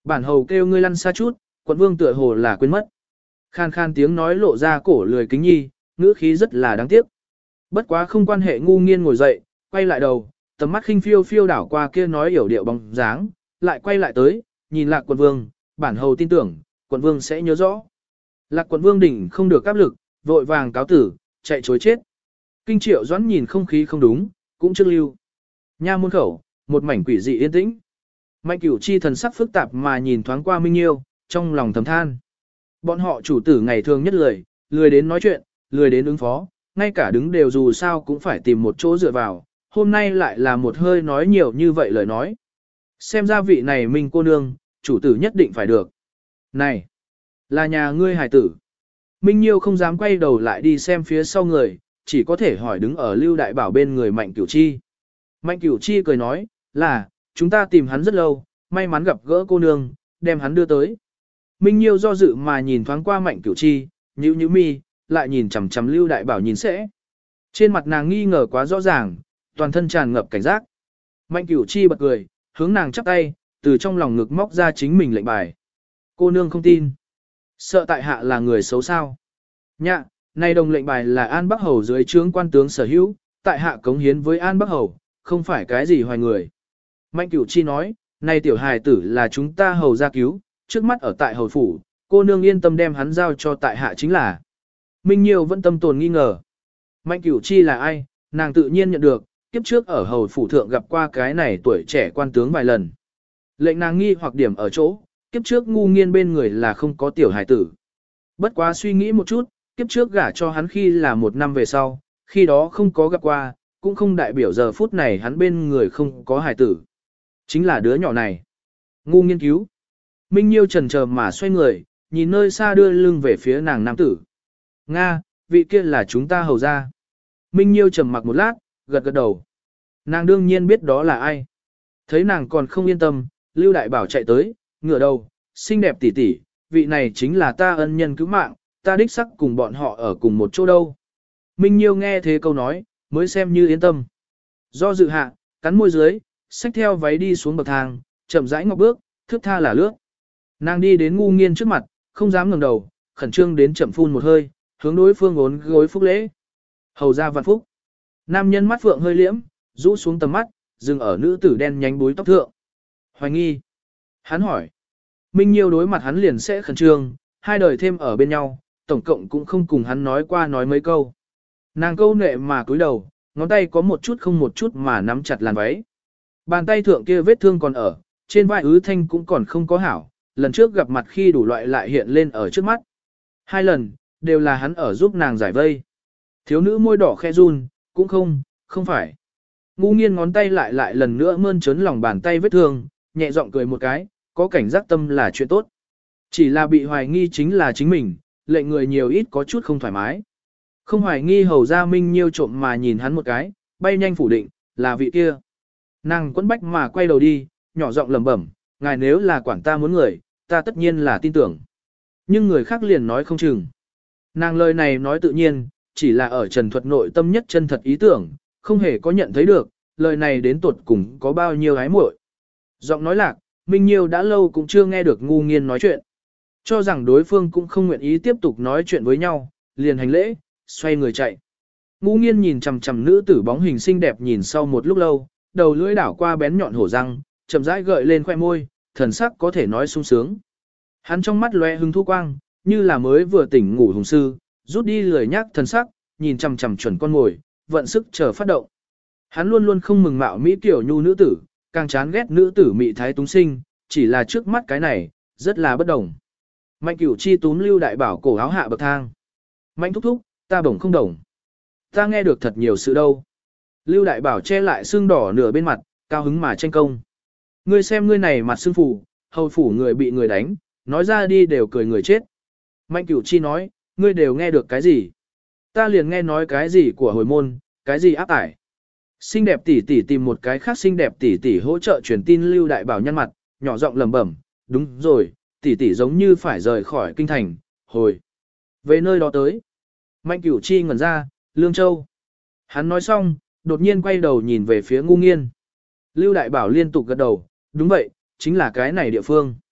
bản hầu kêu ngươi lăn xa chút, quận vương tựa hồ là quên mất. Khan khan tiếng nói lộ ra cổ lười kính nhi, ngữ khí rất là đáng tiếc. Bất quá không quan hệ, ngu nghiên ngồi dậy, quay lại đầu, tầm mắt khinh phiêu phiêu đảo qua kia nói hiểu điệu bóng dáng, lại quay lại tới, nhìn Lạc quận vương, bản hầu tin tưởng, quận vương sẽ nhớ rõ. Lạc quận vương đỉnh không được áp lực, vội vàng cáo tử, chạy chối chết. Kinh Triệu Doãn nhìn không khí không đúng, cũng chưa lưu. Nha môn khẩu, một mảnh quỷ dị yên tĩnh. Mạnh Cửu Chi thần sắc phức tạp mà nhìn thoáng qua Minh Nhiêu, trong lòng thầm than. Bọn họ chủ tử ngày thường nhất lười, lười đến nói chuyện, lười đến ứng phó, ngay cả đứng đều dù sao cũng phải tìm một chỗ dựa vào, hôm nay lại là một hơi nói nhiều như vậy lời nói. Xem ra vị này Minh cô nương, chủ tử nhất định phải được. Này, là nhà ngươi hài tử. Minh Nhiêu không dám quay đầu lại đi xem phía sau người, chỉ có thể hỏi đứng ở Lưu Đại Bảo bên người Mạnh Cửu Chi. Mạnh Cửu Chi cười nói, là, chúng ta tìm hắn rất lâu, may mắn gặp gỡ cô nương, đem hắn đưa tới. Minh Nhiêu do dự mà nhìn thoáng qua Mạnh Cửu Chi, nhíu nhíu mi, lại nhìn chằm chằm Lưu Đại Bảo nhìn sẽ. Trên mặt nàng nghi ngờ quá rõ ràng, toàn thân tràn ngập cảnh giác. Mạnh Cửu Chi bật cười, hướng nàng chắp tay, từ trong lòng ngực móc ra chính mình lệnh bài. Cô nương không tin. Sợ tại hạ là người xấu sao? Nhạ, này đồng lệnh bài là An Bắc Hầu dưới trướng quan tướng sở hữu, tại hạ cống hiến với An Bắc Hầu, không phải cái gì hoài người. Mạnh Cửu Chi nói, này tiểu hài tử là chúng ta hầu gia cứu, trước mắt ở tại hầu phủ, cô nương yên tâm đem hắn giao cho tại hạ chính là. Minh Nhiêu vẫn tâm tồn nghi ngờ. Mạnh Cửu Chi là ai, nàng tự nhiên nhận được, kiếp trước ở hầu phủ thượng gặp qua cái này tuổi trẻ quan tướng vài lần. Lệnh nàng nghi hoặc điểm ở chỗ, kiếp trước ngu nghiên bên người là không có tiểu hài tử. Bất quá suy nghĩ một chút, kiếp trước gả cho hắn khi là một năm về sau, khi đó không có gặp qua, cũng không đại biểu giờ phút này hắn bên người không có hài tử. Chính là đứa nhỏ này. Ngu nghiên cứu. Minh Nhiêu trần chờ mà xoay người, nhìn nơi xa đưa lưng về phía nàng nam tử. Nga, vị kia là chúng ta hầu ra. Minh Nhiêu trầm mặc một lát, gật gật đầu. Nàng đương nhiên biết đó là ai. Thấy nàng còn không yên tâm, Lưu Đại Bảo chạy tới, ngửa đầu, xinh đẹp tỷ tỷ, vị này chính là ta ân nhân cứu mạng, ta đích sắc cùng bọn họ ở cùng một chỗ đâu. Minh Nhiêu nghe thế câu nói, mới xem như yên tâm. Do dự hạ, cắn môi dưới, xách theo váy đi xuống bậc thang, chậm rãi ngọc bước, thước tha là lướt. Nàng đi đến ngu nghiên trước mặt, không dám ngẩng đầu, khẩn trương đến chậm phun một hơi, hướng đối phương ốn gối phúc lễ. Hầu ra vạn phúc. Nam nhân mắt phượng hơi liễm, rũ xuống tầm mắt, dừng ở nữ tử đen nhánh búi tóc thượng. Hoài nghi. Hắn hỏi. Minh Nhiêu đối mặt hắn liền sẽ khẩn trương, hai đời thêm ở bên nhau, tổng cộng cũng không cùng hắn nói qua nói mấy câu. Nàng câu nệ mà cúi đầu, ngón tay có một chút không một chút mà nắm chặt làn váy. Bàn tay thượng kia vết thương còn ở, trên vai ứ thanh cũng còn không có hảo, lần trước gặp mặt khi đủ loại lại hiện lên ở trước mắt. Hai lần, đều là hắn ở giúp nàng giải vây. Thiếu nữ môi đỏ khe run, cũng không, không phải. Ngu nghiên ngón tay lại lại lần nữa mơn trớn lòng bàn tay vết thương, nhẹ giọng cười một cái, có cảnh giác tâm là chuyện tốt. Chỉ là bị hoài nghi chính là chính mình, lệnh người nhiều ít có chút không thoải mái. Không hoài nghi hầu ra Minh Nhiêu trộm mà nhìn hắn một cái, bay nhanh phủ định, là vị kia. Nàng quấn bách mà quay đầu đi, nhỏ giọng lẩm bẩm, ngài nếu là quản ta muốn người, ta tất nhiên là tin tưởng. Nhưng người khác liền nói không chừng. Nàng lời này nói tự nhiên, chỉ là ở trần thuật nội tâm nhất chân thật ý tưởng, không hề có nhận thấy được, lời này đến tuột cùng có bao nhiêu hái muội. Giọng nói lạc, Minh Nhiêu đã lâu cũng chưa nghe được ngu nghiên nói chuyện. Cho rằng đối phương cũng không nguyện ý tiếp tục nói chuyện với nhau, liền hành lễ, xoay người chạy. Ngu nghiên nhìn chằm chằm nữ tử bóng hình xinh đẹp nhìn sau một lúc lâu, đầu lưỡi đảo qua bén nhọn hổ răng, chậm rãi gợi lên khoe môi, thần sắc có thể nói sung sướng. Hắn trong mắt lóe hứng thú quang, như là mới vừa tỉnh ngủ hùng sư, rút đi lười nhác thần sắc, nhìn chằm chằm chuẩn con ngồi, vận sức chờ phát động. Hắn luôn luôn không mừng mạo mỹ tiểu nhu nữ tử, càng chán ghét nữ tử mị thái túng sinh, chỉ là trước mắt cái này, rất là bất đồng. Mạnh Cửu Chi túm Lưu Đại Bảo cổ áo hạ bậc thang. Mạnh thúc thúc, ta bổng không đồng. Ta nghe được thật nhiều sự đâu. Lưu Đại Bảo che lại xương đỏ nửa bên mặt, cao hứng mà tranh công. Ngươi xem ngươi này mặt xương phủ, hầu phủ người bị người đánh, nói ra đi đều cười người chết. Mạnh Cửu Chi nói, ngươi đều nghe được cái gì? Ta liền nghe nói cái gì của hồi môn, cái gì áp tải. Xinh đẹp tỷ tỷ tìm một cái khác xinh đẹp tỷ tỷ hỗ trợ truyền tin Lưu Đại Bảo nhăn mặt, nhỏ giọng lẩm bẩm, đúng rồi, tỷ tỷ giống như phải rời khỏi kinh thành, hồi. Về nơi đó tới. Mạnh Cửu Chi ngẩn ra, Lương Châu. Hắn nói xong, đột nhiên quay đầu nhìn về phía ngu nghiên. Lưu Đại Bảo liên tục gật đầu, đúng vậy, chính là cái này địa phương.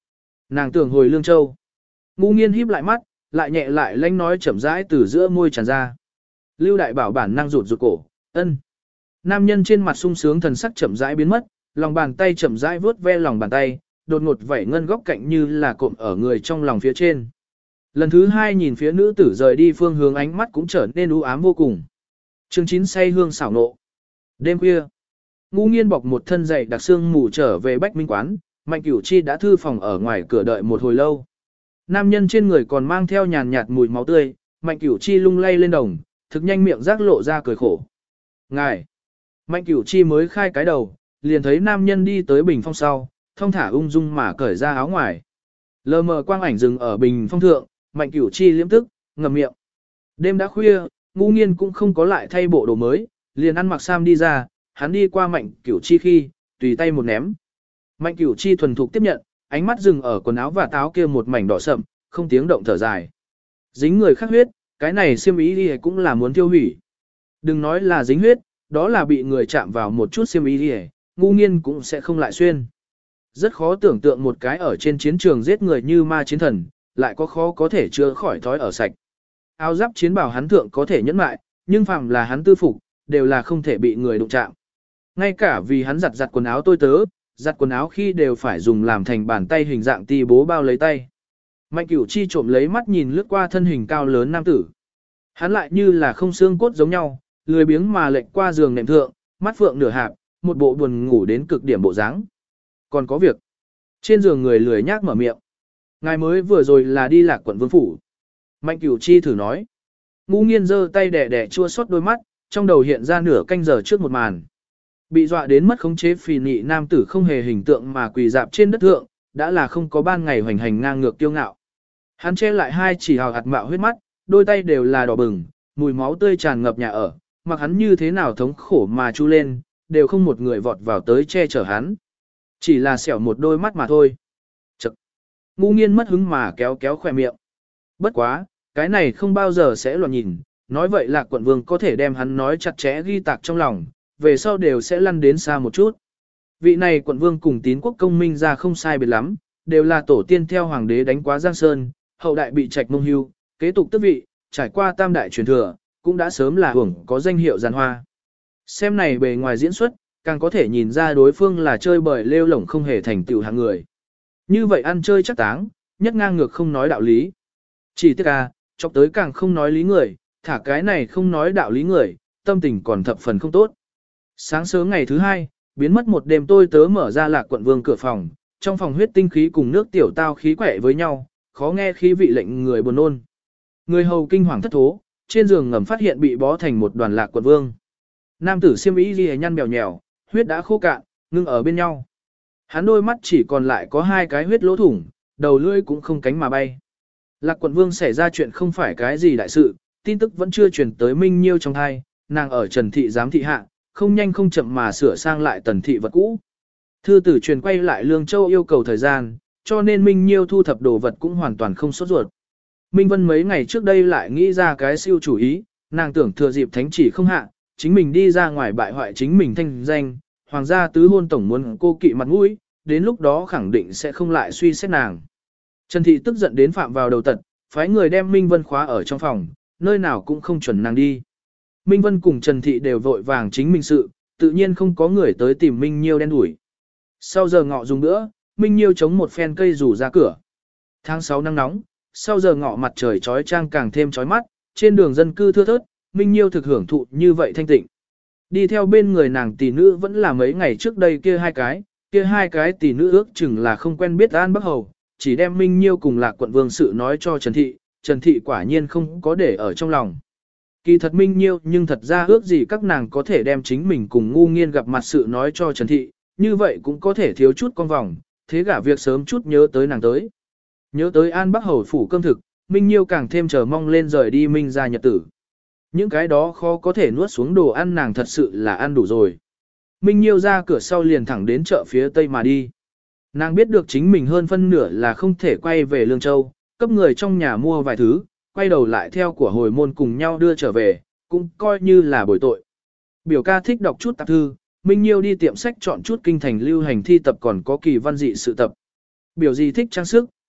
Nàng tưởng hồi Lương Châu. Ngu Nghiên híp lại mắt, lại nhẹ lại lanh nói chậm rãi từ giữa môi tràn ra. Lưu Đại Bảo bản năng rụt rụt cổ, ân. Nam nhân trên mặt sung sướng thần sắc chậm rãi biến mất, lòng bàn tay chậm rãi vuốt ve lòng bàn tay, đột ngột vẩy ngân góc cạnh như là cộm ở người trong lòng phía trên. Lần thứ hai nhìn phía nữ tử rời đi phương hướng, ánh mắt cũng trở nên u ám vô cùng. Chương chín say hương xảo nộ. Đêm khuya, Ngu Nghiên bọc một thân dày đặc xương mù trở về Bách Minh quán, Mạnh Cửu Chi đã thư phòng ở ngoài cửa đợi một hồi lâu. Nam nhân trên người còn mang theo nhàn nhạt mùi máu tươi, Mạnh Cửu Chi lung lay lên đồng, thực nhanh miệng rác lộ ra cười khổ. Ngài! Mạnh Cửu Chi mới khai cái đầu, liền thấy nam nhân đi tới bình phong sau, thong thả ung dung mà cởi ra áo ngoài. Lờ mờ quang ảnh dừng ở bình phong thượng, Mạnh Cửu Chi liếm tức, ngậm miệng. Đêm đã khuya, Ngu Nghiên cũng không có lại thay bộ đồ mới, liền ăn mặc sam đi ra, hắn đi qua Mạnh Cửu Chi khi, tùy tay một ném. Mạnh Cửu Chi thuần thục tiếp nhận, ánh mắt dừng ở quần áo và táo kia một mảnh đỏ sậm, không tiếng động thở dài. Dính người khác huyết, cái này xiêm y đi cũng là muốn tiêu hủy. Đừng nói là dính huyết, đó là bị người chạm vào một chút xiêm y đi, Ngu Nghiên cũng sẽ không lại xuyên. Rất khó tưởng tượng một cái ở trên chiến trường giết người như ma chiến thần, lại có khó có thể chữa khỏi thói ở sạch. Áo giáp chiến bảo hắn thượng có thể nhẫn mại, nhưng phàm là hắn tư phục, đều là không thể bị người đụng chạm. Ngay cả vì hắn giặt giặt quần áo tôi tớ, giặt quần áo khi đều phải dùng làm thành bàn tay hình dạng ti bố bao lấy tay. Mạnh Cửu Chi trộm lấy mắt nhìn lướt qua thân hình cao lớn nam tử. Hắn lại như là không xương cốt giống nhau, lười biếng mà lệch qua giường nệm thượng, mắt phượng nửa hạp, một bộ buồn ngủ đến cực điểm bộ dáng. Còn có việc. Trên giường người lười nhác mở miệng. Ngài mới vừa rồi là đi Lạc Quận Vương phủ. Mạnh Cửu Chi thử nói. Ngu Nghiên giơ tay đẻ đẻ chua xót đôi mắt, trong đầu hiện ra nửa canh giờ trước một màn. Bị dọa đến mất khống chế phì nị nam tử không hề hình tượng mà quỳ dạp trên đất thượng, đã là không có ban ngày hoành hành ngang ngược kiêu ngạo. Hắn che lại hai chỉ hào hạt mạo huyết mắt, đôi tay đều là đỏ bừng, mùi máu tươi tràn ngập nhà ở, mặc hắn như thế nào thống khổ mà chu lên, đều không một người vọt vào tới che chở hắn. Chỉ là xẻo một đôi mắt mà thôi. Chậc. Ngu Nghiên mất hứng mà kéo kéo khỏe miệng. Bất quá, cái này không bao giờ sẽ loạn nhìn, nói vậy Lạc Quận Vương có thể đem hắn nói chặt chẽ ghi tạc trong lòng, về sau đều sẽ lăn đến xa một chút. Vị này Quận Vương cùng Tín Quốc công minh ra không sai biệt lắm, đều là tổ tiên theo hoàng đế đánh quá Giang Sơn, hậu đại bị trạch mông hưu, kế tục tước vị, trải qua tam đại truyền thừa, cũng đã sớm là hưởng có danh hiệu giàn hoa. Xem này bề ngoài diễn xuất, càng có thể nhìn ra đối phương là chơi bời lêu lổng không hề thành tựu hạng người. Như vậy ăn chơi chắc táng, nhất ngang ngược không nói đạo lý. Chỉ tiếc à, chọc tới càng không nói lý người, thả cái này không nói đạo lý người, tâm tình còn thập phần không tốt. Sáng sớm ngày thứ hai, biến mất một đêm tôi tớ mở ra Lạc Quận Vương cửa phòng, trong phòng huyết tinh khí cùng nước tiểu tao khí quẻ với nhau, khó nghe khí vị lệnh người buồn nôn. Người hầu kinh hoàng thất thố, trên giường ngầm phát hiện bị bó thành một đoàn Lạc Quận Vương. Nam tử xiêm y ghi nhăn bèo nhèo, huyết đã khô cạn, ngưng ở bên nhau. Hắn đôi mắt chỉ còn lại có hai cái huyết lỗ thủng, đầu lưỡi cũng không cánh mà bay. Lạc Quận Vương xảy ra chuyện không phải cái gì đại sự, tin tức vẫn chưa truyền tới Minh Nhiêu trong thai, nàng ở Trần Thị giám thị hạ, không nhanh không chậm mà sửa sang lại Tần Thị vật cũ. Thư tử truyền quay lại Lương Châu yêu cầu thời gian, cho nên Minh Nhiêu thu thập đồ vật cũng hoàn toàn không sốt ruột. Minh Vân mấy ngày trước đây lại nghĩ ra cái siêu chủ ý, nàng tưởng thừa dịp thánh chỉ không hạ, chính mình đi ra ngoài bại hoại chính mình thanh danh, hoàng gia tứ hôn tổng muốn cô kỵ mặt mũi, đến lúc đó khẳng định sẽ không lại suy xét nàng. Trần Thị tức giận đến phạm vào đầu tật, phái người đem Minh Vân khóa ở trong phòng, nơi nào cũng không chuẩn nàng đi. Minh Vân cùng Trần Thị đều vội vàng chính mình sự, tự nhiên không có người tới tìm Minh Nhiêu đen đuổi. Sau giờ ngọ dùng nữa, Minh Nhiêu chống một phen cây rủ ra cửa. Tháng sáu nắng nóng, sau giờ ngọ mặt trời trói trang càng thêm trói mắt, trên đường dân cư thưa thớt, Minh Nhiêu thực hưởng thụ như vậy thanh tịnh. Đi theo bên người nàng tỷ nữ vẫn là mấy ngày trước đây kia hai cái, kia hai cái tỷ nữ ước chừng là không quen biết An Bắc Hầu, chỉ đem Minh Nhiêu cùng Lạc Quận Vương sự nói cho Trần Thị, Trần Thị quả nhiên không có để ở trong lòng. Kỳ thật Minh Nhiêu nhưng thật ra ước gì các nàng có thể đem chính mình cùng Ngu Nghiên gặp mặt sự nói cho Trần Thị, như vậy cũng có thể thiếu chút con vòng, thế cả việc sớm chút nhớ tới nàng tới. Nhớ tới An Bắc Hầu phủ cơm thực, Minh Nhiêu càng thêm chờ mong lên rời đi Minh gia nhật tử. Những cái đó khó có thể nuốt xuống đồ ăn nàng thật sự là ăn đủ rồi. Minh Nhiêu ra cửa sau liền thẳng đến chợ phía tây mà đi. Nàng biết được chính mình hơn phân nửa là không thể quay về Lương Châu, cấp người trong nhà mua vài thứ, quay đầu lại theo của hồi môn cùng nhau đưa trở về, cũng coi như là bồi tội. Biểu ca thích đọc chút tạp thư, Minh Nhiêu đi tiệm sách chọn chút kinh thành lưu hành thi tập còn có kỳ văn dị sự tập. Biểu gì thích trang sức,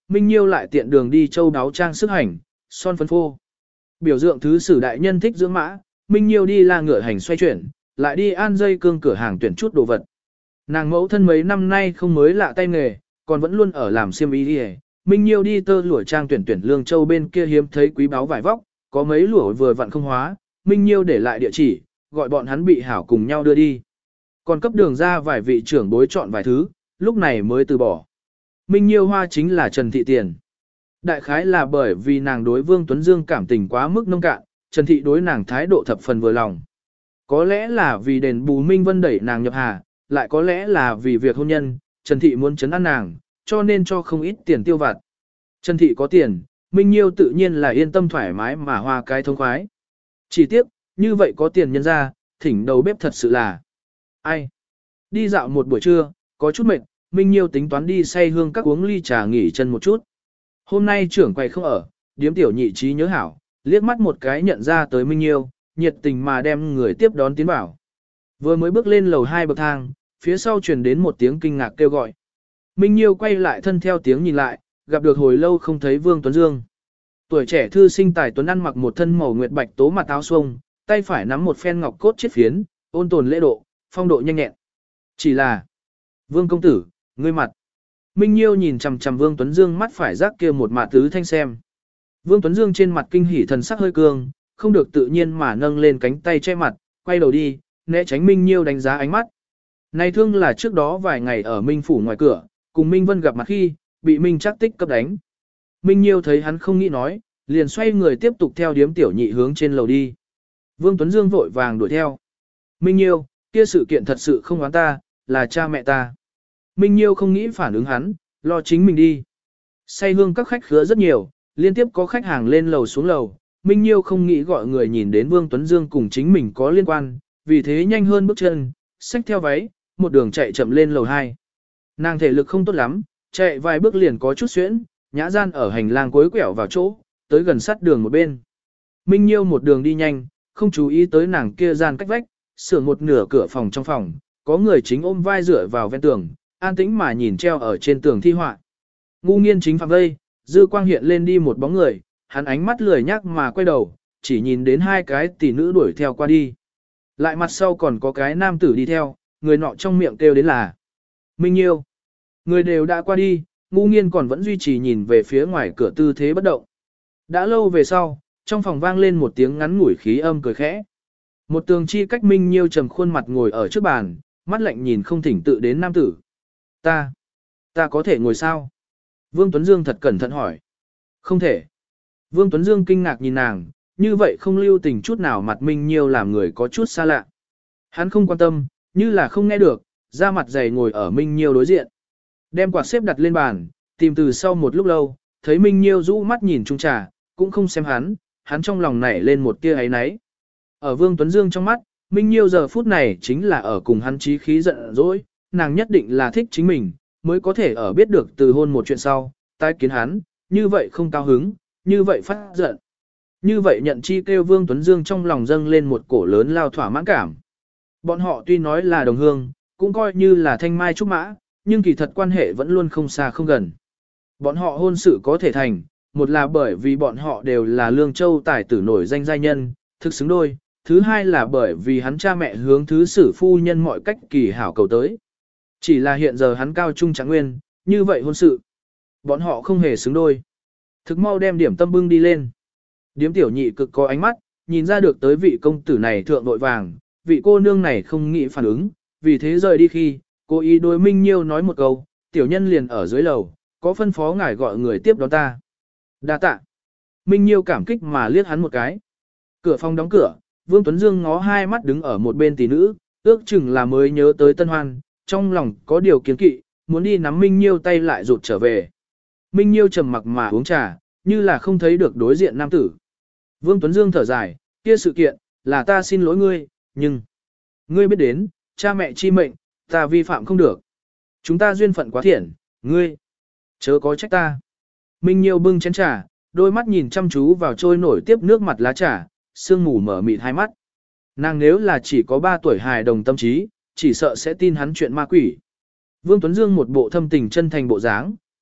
Minh Nhiêu lại tiện đường đi châu đáo trang sức hành, son phấn phô. Biểu tượng thứ sử đại nhân thích dưỡng mã, Minh Nhiêu đi la ngựa hành xoay chuyển, lại đi an dây cương cửa hàng tuyển chút đồ vật. Nàng mẫu thân mấy năm nay không mới lạ tay nghề, còn vẫn luôn ở làm xiêm y đi. Minh Nhiêu đi tơ lụa trang tuyển tuyển Lương Châu bên kia hiếm thấy quý báu vải vóc, có mấy lụa vừa vặn không hóa, Minh Nhiêu để lại địa chỉ, gọi bọn hắn bị hảo cùng nhau đưa đi. Còn cấp đường ra vài vị trưởng bối chọn vài thứ, lúc này mới từ bỏ. Minh Nhiêu hoa chính là Trần Thị tiền. Đại khái là bởi vì nàng đối Vương Tuấn Dương cảm tình quá mức nông cạn, Trần Thị đối nàng thái độ thập phần vừa lòng. Có lẽ là vì đền bù Minh Vân đẩy nàng nhập hà, lại có lẽ là vì việc hôn nhân, Trần Thị muốn chấn an nàng, cho nên cho không ít tiền tiêu vặt. Trần Thị có tiền, Minh Nhiêu tự nhiên là yên tâm thoải mái mà hoa cái thông khoái. Chỉ tiếc, như vậy có tiền nhân ra, thỉnh đầu bếp thật sự là ai. Đi dạo một buổi trưa, có chút mệt, Minh Nhiêu tính toán đi say hương các uống ly trà nghỉ chân một chút. Hôm nay trưởng quầy không ở, điếm tiểu nhị trí nhớ hảo, liếc mắt một cái nhận ra tới Minh Nhiêu, nhiệt tình mà đem người tiếp đón tiến vào. Vừa mới bước lên lầu hai bậc thang, phía sau truyền đến một tiếng kinh ngạc kêu gọi. Minh Nhiêu quay lại thân theo tiếng nhìn lại, gặp được hồi lâu không thấy Vương Tuấn Dương. Tuổi trẻ thư sinh tài tuấn ăn mặc một thân màu nguyệt bạch tố mặt áo xuông, tay phải nắm một phen ngọc cốt chiết phiến, ôn tồn lễ độ, phong độ nhanh nhẹn. Chỉ là, Vương công tử, ngươi mặt. Minh Nhiêu nhìn chằm chằm Vương Tuấn Dương mắt phải rắc kia một mạ tứ thanh xem. Vương Tuấn Dương trên mặt kinh hỉ thần sắc hơi cương, không được tự nhiên mà nâng lên cánh tay che mặt, quay đầu đi, né tránh Minh Nhiêu đánh giá ánh mắt. Này thương là trước đó vài ngày ở Minh phủ ngoài cửa, cùng Minh Vân gặp mặt khi, bị Minh Trác Tích cấp đánh. Minh Nhiêu thấy hắn không nghĩ nói, liền xoay người tiếp tục theo điếm tiểu nhị hướng trên lầu đi. Vương Tuấn Dương vội vàng đuổi theo. Minh Nhiêu, kia sự kiện thật sự không oán ta, là cha mẹ ta. Minh Nhiêu không nghĩ phản ứng hắn, lo chính mình đi. Say hương các khách khứa rất nhiều, liên tiếp có khách hàng lên lầu xuống lầu. Minh Nhiêu không nghĩ gọi người nhìn đến Vương Tuấn Dương cùng chính mình có liên quan, vì thế nhanh hơn bước chân, xách theo váy, một đường chạy chậm lên lầu hai. Nàng thể lực không tốt lắm, chạy vài bước liền có chút xuyễn, nhã gian ở hành lang cuối quẹo vào chỗ, tới gần sát đường một bên. Minh Nhiêu một đường đi nhanh, không chú ý tới nàng kia gian cách vách, sửa một nửa cửa phòng trong phòng, có người chính ôm vai dựa vào ven tường, an tĩnh mà nhìn treo ở trên tường thi họa. Ngu nghiên chính phạm đây, dư quang hiện lên đi một bóng người, hắn ánh mắt lười nhác mà quay đầu, chỉ nhìn đến hai cái tỷ nữ đuổi theo qua đi. Lại mặt sau còn có cái nam tử đi theo, người nọ trong miệng kêu đến là Minh Nhiêu. Người đều đã qua đi, ngu nghiên còn vẫn duy trì nhìn về phía ngoài cửa tư thế bất động. Đã lâu về sau, trong phòng vang lên một tiếng ngắn ngủi khí âm cười khẽ. Một tường chi cách Minh Nhiêu trầm khuôn mặt ngồi ở trước bàn, mắt lạnh nhìn không thỉnh tự đến nam tử. Ta, ta có thể ngồi sao? Vương Tuấn Dương thật cẩn thận hỏi. Không thể. Vương Tuấn Dương kinh ngạc nhìn nàng, như vậy không lưu tình chút nào mặt Minh Nhiêu làm người có chút xa lạ. Hắn không quan tâm, như là không nghe được, ra mặt dày ngồi ở Minh Nhiêu đối diện. Đem quạt xếp đặt lên bàn, tìm từ sau một lúc lâu, thấy Minh Nhiêu rũ mắt nhìn chung trà, cũng không xem hắn, hắn trong lòng nảy lên một tia ấy náy. Ở Vương Tuấn Dương trong mắt, Minh Nhiêu giờ phút này chính là ở cùng hắn chí khí giận dỗi, nàng nhất định là thích chính mình, mới có thể ở biết được từ hôn một chuyện sau, tái kiến hắn, như vậy không cao hứng, như vậy phát giận. Như vậy nhận chi kêu Vương Tuấn Dương trong lòng dâng lên một cổ lớn lao thỏa mãn cảm. Bọn họ tuy nói là đồng hương, cũng coi như là thanh mai trúc mã, nhưng kỳ thật quan hệ vẫn luôn không xa không gần. Bọn họ hôn sự có thể thành, một là bởi vì bọn họ đều là Lương Châu tài tử nổi danh giai nhân, thực xứng đôi, thứ hai là bởi vì hắn cha mẹ hướng thứ sử phu nhân mọi cách kỳ hảo cầu tới. Chỉ là hiện giờ hắn cao trung trạng nguyên, như vậy hôn sự. Bọn họ không hề xứng đôi. Thực mau đem điểm tâm bưng đi lên. Điếm tiểu nhị cực có ánh mắt, nhìn ra được tới vị công tử này thượng nội vàng, vị cô nương này không nghĩ phản ứng, vì thế rời đi khi, cô ý đối Minh Nhiêu nói một câu, tiểu nhân liền ở dưới lầu, có phân phó ngài gọi người tiếp đón ta. Đa tạ. Minh Nhiêu cảm kích mà liếc hắn một cái. Cửa phòng đóng cửa, Vương Tuấn Dương ngó hai mắt đứng ở một bên tỷ nữ, ước chừng là mới nhớ tới Tân Hoan, trong lòng có điều kiến kỵ, muốn đi nắm Minh Nhiêu tay lại rụt trở về. Minh Nhiêu trầm mặc mà uống trà, như là không thấy được đối diện nam tử. Vương Tuấn Dương thở dài, kia sự kiện, là ta xin lỗi ngươi, nhưng... Ngươi biết đến, cha mẹ chi mệnh, ta vi phạm không được. Chúng ta duyên phận quá thiện, ngươi, chớ có trách ta. Minh Nhiêu bưng chén trà, đôi mắt nhìn chăm chú vào trôi nổi tiếp nước mặt lá trà, sương mù mở mịt hai mắt. Nàng nếu là chỉ có ba tuổi hài đồng tâm trí, chỉ sợ sẽ tin hắn chuyện ma quỷ. Vương Tuấn Dương một bộ thâm tình chân thành bộ dáng,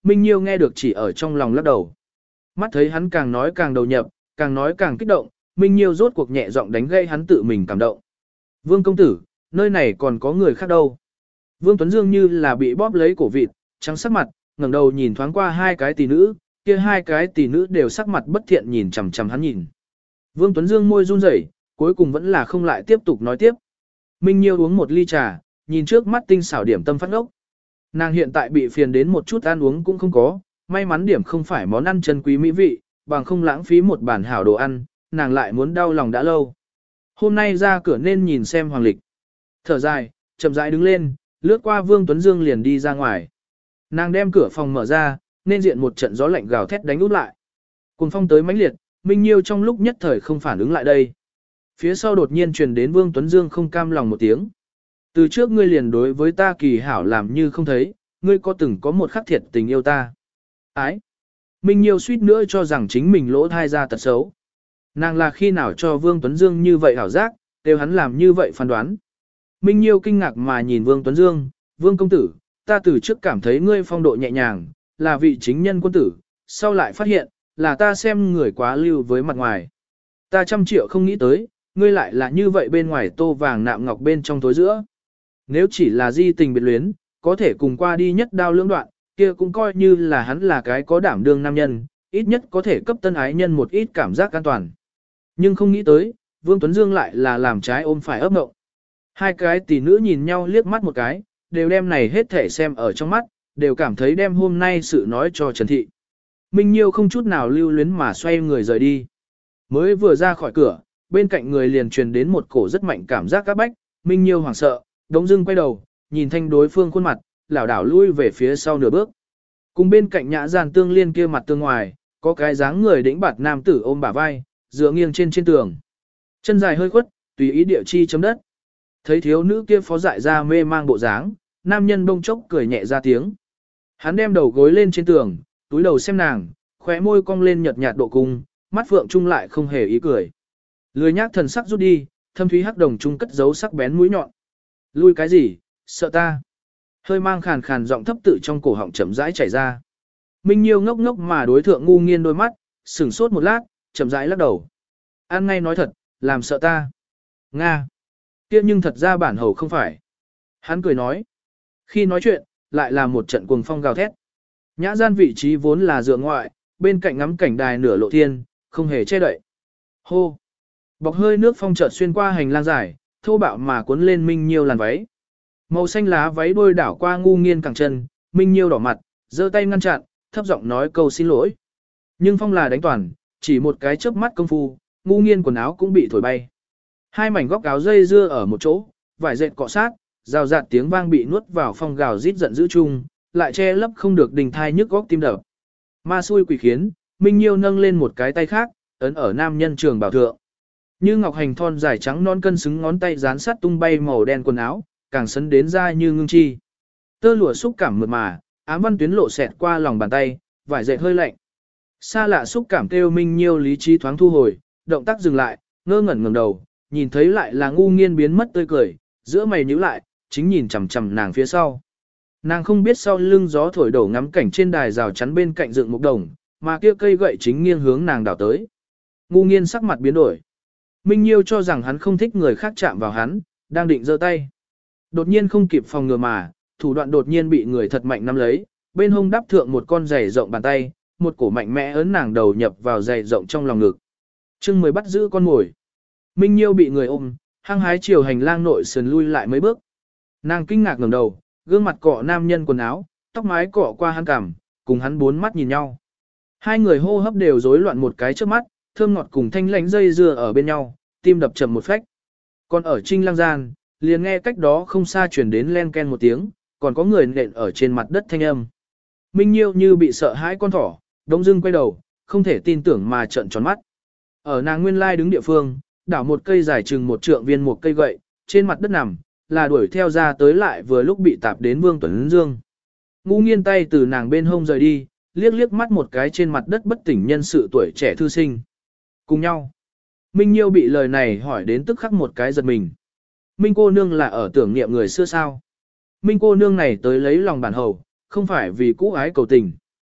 Minh Nhiêu nghe được chỉ ở trong lòng lắc đầu. Mắt thấy hắn càng nói càng đầu nhập, càng nói càng kích động, Minh Nhiêu rốt cuộc nhẹ giọng đánh gây hắn tự mình cảm động. Vương công tử, nơi này còn có người khác đâu. Vương Tuấn Dương như là bị bóp lấy cổ vịt, trắng sắc mặt, ngẩng đầu nhìn thoáng qua hai cái tỷ nữ, kia hai cái tỷ nữ đều sắc mặt bất thiện nhìn chằm chằm hắn nhìn. Vương Tuấn Dương môi run rẩy, cuối cùng vẫn là không lại tiếp tục nói tiếp. Minh Nhiêu uống một ly trà, nhìn trước mắt tinh xảo điểm tâm phát ngốc. Nàng hiện tại bị phiền đến một chút ăn uống cũng không có, may mắn điểm không phải món ăn chân quý mỹ vị, bằng không lãng phí một bản hảo đồ ăn, nàng lại muốn đau lòng đã lâu. Hôm nay ra cửa nên nhìn xem hoàng lịch. Thở dài, chậm rãi đứng lên, lướt qua Vương Tuấn Dương liền đi ra ngoài. Nàng đem cửa phòng mở ra, nên diện một trận gió lạnh gào thét đánh út lại. Cùng phong tới mãnh liệt, Minh Nhiêu trong lúc nhất thời không phản ứng lại đây. Phía sau đột nhiên truyền đến Vương Tuấn Dương không cam lòng một tiếng. Từ trước ngươi liền đối với ta kỳ hảo làm như không thấy, ngươi có từng có một khắc thiệt tình yêu ta. Ái! Minh Nhiêu suýt nữa cho rằng chính mình lỗ thai ra tật xấu. Nàng là khi nào cho Vương Tuấn Dương như vậy hảo giác, đều hắn làm như vậy phán đoán. Minh Nhiêu kinh ngạc mà nhìn Vương Tuấn Dương, Vương công tử, ta từ trước cảm thấy ngươi phong độ nhẹ nhàng, là vị chính nhân quân tử, sau lại phát hiện, là ta xem người quá lưu với mặt ngoài. Ta trăm triệu không nghĩ tới, ngươi lại là như vậy bên ngoài tô vàng nạm ngọc bên trong tối giữa. Nếu chỉ là di tình biệt luyến, có thể cùng qua đi nhất đao lưỡng đoạn, kia cũng coi như là hắn là cái có đảm đương nam nhân, ít nhất có thể cấp tân ái nhân một ít cảm giác an toàn. Nhưng không nghĩ tới, Vương Tuấn Dương lại là làm trái ôm phải ấp ngộng. Hai cái tỷ nữ nhìn nhau liếc mắt một cái, đều đem này hết thể xem ở trong mắt, đều cảm thấy đem hôm nay sự nói cho Trần Thị. Minh Nhiêu không chút nào lưu luyến mà xoay người rời đi. Mới vừa ra khỏi cửa, bên cạnh người liền truyền đến một cổ rất mạnh cảm giác các bách, Minh Nhiêu hoảng sợ, đống dưng quay đầu, nhìn thanh đối phương khuôn mặt, lảo đảo lui về phía sau nửa bước. Cùng bên cạnh nhã gian tương liên kia mặt tương ngoài, có cái dáng người đĩnh bạt nam tử ôm bả vai, dựa nghiêng trên trên tường. Chân dài hơi khuất, tùy ý địa chi chấm đất. Thấy thiếu nữ kia phó dại ra mê mang bộ dáng, nam nhân bông chốc cười nhẹ ra tiếng. Hắn đem đầu gối lên trên tường, túi đầu xem nàng, khóe môi cong lên nhợt nhạt độ cung, mắt phượng trung lại không hề ý cười. Lười nhác thần sắc rút đi, thâm thúy hắc đồng trung cất giấu sắc bén mũi nhọn. Lui cái gì, sợ ta. Hơi mang khàn khàn giọng thấp tự trong cổ họng chậm rãi chảy ra. Minh Nhiêu ngốc ngốc mà đối thượng ngu nghiên đôi mắt, sửng sốt một lát, chậm rãi lắc đầu. An ngay nói thật, làm sợ ta. Nga. Kia nhưng thật ra bản hầu không phải. Hắn cười nói. Khi nói chuyện, lại là một trận cuồng phong gào thét. Nhã gian vị trí vốn là dựa ngoại, bên cạnh ngắm cảnh đài nửa lộ thiên, không hề che đậy. Hô. Bọc hơi nước phong chợt xuyên qua hành lang dài, thô bạo mà cuốn lên Minh Nhiêu làn váy. Màu xanh lá váy đôi đảo qua ngu nghiên cẳng chân, Minh Nhiêu đỏ mặt, giơ tay ngăn chặn, thấp giọng nói câu xin lỗi. Nhưng phong là đánh toàn, chỉ một cái chớp mắt công phu, ngu nghiên quần áo cũng bị thổi bay. Hai mảnh góc áo dây dưa ở một chỗ, vải dệt cọ sát, rào rạt tiếng vang bị nuốt vào phong gào rít giận dữ chung, lại che lấp không được đình thai nhức góc tim đập. Ma xui quỷ khiến, Minh Nhiêu nâng lên một cái tay khác, ấn ở nam nhân trường bảo thượng. Như ngọc hành thon dài trắng non cân xứng ngón tay dán sát tung bay màu đen quần áo, càng sấn đến da như ngưng chi. Tơ lụa xúc cảm mượt mà, ám văn tuyến lộ xẹt qua lòng bàn tay, vải dệt hơi lạnh. Xa lạ xúc cảm kêu Minh Nhiêu lý trí thoáng thu hồi, động tác dừng lại, ngơ ngẩn ngẩng đầu, nhìn thấy lại là ngu nghiên biến mất tươi cười, giữa mày nhíu lại, chính nhìn chằm chằm nàng phía sau. Nàng không biết sau lưng gió thổi đổ ngắm cảnh trên đài rào chắn bên cạnh dựng một đồng, mà kia cây gậy chính nghiêng hướng nàng đảo tới. Ngu nghiên sắc mặt biến đổi. Minh Nhiêu cho rằng hắn không thích người khác chạm vào hắn, đang định giơ tay. Đột nhiên không kịp phòng ngừa mà, thủ đoạn đột nhiên bị người thật mạnh nắm lấy, bên hông đắp thượng một con giày rộng bàn tay, một cổ mạnh mẽ ấn nàng đầu nhập vào giày rộng trong lòng ngực. Chương mười bắt giữ con mồi. Minh Nhiêu bị người ôm, hăng hái chiều hành lang nội sườn lui lại mấy bước. Nàng kinh ngạc ngẩng đầu, gương mặt cọ nam nhân quần áo, tóc mái cọ qua hắn cằm, cùng hắn bốn mắt nhìn nhau. Hai người hô hấp đều rối loạn một cái trước mắt, thơm ngọt cùng thanh lãnh dây dưa ở bên nhau, tim đập chậm một phách. Còn ở Trinh Lang gian, liền nghe cách đó không xa truyền đến len ken một tiếng, còn có người nện ở trên mặt đất thanh âm. Minh Nhiêu như bị sợ hãi con thỏ, đống dưng quay đầu, không thể tin tưởng mà trợn tròn mắt. Ở nàng nguyên lai đứng địa phương, đảo một cây dài chừng một trượng viên một cây gậy, trên mặt đất nằm, là đuổi theo ra tới lại vừa lúc bị tạp đến Vương Tuấn Dương. Ngu nghiên tay từ nàng bên hông rời đi, liếc liếc mắt một cái trên mặt đất bất tỉnh nhân sự tuổi trẻ thư sinh. Cùng nhau. Minh Nhiêu bị lời này hỏi đến tức khắc một cái giật mình. Minh cô nương là ở tưởng niệm người xưa sao? Minh cô nương này tới lấy lòng bản hầu, không phải vì cũ ái cầu tình.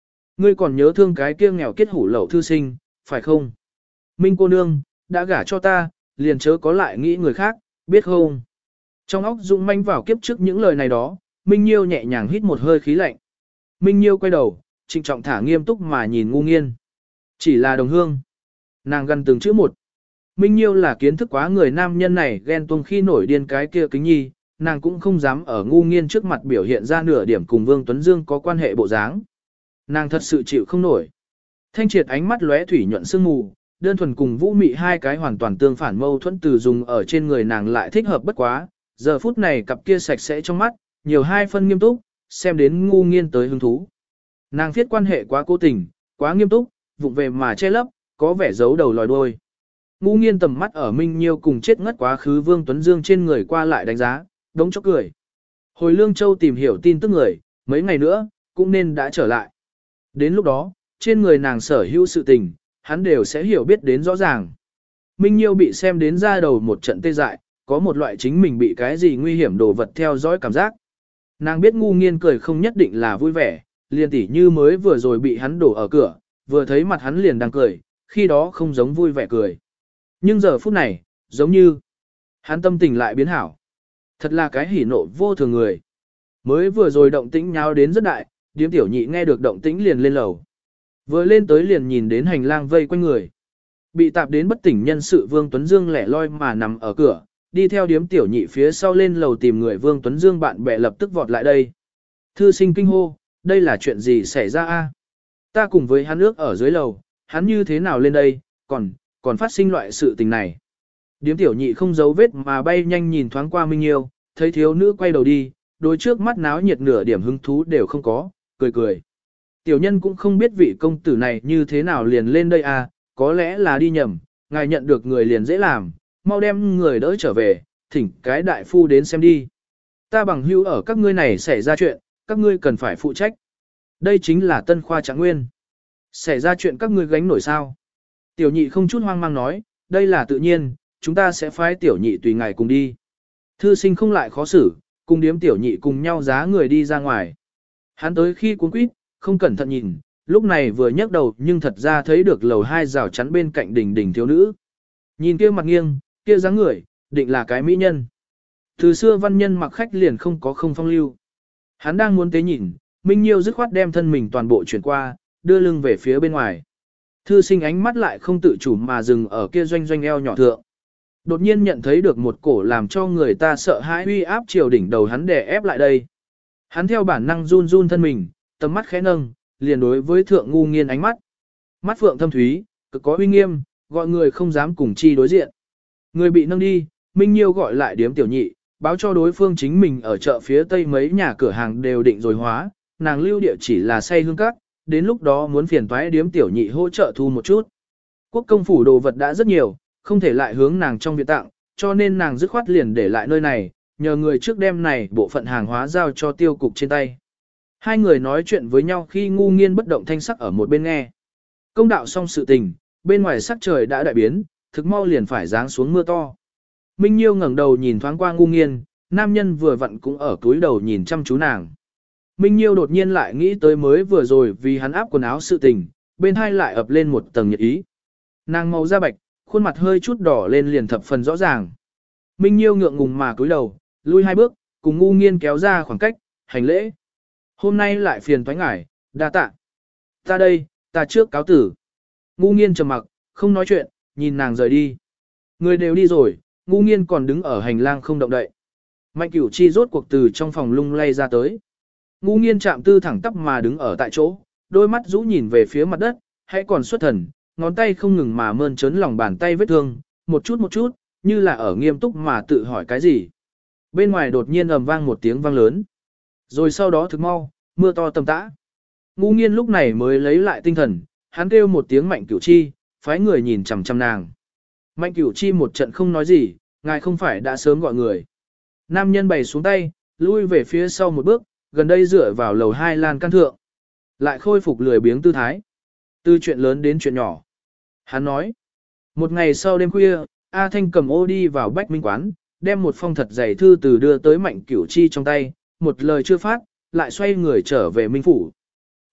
ngươi còn nhớ thương cái kia nghèo kết hủ lậu thư sinh, phải không? Minh cô nương, đã gả cho ta, liền chớ có lại nghĩ người khác, biết không? Trong óc Dũng manh vào kiếp trước những lời này đó, Minh Nhiêu nhẹ nhàng hít một hơi khí lạnh. Minh Nhiêu quay đầu, trịnh trọng thả nghiêm túc mà nhìn ngu nghiên. Chỉ là đồng hương. Nàng gần từng chữ một. Minh Nhiêu là kiến thức quá người nam nhân này ghen tuông khi nổi điên cái kia kính nhi, nàng cũng không dám ở ngu nghiên trước mặt biểu hiện ra nửa điểm cùng Vương Tuấn Dương có quan hệ bộ dáng. Nàng thật sự chịu không nổi. Thanh triệt ánh mắt lóe thủy nhuận sương mù, đơn thuần cùng vũ mị hai cái hoàn toàn tương phản mâu thuẫn từ dùng ở trên người nàng lại thích hợp bất quá, giờ phút này cặp kia sạch sẽ trong mắt, nhiều hai phân nghiêm túc, xem đến ngu nghiên tới hứng thú. Nàng viết quan hệ quá cố tình, quá nghiêm túc, vụng về mà che lấp, có vẻ giấu đầu lòi đuôi. Ngu nghiên tầm mắt ở Minh Nhiêu cùng chết ngất quá khứ Vương Tuấn Dương trên người qua lại đánh giá, đống chốc cười. Hồi Lương Châu tìm hiểu tin tức người, mấy ngày nữa, cũng nên đã trở lại. Đến lúc đó, trên người nàng sở hữu sự tình, hắn đều sẽ hiểu biết đến rõ ràng. Minh Nhiêu bị xem đến ra đầu một trận tê dại, có một loại chính mình bị cái gì nguy hiểm đồ vật theo dõi cảm giác. Nàng biết ngu nghiên cười không nhất định là vui vẻ, liền tỉ như mới vừa rồi bị hắn đổ ở cửa, vừa thấy mặt hắn liền đang cười, khi đó không giống vui vẻ cười. Nhưng giờ phút này, giống như, hắn tâm tình lại biến hảo. Thật là cái hỉ nộ vô thường người. Mới vừa rồi động tĩnh nháo đến rất đại, điếm tiểu nhị nghe được động tĩnh liền lên lầu. Vừa lên tới liền nhìn đến hành lang vây quanh người. Bị tạp đến bất tỉnh nhân sự Vương Tuấn Dương lẻ loi mà nằm ở cửa, đi theo điếm tiểu nhị phía sau lên lầu tìm người Vương Tuấn Dương bạn bè lập tức vọt lại đây. Thư sinh kinh hô, đây là chuyện gì xảy ra a? Ta cùng với hắn ước ở dưới lầu, hắn như thế nào lên đây, còn, còn phát sinh loại sự tình này. Điếm tiểu nhị không giấu vết mà bay nhanh nhìn thoáng qua Minh Nhiêu, thấy thiếu nữ quay đầu đi, đôi trước mắt náo nhiệt nửa điểm hứng thú đều không có, cười cười. Tiểu nhân cũng không biết vị công tử này như thế nào liền lên đây à, có lẽ là đi nhầm, ngài nhận được người liền dễ làm, mau đem người đỡ trở về, thỉnh cái đại phu đến xem đi. Ta bằng hữu ở các ngươi này xảy ra chuyện, các ngươi cần phải phụ trách. Đây chính là tân khoa trạng nguyên. Xảy ra chuyện các ngươi gánh nổi sao? Tiểu nhị không chút hoang mang nói, đây là tự nhiên, chúng ta sẽ phái tiểu nhị tùy ngài cùng đi. Thư sinh không lại khó xử, cùng điếm tiểu nhị cùng nhau giá người đi ra ngoài. Hắn tới khi cuốn quýt, không cẩn thận nhìn, lúc này vừa nhấc đầu nhưng thật ra thấy được lầu hai rào chắn bên cạnh đỉnh đỉnh thiếu nữ. Nhìn kia mặt nghiêng, kia dáng người, định là cái mỹ nhân. Từ xưa văn nhân mặc khách liền không có không phong lưu. Hắn đang muốn tế nhìn, Minh Nhiêu dứt khoát đem thân mình toàn bộ chuyển qua, đưa lưng về phía bên ngoài. Thư sinh ánh mắt lại không tự chủ mà dừng ở kia doanh doanh eo nhỏ thượng. Đột nhiên nhận thấy được một cổ làm cho người ta sợ hãi uy áp chiều đỉnh đầu hắn đè ép lại đây. Hắn theo bản năng run run thân mình, tầm mắt khẽ nâng, liền đối với thượng ngu nghiên ánh mắt. Mắt phượng thâm thúy, cực có uy nghiêm, gọi người không dám cùng chi đối diện. Người bị nâng đi, Minh Nhiêu gọi lại điếm tiểu nhị, báo cho đối phương chính mình ở chợ phía tây mấy nhà cửa hàng đều định rồi hóa, nàng lưu địa chỉ là say hương các, đến lúc đó muốn phiền toái điếm tiểu nhị hỗ trợ thu một chút. Quốc công phủ đồ vật đã rất nhiều, không thể lại hướng nàng trong viện tặng, cho nên nàng dứt khoát liền để lại nơi này, nhờ người trước đêm này bộ phận hàng hóa giao cho tiêu cục trên tay. Hai người nói chuyện với nhau khi ngu nghiên bất động thanh sắc ở một bên nghe. Công đạo xong sự tình, bên ngoài sắc trời đã đại biến, thực mau liền phải giáng xuống mưa to. Minh Nhiêu ngẩng đầu nhìn thoáng qua ngu nghiên, nam nhân vừa vặn cũng ở túi đầu nhìn chăm chú nàng. Minh Nhiêu đột nhiên lại nghĩ tới mới vừa rồi vì hắn áp quần áo sự tình, bên hai lại ập lên một tầng nhiệt ý. Nàng màu da bạch, khuôn mặt hơi chút đỏ lên liền thập phần rõ ràng. Minh Nhiêu ngượng ngùng mà cúi đầu, lui hai bước, cùng ngu nghiên kéo ra khoảng cách, hành lễ. Hôm nay lại phiền toái ngải, đa tạ. Ta đây, ta trước cáo tử. Ngu nghiên trầm mặc, không nói chuyện, nhìn nàng rời đi. Người đều đi rồi, ngu nghiên còn đứng ở hành lang không động đậy. Mạnh Cửu Chi rốt cuộc từ trong phòng lung lay ra tới. Ngu nghiên chạm tư thẳng tắp mà đứng ở tại chỗ, đôi mắt rũ nhìn về phía mặt đất, hãy còn xuất thần, ngón tay không ngừng mà mơn trớn lòng bàn tay vết thương, một chút một chút, như là ở nghiêm túc mà tự hỏi cái gì. Bên ngoài đột nhiên ầm vang một tiếng vang lớn. Rồi sau đó thực mau, mưa to tầm tã. Ngu nghiên lúc này mới lấy lại tinh thần, hắn kêu một tiếng Mạnh Cửu Chi, phái người nhìn chằm chằm nàng. Mạnh Cửu Chi một trận không nói gì, ngài không phải đã sớm gọi người. Nam nhân bày xuống tay, lui về phía sau một bước, gần đây dựa vào lầu hai lan can thượng. Lại khôi phục lười biếng tư thái. Từ chuyện lớn đến chuyện nhỏ. Hắn nói, một ngày sau đêm khuya, A Thanh cầm ô đi vào Bách Minh quán, đem một phong thật dày thư từ đưa tới Mạnh Cửu Chi trong tay, một lời chưa phát, lại xoay người trở về Minh phủ.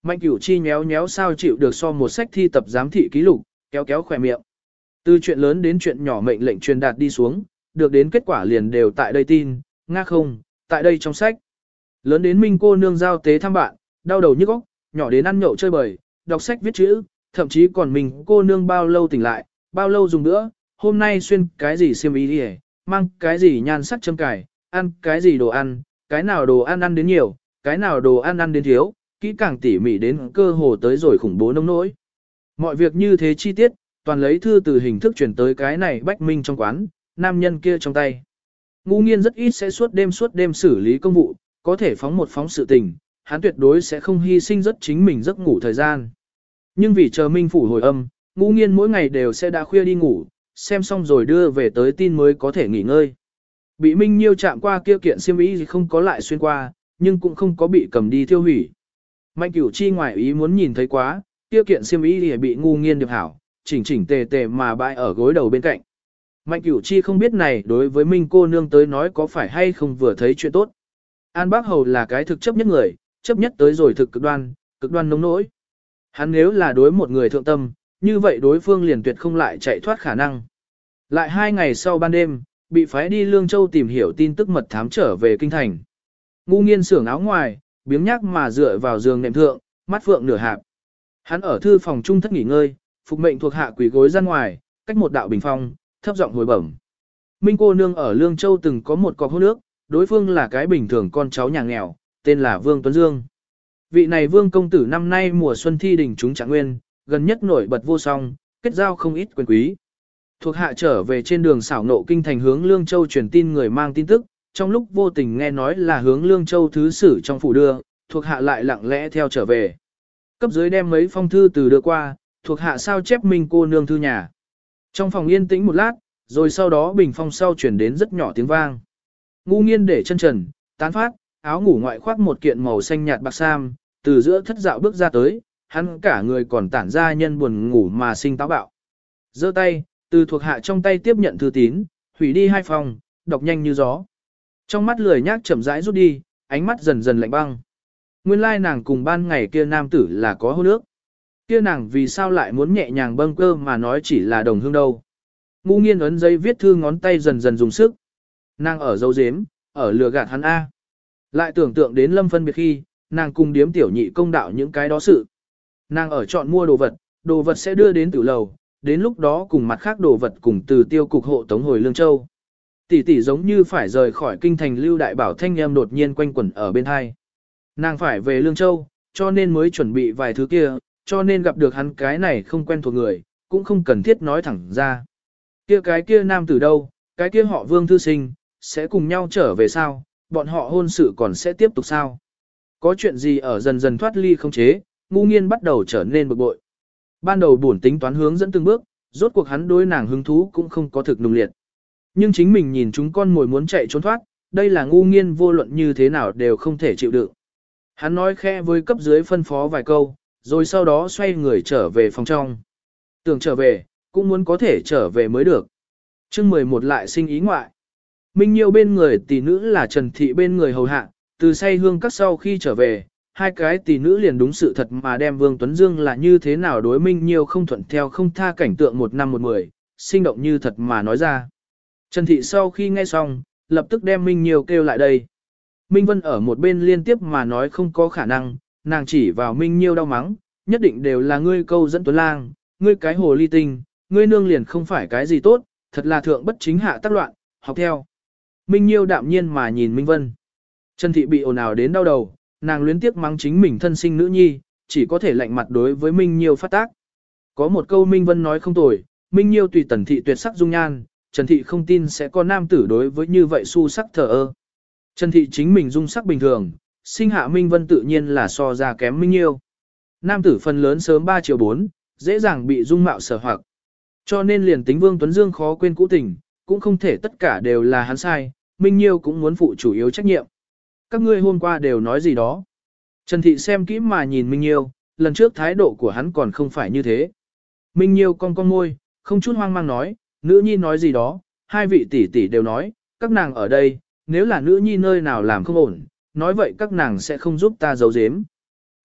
Mạnh Cửu Chi nhéo nhéo sao chịu được so một sách thi tập giám thị ký lục, kéo kéo khỏe miệng. Từ chuyện lớn đến chuyện nhỏ mệnh lệnh truyền đạt đi xuống, được đến kết quả liền đều tại đây tin, nga không, tại đây trong sách. Lớn đến Minh cô nương giao tế thăm bạn, đau đầu nhức óc, nhỏ đến ăn nhậu chơi bời, đọc sách viết chữ, thậm chí còn mình cô nương bao lâu tỉnh lại, bao lâu dùng nữa, hôm nay xuyên cái gì xiêm y đi, mang cái gì nhan sắc châm cài, ăn cái gì đồ ăn, cái nào đồ ăn ăn đến nhiều, cái nào đồ ăn ăn đến thiếu, kỹ càng tỉ mỉ đến cơ hồ tới rồi khủng bố nông nỗi. Mọi việc như thế chi tiết, toàn lấy thư từ hình thức chuyển tới cái này bách minh trong quán, nam nhân kia trong tay. Ngu Nghiên rất ít sẽ suốt đêm suốt đêm xử lý công vụ, có thể phóng một phóng sự tình, hắn tuyệt đối sẽ không hy sinh rất chính mình giấc ngủ thời gian. Nhưng vì chờ Minh phủ hồi âm, Ngu Nghiên mỗi ngày đều sẽ đã khuya đi ngủ, xem xong rồi đưa về tới tin mới có thể nghỉ ngơi. Bị Minh Nhiêu chạm qua kia kiện xiêm y thì không có lại xuyên qua, nhưng cũng không có bị cầm đi tiêu hủy. Mạnh Cửu Chi ngoài ý muốn nhìn thấy quá, kia kiện xiêm y thì bị Ngu Nghiên điệp hảo, chỉnh chỉnh tề tề mà bãi ở gối đầu bên cạnh. Mạnh Cửu Chi không biết này đối với Minh cô nương tới nói có phải hay không vừa thấy chuyện tốt. An Bác Hầu là cái thực chấp nhất người, chấp nhất tới rồi thực cực đoan, cực đoan nông nỗi. Hắn nếu là đối một người thượng tâm, như vậy đối phương liền tuyệt không lại chạy thoát khả năng. Lại hai ngày sau ban đêm, bị phái đi Lương Châu tìm hiểu tin tức mật thám trở về kinh thành. Ngu Nghiên xưởng áo ngoài, biếng nhác mà dựa vào giường nệm thượng, mắt phượng nửa hạp. Hắn ở thư phòng trung thất nghỉ ngơi, phục mệnh thuộc hạ quỷ gối ra ngoài, cách một đạo bình phong, thấp giọng hồi bẩm. Minh cô nương ở Lương Châu từng có một cọc hôn nước, đối phương là cái bình thường con cháu nhà nghèo, tên là Vương Tuấn Dương. Vị này Vương công tử năm nay mùa xuân thi đỉnh trúng trạng nguyên, gần nhất nổi bật vô song, kết giao không ít quyền quý. Thuộc hạ trở về trên đường xảo nộ kinh thành hướng Lương Châu truyền tin người mang tin tức, trong lúc vô tình nghe nói là hướng Lương Châu thứ sử trong phủ đưa, thuộc hạ lại lặng lẽ theo trở về. Cấp dưới đem mấy phong thư từ đưa qua, thuộc hạ sao chép Minh cô nương thư nhà. Trong phòng yên tĩnh một lát, rồi sau đó bình phong sau chuyển đến rất nhỏ tiếng vang. Ngu Nghiên để chân trần, tán phát, áo ngủ ngoại khoác một kiện màu xanh nhạt bạc sam, từ giữa thất dạo bước ra tới, hắn cả người còn tản ra nhân buồn ngủ mà sinh táo bạo. Giơ tay, từ thuộc hạ trong tay tiếp nhận thư tín, hủy đi hai phòng, đọc nhanh như gió. Trong mắt lười nhác chậm rãi rút đi, ánh mắt dần dần lạnh băng. Nguyên lai nàng cùng ban ngày kia nam tử là có hôn ước. Kia nàng vì sao lại muốn nhẹ nhàng bâng cơ mà nói chỉ là đồng hương đâu. Ngu Nghiên ấn giấy viết thư ngón tay dần dần dùng sức. Nàng ở dấu dếm, ở lừa gạt hắn A. Lại tưởng tượng đến lâm phân biệt khi, nàng cùng điếm tiểu nhị công đạo những cái đó sự. Nàng ở chọn mua đồ vật, đồ vật sẽ đưa đến tử lầu, đến lúc đó cùng mặt khác đồ vật cùng từ tiêu cục hộ tống hồi Lương Châu. Tỷ tỷ giống như phải rời khỏi kinh thành Lưu Đại Bảo thanh âm đột nhiên quanh quẩn ở bên hai. Nàng phải về Lương Châu, cho nên mới chuẩn bị vài thứ kia, cho nên gặp được hắn cái này không quen thuộc người, cũng không cần thiết nói thẳng ra. Kia cái kia nam tử đâu, cái kia họ Vương thư sinh, sẽ cùng nhau trở về sao, bọn họ hôn sự còn sẽ tiếp tục sao. Có chuyện gì ở dần dần thoát ly không chế, Ngu Nghiên bắt đầu trở nên bực bội. Ban đầu buồn tính toán hướng dẫn từng bước, rốt cuộc hắn đối nàng hứng thú cũng không có thực nung liệt. Nhưng chính mình nhìn chúng con mồi muốn chạy trốn thoát, đây là Ngu Nghiên vô luận như thế nào đều không thể chịu đựng. Hắn nói khẽ với cấp dưới phân phó vài câu, rồi sau đó xoay người trở về phòng trong. Tưởng trở về, cũng muốn có thể trở về mới được. chương mười một lại sinh ý ngoại. Minh Nhiêu bên người tỷ nữ là Trần Thị bên người hầu hạ, từ say hương các sau khi trở về, hai cái tỷ nữ liền đúng sự thật mà đem Vương Tuấn Dương là như thế nào đối Minh Nhiêu không thuận theo không tha cảnh tượng một năm một mười, sinh động như thật mà nói ra. Trần Thị sau khi nghe xong, lập tức đem Minh Nhiêu kêu lại đây. Minh Vân ở một bên liên tiếp mà nói không có khả năng, nàng chỉ vào Minh Nhiêu đau mắng, nhất định đều là ngươi câu dẫn Tuấn Lang, ngươi cái hồ ly tinh, ngươi nương liền không phải cái gì tốt, thật là thượng bất chính hạ tác loạn, học theo. Minh Nhiêu đạm nhiên mà nhìn Minh Vân. Trần Thị bị ồn ào đến đau đầu, nàng luyến tiếc mắng chính mình thân sinh nữ nhi, chỉ có thể lạnh mặt đối với Minh Nhiêu phát tác. Có một câu Minh Vân nói không tồi, Minh Nhiêu tùy Tần Thị tuyệt sắc dung nhan, Trần Thị không tin sẽ có nam tử đối với như vậy su sắc thờ ơ. Trần Thị chính mình dung sắc bình thường, sinh hạ Minh Vân tự nhiên là so ra kém Minh Nhiêu. Nam tử phần lớn sớm ba triệu bốn, dễ dàng bị dung mạo sở hoặc. Cho nên liền tính Vương Tuấn Dương khó quên cũ tình, cũng không thể tất cả đều là hắn sai, Minh Nhiêu cũng muốn phụ chủ yếu trách nhiệm. Các ngươi hôm qua đều nói gì đó. Trần Thị xem kỹ mà nhìn Minh Nhiêu, lần trước thái độ của hắn còn không phải như thế. Minh Nhiêu cong cong môi, không chút hoang mang nói, nữ nhi nói gì đó, hai vị tỷ tỷ đều nói, các nàng ở đây, nếu là nữ nhi nơi nào làm không ổn, nói vậy các nàng sẽ không giúp ta giấu giếm.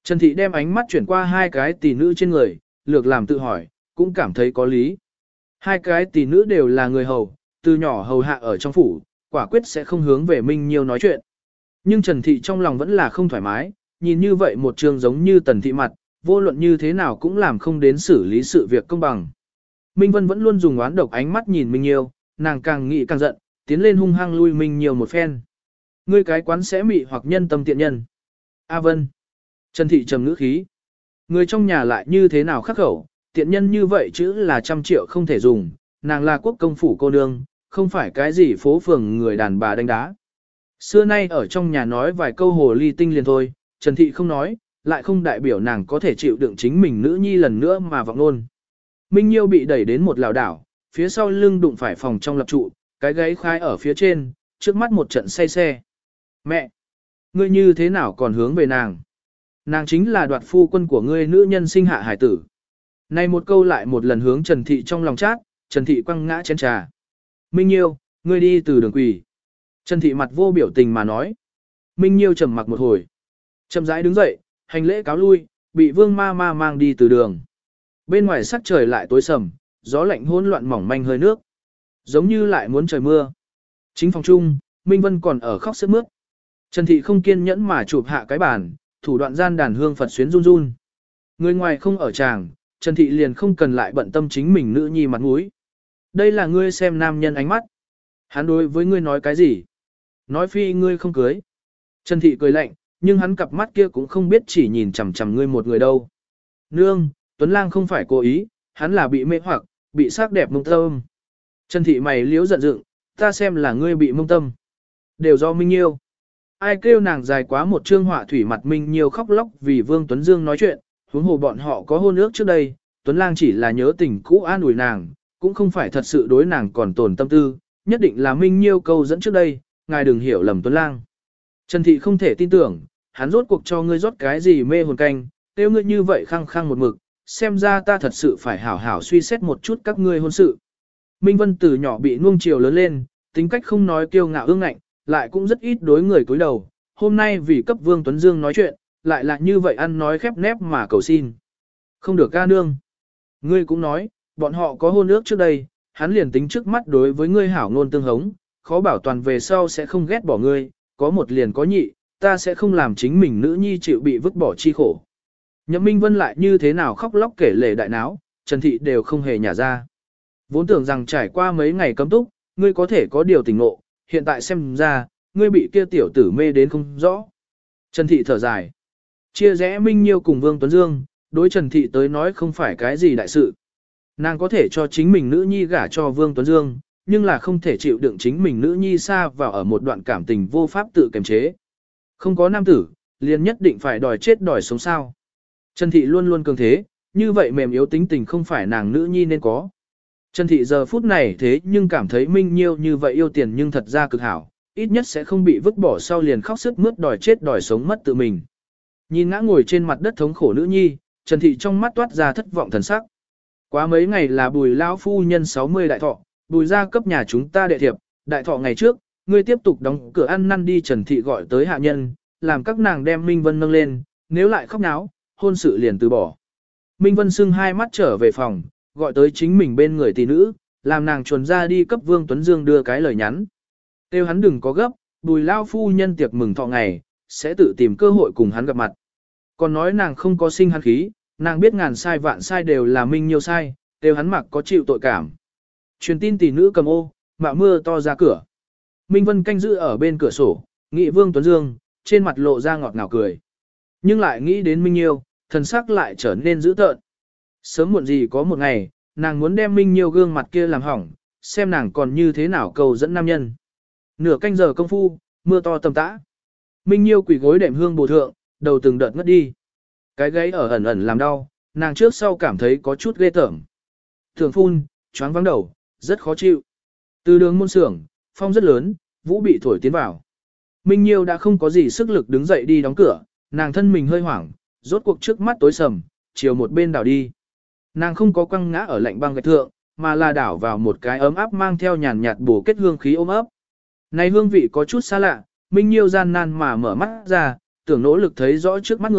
Trần Thị đem ánh mắt chuyển qua hai cái tỷ nữ trên người, lược làm tự hỏi, cũng cảm thấy có lý. Hai cái tỷ nữ đều là người hầu, từ nhỏ hầu hạ ở trong phủ, quả quyết sẽ không hướng về Minh Nhiêu nói chuyện. Nhưng Trần Thị trong lòng vẫn là không thoải mái, nhìn như vậy một trường giống như Tần Thị mặt, vô luận như thế nào cũng làm không đến xử lý sự việc công bằng. Minh Vân vẫn luôn dùng oán độc ánh mắt nhìn Minh Nhiêu, nàng càng nghĩ càng giận, tiến lên hung hăng lui Minh Nhiêu một phen. Ngươi cái quán sẽ mị hoặc nhân tâm tiện nhân. A Vân. Trần Thị trầm ngữ khí. Người trong nhà lại như thế nào khắc khẩu, tiện nhân như vậy chữ là trăm triệu không thể dùng, nàng là quốc công phủ cô nương, không phải cái gì phố phường người đàn bà đánh đá. Xưa nay ở trong nhà nói vài câu hồ ly tinh liền thôi, Trần Thị không nói, lại không đại biểu nàng có thể chịu đựng chính mình nữ nhi lần nữa mà vọng luôn. Minh Nhiêu bị đẩy đến một lảo đảo, phía sau lưng đụng phải phòng trong lập trụ, cái gáy khai ở phía trên, trước mắt một trận say xe. Mẹ! Ngươi như thế nào còn hướng về nàng? Nàng chính là đoạt phu quân của ngươi nữ nhân sinh hạ hải tử. Này một câu lại một lần hướng Trần Thị trong lòng chát, Trần Thị quăng ngã chén trà. Minh Nhiêu, ngươi đi từ đường quỳ. Trần Thị mặt vô biểu tình mà nói. Minh Nhiêu trầm mặc một hồi. Chậm rãi đứng dậy, hành lễ cáo lui, bị vương ma ma mang đi từ đường. Bên ngoài sắc trời lại tối sầm, gió lạnh hỗn loạn mỏng manh hơi nước. Giống như lại muốn trời mưa. Chính phòng chung, Minh Vân còn ở khóc sướt mướt. Trần Thị không kiên nhẫn mà chụp hạ cái bàn, thủ đoạn gian đàn hương Phật xuyến run run. Người ngoài không ở tràng, Trần Thị liền không cần lại bận tâm chính mình nữ nhi mặt mũi. Đây là ngươi xem nam nhân ánh mắt. Hắn đối với ngươi nói cái gì? Nói phi ngươi không cưới. Trần Thị cười lạnh, nhưng hắn cặp mắt kia cũng không biết chỉ nhìn chằm chằm ngươi một người đâu. Nương, Tuấn Lang không phải cố ý, hắn là bị mê hoặc, bị sắc đẹp mông tâm. Trần Thị mày liếu giận dựng, ta xem là ngươi bị mông tâm. Đều do Minh Nhiêu. Ai kêu nàng dài quá một trương họa thủy mặt Minh Nhiêu khóc lóc vì Vương Tuấn Dương nói chuyện, huống hồ bọn họ có hôn ước trước đây, Tuấn Lang chỉ là nhớ tình cũ an ủi nàng, cũng không phải thật sự đối nàng còn tồn tâm tư, nhất định là Minh Nhiêu câu dẫn trước đây, ngài đừng hiểu lầm Tuấn Lang. Trần Thị không thể tin tưởng, hắn rốt cuộc cho ngươi rót cái gì mê hồn canh, tiêu ngươi như vậy khăng khăng một mực, xem ra ta thật sự phải hảo hảo suy xét một chút các ngươi hôn sự. Minh Vân từ nhỏ bị nuông chiều lớn lên, tính cách không nói kiêu ngạo ương ngạnh, lại cũng rất ít đối người cúi đầu, hôm nay vì cấp Vương Tuấn Dương nói chuyện, lại là như vậy ăn nói khép nép mà cầu xin. Không được ca nương. Ngươi cũng nói, bọn họ có hôn ước trước đây, hắn liền tính trước mắt đối với ngươi hảo ngôn tương hống, khó bảo toàn về sau sẽ không ghét bỏ ngươi, có một liền có nhị, ta sẽ không làm chính mình nữ nhi chịu bị vứt bỏ chi khổ. Nhậm Minh Vân lại như thế nào khóc lóc kể lể đại náo, Trần Thị đều không hề nhả ra. Vốn tưởng rằng trải qua mấy ngày cấm túc, ngươi có thể có điều tỉnh ngộ, hiện tại xem ra, ngươi bị kia tiểu tử mê đến không rõ. Trần Thị thở dài. Chia rẽ Minh Nhiêu cùng Vương Tuấn Dương, đối Trần Thị tới nói không phải cái gì đại sự. Nàng có thể cho chính mình nữ nhi gả cho Vương Tuấn Dương, nhưng là không thể chịu đựng chính mình nữ nhi xa vào ở một đoạn cảm tình vô pháp tự kiềm chế. Không có nam tử, liền nhất định phải đòi chết đòi sống sao. Trần Thị luôn luôn cường thế, như vậy mềm yếu tính tình không phải nàng nữ nhi nên có. Trần Thị giờ phút này thế nhưng cảm thấy Minh Nhiêu như vậy yêu tiền nhưng thật ra cực hảo, ít nhất sẽ không bị vứt bỏ sau liền khóc sức mướt đòi chết đòi sống mất tự mình. Nhìn ngã ngồi trên mặt đất thống khổ nữ nhi, Trần Thị trong mắt toát ra thất vọng thần sắc. Quá mấy ngày là Bùi lão phu nhân sáu mươi đại thọ, Bùi gia cấp nhà chúng ta đệ thiệp, đại thọ ngày trước, ngươi tiếp tục đóng cửa ăn năn đi. Trần Thị gọi tới hạ nhân, làm các nàng đem Minh Vân nâng lên, nếu lại khóc náo, hôn sự liền từ bỏ. Minh Vân sưng hai mắt trở về phòng, gọi tới chính mình bên người tỷ nữ, làm nàng chuồn ra đi cấp Vương Tuấn Dương đưa cái lời nhắn. Kêu hắn đừng có gấp, Bùi lão phu nhân tiệc mừng thọ ngày, sẽ tự tìm cơ hội cùng hắn gặp mặt. Còn nói nàng không có sinh hắn khí, nàng biết ngàn sai vạn sai đều là Minh Nhiêu sai, kêu hắn mặc có chịu tội cảm. Truyền tin tỷ nữ cầm ô, mạo mưa to ra cửa. Minh Vân canh giữ ở bên cửa sổ, nghĩ Vương Tuấn Dương, trên mặt lộ ra ngọt ngào cười. Nhưng lại nghĩ đến Minh Nhiêu, thần sắc lại trở nên dữ tợn. Sớm muộn gì có một ngày, nàng muốn đem Minh Nhiêu gương mặt kia làm hỏng, xem nàng còn như thế nào cầu dẫn nam nhân. Nửa canh giờ công phu, mưa to tầm tã. Minh Nhiêu quỳ gối đệm hương bồ thượng, đầu từng đợt ngất đi. Cái gáy ở ẩn ẩn làm đau, nàng trước sau cảm thấy có chút ghê tởm. Thường phun, choáng vắng đầu, rất khó chịu. Từ đường môn xưởng, phong rất lớn, vũ bị thổi tiến vào. Minh Nhiêu đã không có gì sức lực đứng dậy đi đóng cửa, nàng thân mình hơi hoảng, rốt cuộc trước mắt tối sầm, chiều một bên đảo đi. Nàng không có quăng ngã ở lạnh băng gạch thượng, mà là đảo vào một cái ấm áp mang theo nhàn nhạt bổ kết hương khí ôm ấp. Này hương vị có chút xa lạ, Minh Nhiêu gian nan mà mở mắt ra, tưởng nỗ lực thấy rõ trước mắt người,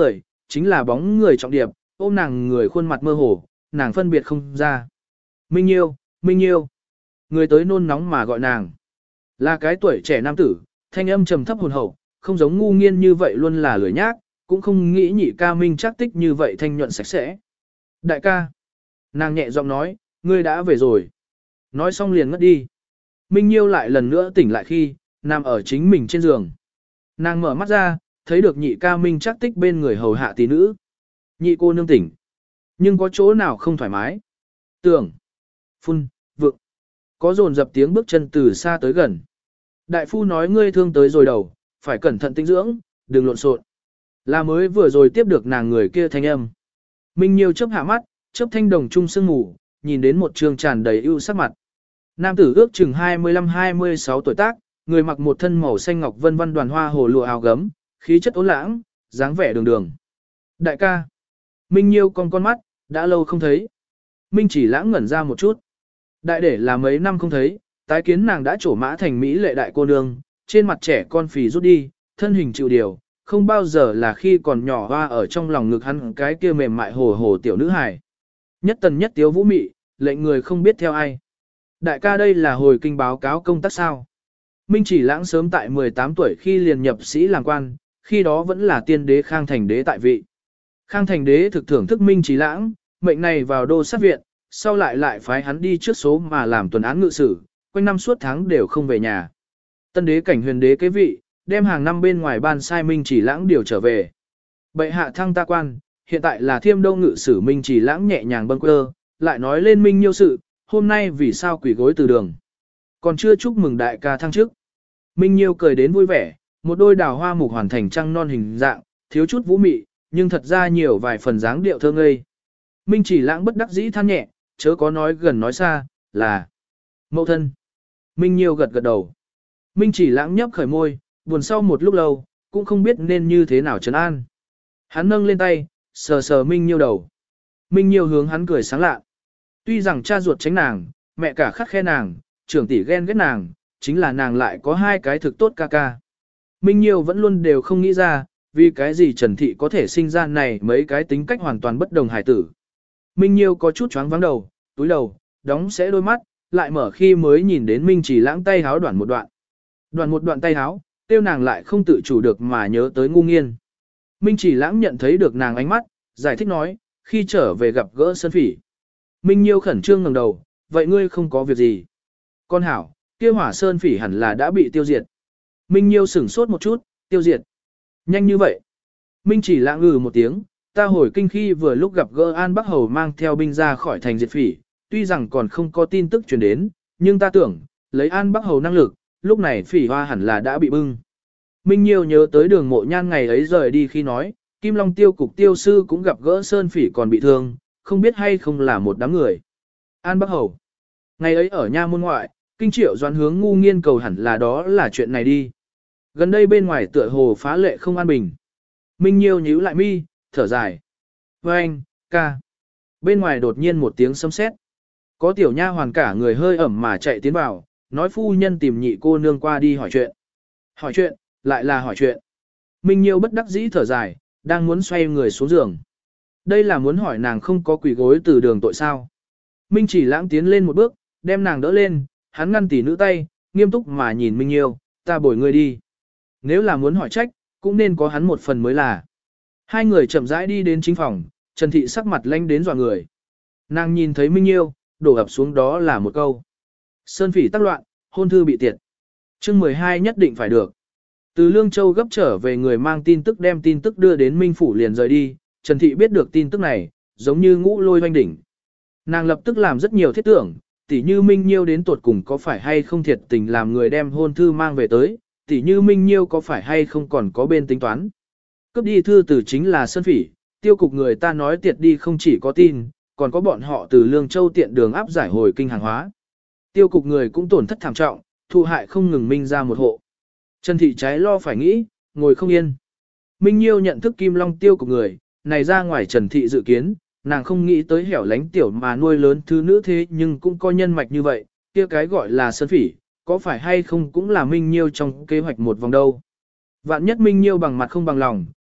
chính là bóng người trọng điệp, ôm nàng người khuôn mặt mơ hồ, nàng phân biệt không ra. Minh Nhiêu, Minh Nhiêu. Người tới nôn nóng mà gọi nàng. Là cái tuổi trẻ nam tử, thanh âm trầm thấp hồn hậu, không giống ngu nghiên như vậy luôn là lười nhác, cũng không nghĩ nhị ca Minh chắc tích như vậy thanh nhuận sạch sẽ. Đại ca. Nàng nhẹ giọng nói, ngươi đã về rồi. Nói xong liền ngất đi. Minh Nhiêu lại lần nữa tỉnh lại khi, nằm ở chính mình trên giường. Nàng mở mắt ra, thấy được nhị ca Minh chắc tích bên người hầu hạ tỷ nữ. Nhị cô nương tỉnh. Nhưng có chỗ nào không thoải mái. Tưởng. Phun, vượng. Có dồn dập tiếng bước chân từ xa tới gần. Đại phu nói ngươi thương tới rồi đầu, phải cẩn thận tinh dưỡng, đừng lộn xộn. Là mới vừa rồi tiếp được nàng người kia thanh âm. Minh Nhiêu chớp hạ mắt, chớp thanh đồng trung sương ngủ, nhìn đến một trường tràn đầy ưu sắc mặt. Nam tử ước chừng hai mươi lăm hai mươi sáu tuổi tác, người mặc một thân màu xanh ngọc vân vân đoàn hoa hồ lụa áo gấm, khí chất ôn lãng, dáng vẻ đường đường. Đại ca. Minh Nhiêu con con mắt, đã lâu không thấy. Minh chỉ lãng ngẩn ra một chút. Đại để là mấy năm không thấy, tái kiến nàng đã trổ mã thành mỹ lệ đại cô nương, trên mặt trẻ con phì rút đi, thân hình chịu điều, không bao giờ là khi còn nhỏ hoa ở trong lòng ngực hắn cái kia mềm mại hồ hồ tiểu nữ hài. Nhất tần nhất tiếu vũ mị, lệnh người không biết theo ai. Đại ca đây là hồi kinh báo cáo công tác sao. Minh chỉ lãng sớm tại mười tám tuổi khi liền nhập sĩ làm quan, khi đó vẫn là tiên đế Khang Thành đế tại vị. Khang Thành đế thực thưởng thức Minh chỉ lãng, mệnh này vào đô sát viện, sau lại lại phái hắn đi trước số mà làm tuần án ngự sử, quanh năm suốt tháng đều không về nhà. Tân đế cảnh huyền đế kế vị, đem hàng năm bên ngoài ban sai Minh chỉ lãng điều trở về. Bệ hạ thăng ta quan, hiện tại là Thiêm Đô ngự sử Minh chỉ lãng nhẹ nhàng bâng quơ, lại nói lên Minh Nhiêu sự, hôm nay vì sao quỷ gối từ đường. Còn chưa chúc mừng đại ca thăng chức. Minh Nhiêu cười đến vui vẻ, một đôi đào hoa mục hoàn thành trăng non hình dạng, thiếu chút vũ mị, nhưng thật ra nhiều vài phần dáng điệu thơ ngây. Minh chỉ lãng bất đắc dĩ than nhẹ, chớ có nói gần nói xa, là mẫu thân. Minh Nhiêu gật gật đầu. Minh chỉ lãng nhấp khởi môi, buồn sau một lúc lâu, cũng không biết nên như thế nào trấn an. Hắn nâng lên tay, sờ sờ Minh Nhiêu đầu. Minh Nhiêu hướng hắn cười sáng lạ. Tuy rằng cha ruột tránh nàng, mẹ cả khắt khe nàng, trưởng tỷ ghen ghét nàng, chính là nàng lại có hai cái thực tốt ca ca. Minh Nhiêu vẫn luôn đều không nghĩ ra, vì cái gì Trần Thị có thể sinh ra này mấy cái tính cách hoàn toàn bất đồng hải tử. Minh Nhiêu có chút choáng vắng đầu, túi đầu, đóng sẽ đôi mắt, lại mở khi mới nhìn đến Minh chỉ lãng tay háo đoạn một đoạn. Đoạn một đoạn tay háo, tiêu nàng lại không tự chủ được mà nhớ tới ngu nghiên. Minh chỉ lãng nhận thấy được nàng ánh mắt, giải thích nói, khi trở về gặp gỡ Sơn Phỉ. Minh Nhiêu khẩn trương ngẩng đầu, vậy ngươi không có việc gì. Con hảo, kia hỏa Sơn Phỉ hẳn là đã bị tiêu diệt. Minh Nhiêu sửng sốt một chút, tiêu diệt. Nhanh như vậy. Minh chỉ lãng ngừ một tiếng, ta hồi kinh khi vừa lúc gặp gỡ An Bắc Hầu mang theo binh ra khỏi thành diệt phỉ, tuy rằng còn không có tin tức truyền đến, nhưng ta tưởng, lấy An Bắc Hầu năng lực, lúc này phỉ hoa hẳn là đã bị bưng. Minh Nhiêu nhớ tới đường mộ nhan ngày ấy rời đi khi nói, Kim Long tiêu cục tiêu sư cũng gặp gỡ Sơn Phỉ còn bị thương, không biết hay không là một đám người. An Bắc Hầu. Ngày ấy ở nha môn ngoại, kinh triệu doãn hướng ngu nghiên cầu hẳn là đó là chuyện này đi. Gần đây bên ngoài tựa hồ phá lệ không an bình. Minh Nhiêu nhíu lại mi, thở dài. Với anh, ca. Bên ngoài đột nhiên một tiếng sấm sét. Có tiểu nha hoàn cả người hơi ẩm mà chạy tiến vào, nói phu nhân tìm nhị cô nương qua đi hỏi chuyện. Hỏi chuyện, lại là hỏi chuyện. Minh Nhiêu bất đắc dĩ thở dài, đang muốn xoay người xuống giường. Đây là muốn hỏi nàng không có quỷ gối từ đường tội sao. Minh chỉ lãng tiến lên một bước, đem nàng đỡ lên, hắn ngăn tỉ nữ tay, nghiêm túc mà nhìn Minh Nhiêu, ta bồi ngươi đi. Nếu là muốn hỏi trách, cũng nên có hắn một phần mới là. Hai người chậm rãi đi đến chính phòng, Trần Thị sắc mặt lanh đến dọa người. Nàng nhìn thấy Minh Nhiêu, đổ ập xuống đó là một câu. Sơn Phỉ tắc loạn, hôn thư bị tiệt. chương mười hai nhất định phải được. Từ Lương Châu gấp trở về người mang tin tức đem tin tức đưa đến Minh Phủ liền rời đi, Trần Thị biết được tin tức này, giống như ngũ lôi hoanh đỉnh. Nàng lập tức làm rất nhiều thiết tưởng, tỉ như Minh Nhiêu đến tuột cùng có phải hay không thiệt tình làm người đem hôn thư mang về tới, tỉ như Minh Nhiêu có phải hay không còn có bên tính toán. Cướp đi thư từ chính là Sơn Phỉ, tiêu cục người ta nói tiệt đi không chỉ có tin, còn có bọn họ từ Lương Châu tiện đường áp giải hồi kinh hàng hóa. Tiêu cục người cũng tổn thất thảm trọng, thụ hại không ngừng Minh ra một hộ. Trần Thị trái lo phải nghĩ, ngồi không yên. Minh Nhiêu nhận thức Kim Long tiêu cục người, này ra ngoài Trần Thị dự kiến, nàng không nghĩ tới hẻo lánh tiểu mà nuôi lớn thứ nữ thế nhưng cũng có nhân mạch như vậy, kia cái gọi là Sơn Phỉ, có phải hay không cũng là Minh Nhiêu trong kế hoạch một vòng đâu. Vạn nhất Minh Nhiêu bằng mặt không bằng lòng,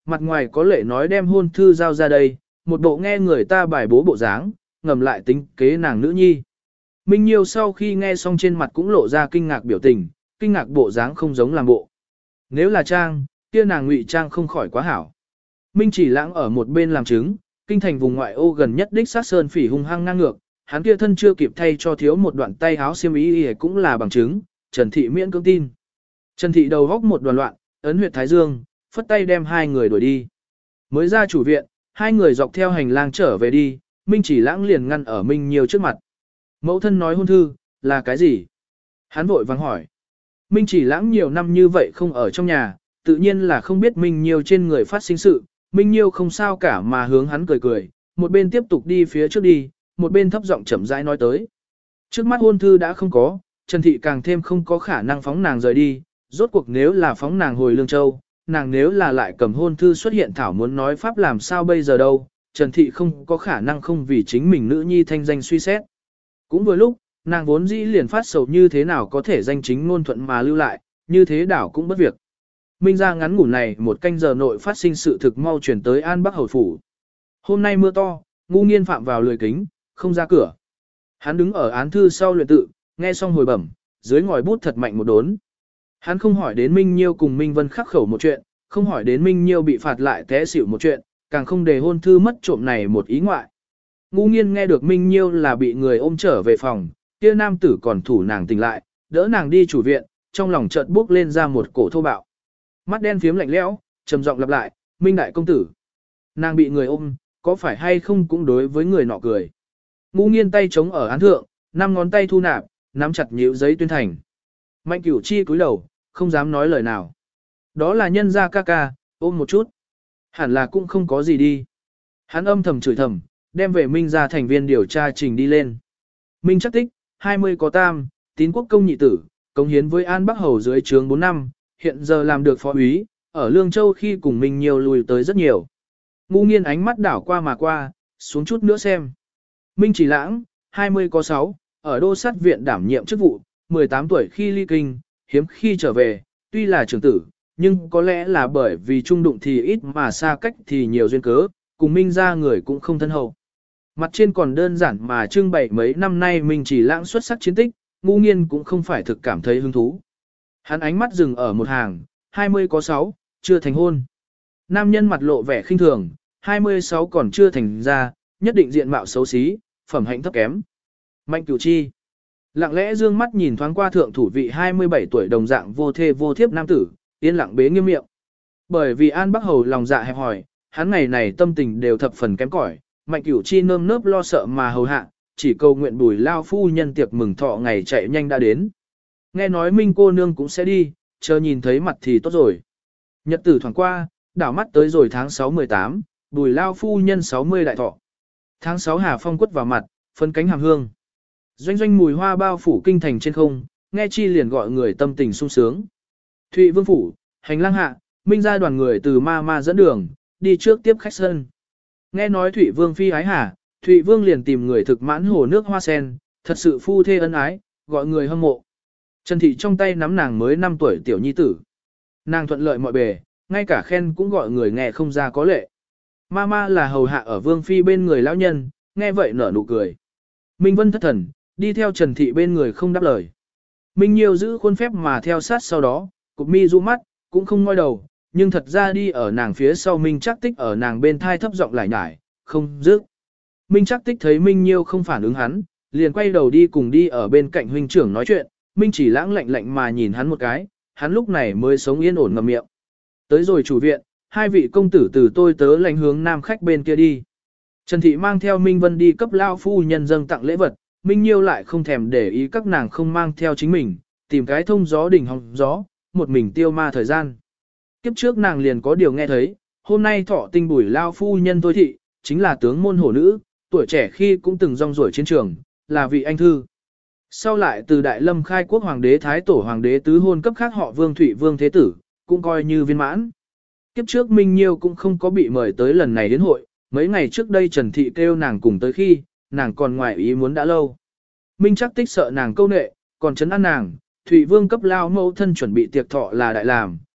mặt ngoài có lệ nói đem hôn thư giao ra đây, một bộ nghe người ta bài bố bộ dáng, ngầm lại tính kế nàng nữ nhi. Minh Nhiêu sau khi nghe xong trên mặt cũng lộ ra kinh ngạc biểu tình, kinh ngạc bộ dáng không giống làm bộ. Nếu là trang, kia nàng ngụy trang không khỏi quá hảo. Minh Chỉ Lãng ở một bên làm chứng, kinh thành vùng ngoại ô gần nhất đích sát sơn phỉ hung hăng ngang ngược, hắn kia thân chưa kịp thay cho thiếu một đoạn tay áo xiêm y cũng là bằng chứng, Trần Thị miễn cưỡng tin. Trần Thị đầu góc một đoàn loạn, ấn huyệt thái dương, phất tay đem hai người đuổi đi. Mới ra chủ viện, hai người dọc theo hành lang trở về đi, Minh Chỉ Lãng liền ngăn ở Minh Nhiêu trước mặt. Mẫu thân nói hôn thư, là cái gì? Hắn vội vàng hỏi. Minh Chỉ Lãng nhiều năm như vậy không ở trong nhà, tự nhiên là không biết Minh Nhiêu trên người phát sinh sự. Minh Nhiêu không sao cả mà hướng hắn cười cười, một bên tiếp tục đi phía trước đi, một bên thấp giọng chậm rãi nói tới. Trước mắt hôn thư đã không có, Trần Thị càng thêm không có khả năng phóng nàng rời đi, rốt cuộc nếu là phóng nàng hồi Lương Châu, nàng nếu là lại cầm hôn thư xuất hiện thảo muốn nói pháp làm sao bây giờ đâu, Trần Thị không có khả năng không vì chính mình nữ nhi thanh danh suy xét. Cũng vừa lúc, nàng vốn dĩ liền phát sầu như thế nào có thể danh chính ngôn thuận mà lưu lại, như thế đảo cũng bất việc. Minh ra ngắn ngủ này một canh giờ nội phát sinh sự thực mau chuyển tới An Bắc Hầu Phủ. Hôm nay mưa to, ngu nghiên phạm vào lười kính, không ra cửa. Hắn đứng ở án thư sau luyện tự, nghe xong hồi bẩm, dưới ngòi bút thật mạnh một đốn. Hắn không hỏi đến Minh Nhiêu cùng Minh Vân khắc khẩu một chuyện, không hỏi đến Minh Nhiêu bị phạt lại té xỉu một chuyện, càng không để hôn thư mất trộm này một ý ngoại. Ngu nghiên nghe được Minh Nhiêu là bị người ôm trở về phòng, kia nam tử còn thủ nàng tỉnh lại, đỡ nàng đi chủ viện, trong lòng chợt bước lên ra một cổ thô bạo. Mắt đen phiếm lạnh lẽo, trầm giọng lặp lại, Minh đại công tử. Nàng bị người ôm, có phải hay không cũng đối với người nọ cười. Ngu nghiên tay chống ở án thượng, năm ngón tay thu nạp, nắm chặt nhíu giấy tuyên thành. Mạnh Cửu Chi cúi đầu, không dám nói lời nào. Đó là nhân gia ca ca, ôm một chút. Hẳn là cũng không có gì đi. Hắn âm thầm chửi thầm, đem về Minh ra thành viên điều tra trình đi lên. Minh chắc tích, hai mươi có tam, tín quốc công nhị tử, cống hiến với An Bắc Hầu dưới trướng bốn năm, hiện giờ làm được phó úy, ở Lương Châu khi cùng Minh nhiều lùi tới rất nhiều. Ngu nghiên ánh mắt đảo qua mà qua, xuống chút nữa xem. Minh Chỉ Lãng, hai mươi có sáu, ở đô sát viện đảm nhiệm chức vụ, mười tám tuổi khi ly kinh, hiếm khi trở về, tuy là trưởng tử, nhưng có lẽ là bởi vì trung đụng thì ít mà xa cách thì nhiều duyên cớ, cùng Minh ra người cũng không thân hậu. Mặt trên còn đơn giản mà trưng bày mấy năm nay Minh Chỉ Lãng xuất sắc chiến tích, ngu nghiên cũng không phải thực cảm thấy hứng thú. Hắn ánh mắt dừng ở một hàng, hai mươi có sáu, chưa thành hôn. Nam nhân mặt lộ vẻ khinh thường, hai mươi sáu còn chưa thành ra, nhất định diện mạo xấu xí, phẩm hạnh thấp kém. Mạnh Cửu Chi lặng lẽ dương mắt nhìn thoáng qua thượng thủ vị hai mươi bảy tuổi đồng dạng vô thê vô thiếp nam tử, yên lặng bế nghiêm miệng. Bởi vì An Bắc Hầu lòng dạ hẹp hỏi, hắn ngày này tâm tình đều thập phần kém cỏi, Mạnh Cửu Chi nơm nớp lo sợ mà hầu hạ, chỉ cầu nguyện Bùi lao phu nhân tiệc mừng thọ ngày chạy nhanh đã đến. Nghe nói Minh cô nương cũng sẽ đi, chờ nhìn thấy mặt thì tốt rồi. Nhật tử thoảng qua, đảo mắt tới rồi tháng sáu mười tám, Bùi lao phu nhân sáu mươi đại thọ. Tháng sáu Hà Phong quất vào mặt, phân cánh hàm hương. Doanh doanh mùi hoa bao phủ kinh thành trên không, nghe chi liền gọi người tâm tình sung sướng. Thụy Vương phủ, hành lang hạ, Minh ra đoàn người từ ma ma dẫn đường, đi trước tiếp khách sân. Nghe nói Thụy Vương phi ái hà, Thụy Vương liền tìm người thực mãn hồ nước hoa sen, thật sự phu thê ân ái, gọi người hâm mộ. Trần Thị trong tay nắm nàng mới năm tuổi tiểu nhi tử. Nàng thuận lợi mọi bề, ngay cả khen cũng gọi người nghe không ra có lệ. Mama là hầu hạ ở Vương phi bên người lão nhân, nghe vậy nở nụ cười. Minh Vân thất thần, đi theo Trần Thị bên người không đáp lời. Minh Nhiêu giữ khuôn phép mà theo sát sau đó, cụp mi du mắt, cũng không ngoi đầu, nhưng thật ra đi ở nàng phía sau Minh Trác Tích ở nàng bên thai thấp giọng lải nhải, không dứt. Minh Trác Tích thấy Minh Nhiêu không phản ứng hắn, liền quay đầu đi cùng đi ở bên cạnh huynh trưởng nói chuyện, Minh Chỉ Lãng lạnh lạnh mà nhìn hắn một cái, hắn lúc này mới sống yên ổn ngậm miệng. Tới rồi chủ viện, hai vị công tử từ tôi tớ lánh hướng nam khách bên kia đi. Trần Thị mang theo Minh Vân đi cấp lao phu nhân dâng tặng lễ vật, Minh Nhiêu lại không thèm để ý các nàng không mang theo chính mình, tìm cái thông gió đỉnh hòng gió, một mình tiêu ma thời gian. Kiếp trước nàng liền có điều nghe thấy, hôm nay thọ tinh Bùi lao phu nhân tôi thị, chính là tướng môn hổ nữ, tuổi trẻ khi cũng từng rong ruổi chiến trường, là vị anh thư. Sau lại từ Đại Lâm khai quốc hoàng đế Thái Tổ hoàng đế tứ hôn cấp khác họ Vương Thụy Vương Thế Tử, cũng coi như viên mãn. Kiếp trước Minh Nhiêu cũng không có bị mời tới lần này đến hội, mấy ngày trước đây Trần Thị kêu nàng cùng tới khi, nàng còn ngoài ý muốn đã lâu. Minh Trác Tích sợ nàng câu nệ, còn chấn an nàng, Thụy Vương cấp lao mẫu thân chuẩn bị tiệc thọ là đại làm,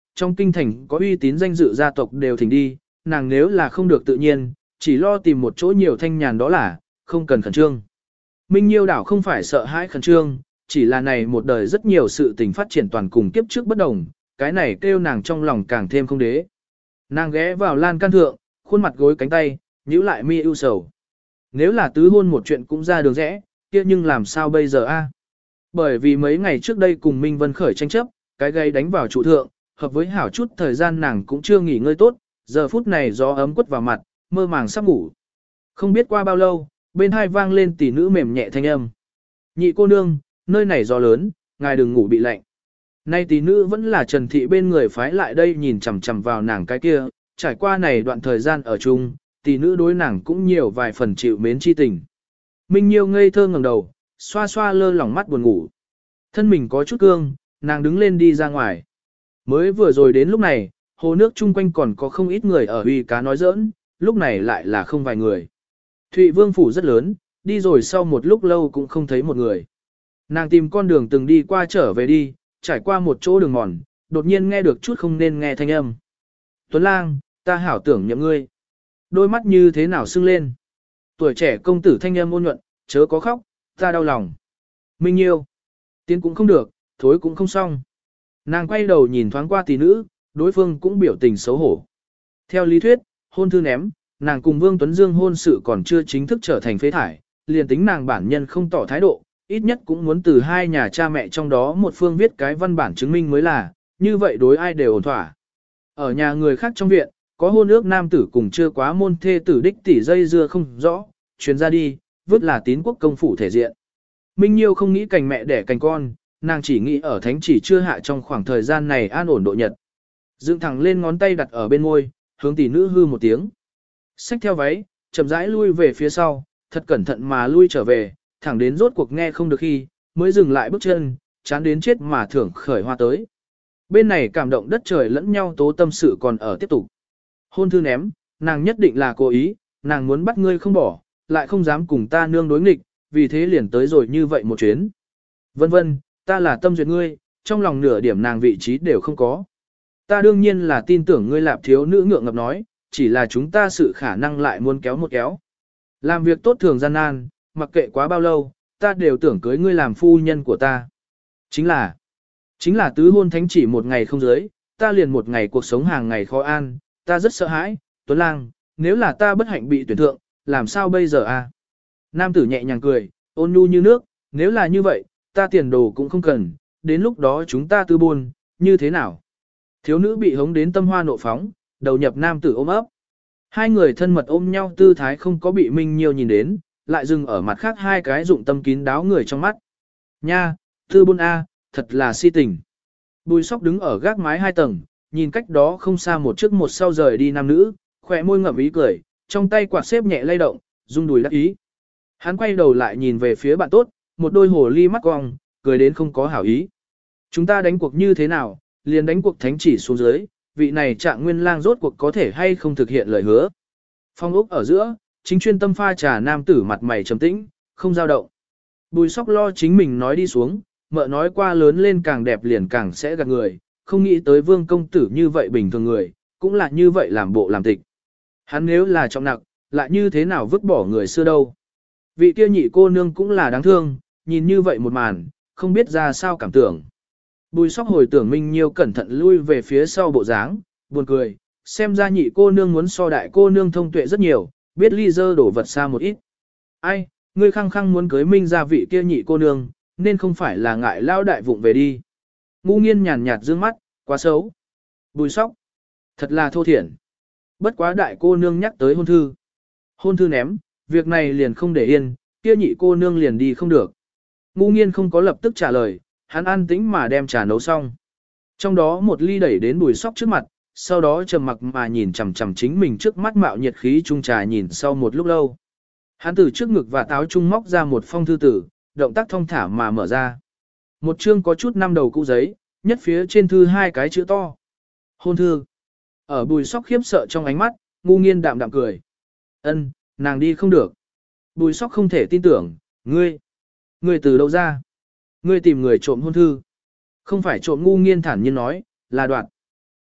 trong kinh thành có uy tín danh dự gia tộc đều thỉnh đi, nàng nếu là không được tự nhiên, chỉ lo tìm một chỗ nhiều thanh nhàn đó là, không cần khẩn trương. Minh Nhiêu đảo không phải sợ hãi khẩn trương, chỉ là này một đời rất nhiều sự tình phát triển toàn cùng kiếp trước bất đồng, cái này kêu nàng trong lòng càng thêm không đế. Nàng ghé vào lan can thượng, khuôn mặt gối cánh tay, nhíu lại mi ưu sầu. Nếu là tứ hôn một chuyện cũng ra đường rẽ, kia nhưng làm sao bây giờ a? Bởi vì mấy ngày trước đây cùng Minh Vân khởi tranh chấp, cái gây đánh vào trụ thượng, hợp với hảo chút thời gian nàng cũng chưa nghỉ ngơi tốt, giờ phút này gió ấm quất vào mặt, mơ màng sắp ngủ. Không biết qua bao lâu, bên hai vang lên tỷ nữ mềm nhẹ thanh âm. Nhị cô nương, nơi này gió lớn, ngài đừng ngủ bị lạnh. Nay tỷ nữ vẫn là Trần Thị bên người phái lại đây nhìn chằm chằm vào nàng cái kia, trải qua này đoạn thời gian ở chung, tỷ nữ đối nàng cũng nhiều vài phần chịu mến chi tình. Minh Nhiêu ngây thơ ngẩng đầu, xoa xoa lơ lỏng mắt buồn ngủ. Thân mình có chút cương, nàng đứng lên đi ra ngoài. Mới vừa rồi đến lúc này, hồ nước chung quanh còn có không ít người ở uy cá nói giỡn, lúc này lại là không vài người. Thụy Vương phủ rất lớn, đi rồi sau một lúc lâu cũng không thấy một người. Nàng tìm con đường từng đi qua trở về đi, trải qua một chỗ đường mòn, đột nhiên nghe được chút không nên nghe thanh âm. Tuấn Lang, ta hảo tưởng nhậm ngươi. Đôi mắt như thế nào sưng lên. Tuổi trẻ công tử thanh âm ôn nhuận, chớ có khóc, ta đau lòng. Minh Nhiêu. Tiến cũng không được, thối cũng không xong. Nàng quay đầu nhìn thoáng qua tỷ nữ, đối phương cũng biểu tình xấu hổ. Theo lý thuyết, hôn thư ném, nàng cùng Vương Tuấn Dương hôn sự còn chưa chính thức trở thành phế thải, liền tính nàng bản nhân không tỏ thái độ, ít nhất cũng muốn từ hai nhà cha mẹ trong đó một phương viết cái văn bản chứng minh mới là, như vậy đối ai đều ổn thỏa. Ở nhà người khác trong viện, có hôn ước nam tử cùng chưa quá môn thê tử đích tỷ dây dưa không rõ, chuyến ra đi, vứt là tín quốc công phủ thể diện. Minh Nhiêu không nghĩ cành mẹ đẻ cành con, nàng chỉ nghĩ ở thánh chỉ chưa hạ trong khoảng thời gian này an ổn độ nhật. Dựng thẳng lên ngón tay đặt ở bên môi, hướng tỷ nữ hư một tiếng. Xách theo váy, chậm rãi lui về phía sau, thật cẩn thận mà lui trở về, thẳng đến rốt cuộc nghe không được khi, mới dừng lại bước chân, chán đến chết mà thưởng khởi hoa tới. Bên này cảm động đất trời lẫn nhau tố tâm sự còn ở tiếp tục. Hôn thư ném, nàng nhất định là cố ý, nàng muốn bắt ngươi không bỏ, lại không dám cùng ta nương đối nghịch, vì thế liền tới rồi như vậy một chuyến. Vân vân, ta là tâm duyệt ngươi, trong lòng nửa điểm nàng vị trí đều không có. Ta đương nhiên là tin tưởng ngươi lạp thiếu nữ ngượng ngập nói, chỉ là chúng ta sự khả năng lại muốn kéo một kéo. Làm việc tốt thường gian nan, mặc kệ quá bao lâu, ta đều tưởng cưới ngươi làm phu nhân của ta. Chính là, chính là tứ hôn thánh chỉ một ngày không giới, ta liền một ngày cuộc sống hàng ngày khó an, ta rất sợ hãi, Tuấn Lang, nếu là ta bất hạnh bị tuyển thượng, làm sao bây giờ a? Nam tử nhẹ nhàng cười, ôn nhu như nước, nếu là như vậy, ta tiền đồ cũng không cần, đến lúc đó chúng ta tư buôn, như thế nào? Thiếu nữ bị hống đến tâm hoa nộ phóng, đầu nhập nam tử ôm ấp. Hai người thân mật ôm nhau tư thái không có bị Minh Nhiêu nhìn đến, lại dừng ở mặt khác hai cái dụng tâm kín đáo người trong mắt. Nha, tư buôn A, thật là si tình. Bùi Sóc đứng ở gác mái hai tầng, nhìn cách đó không xa một trước một sau rời đi nam nữ, khỏe môi ngậm ý cười, trong tay quạt xếp nhẹ lay động, rung đùi đắc ý. Hắn quay đầu lại nhìn về phía bạn tốt, một đôi hồ ly mắt cong, cười đến không có hảo ý. Chúng ta đánh cuộc như thế nào, liền đánh cuộc thánh chỉ xuống dưới, vị này Trạng Nguyên Lang rốt cuộc có thể hay không thực hiện lời hứa. Phong ốc ở giữa, chính chuyên tâm pha trà nam tử mặt mày trầm tĩnh, không dao động. Bùi Sóc lo chính mình nói đi xuống, mợ nói qua lớn lên càng đẹp liền càng sẽ gạt người, không nghĩ tới Vương công tử như vậy bình thường người, cũng là như vậy làm bộ làm tịch. Hắn nếu là trọng nặng, lại như thế nào vứt bỏ người xưa đâu. Vị kia nhị cô nương cũng là đáng thương, nhìn như vậy một màn, không biết ra sao cảm tưởng. Bùi Sóc hồi tưởng Minh Nhiêu cẩn thận lui về phía sau bộ dáng, buồn cười, xem ra nhị cô nương muốn so đại cô nương thông tuệ rất nhiều, biết ly dơ đổ vật xa một ít. Ai, ngươi khăng khăng muốn cưới Minh gia vị kia nhị cô nương, nên không phải là ngại lao đại vụng về đi. Ngu Nghiên nhàn nhạt dương mắt, quá xấu. Bùi Sóc, thật là thô thiển. Bất quá đại cô nương nhắc tới hôn thư. Hôn thư ném, việc này liền không để yên, kia nhị cô nương liền đi không được. Ngu Nghiên không có lập tức trả lời, hắn an tĩnh mà đem trà nấu xong. Trong đó một ly đẩy đến Bùi Sóc trước mặt, sau đó trầm mặc mà nhìn chằm chằm chính mình trước mắt mạo nhiệt khí trung trà nhìn sau một lúc lâu. Hắn từ trước ngực và táo trung móc ra một phong thư tử, động tác thong thả mà mở ra. Một chương có chút năm đầu cũ giấy, nhất phía trên thư hai cái chữ to. Hôn thư. Ở Bùi Sóc khiếp sợ trong ánh mắt, Ngu Nghiên đạm đạm cười. Ân, nàng đi không được. Bùi Sóc không thể tin tưởng, ngươi, ngươi từ đâu ra? Ngươi tìm người trộm hôn thư. Không phải trộm, Ngu Nghiên thản nhiên nói, là đoạt.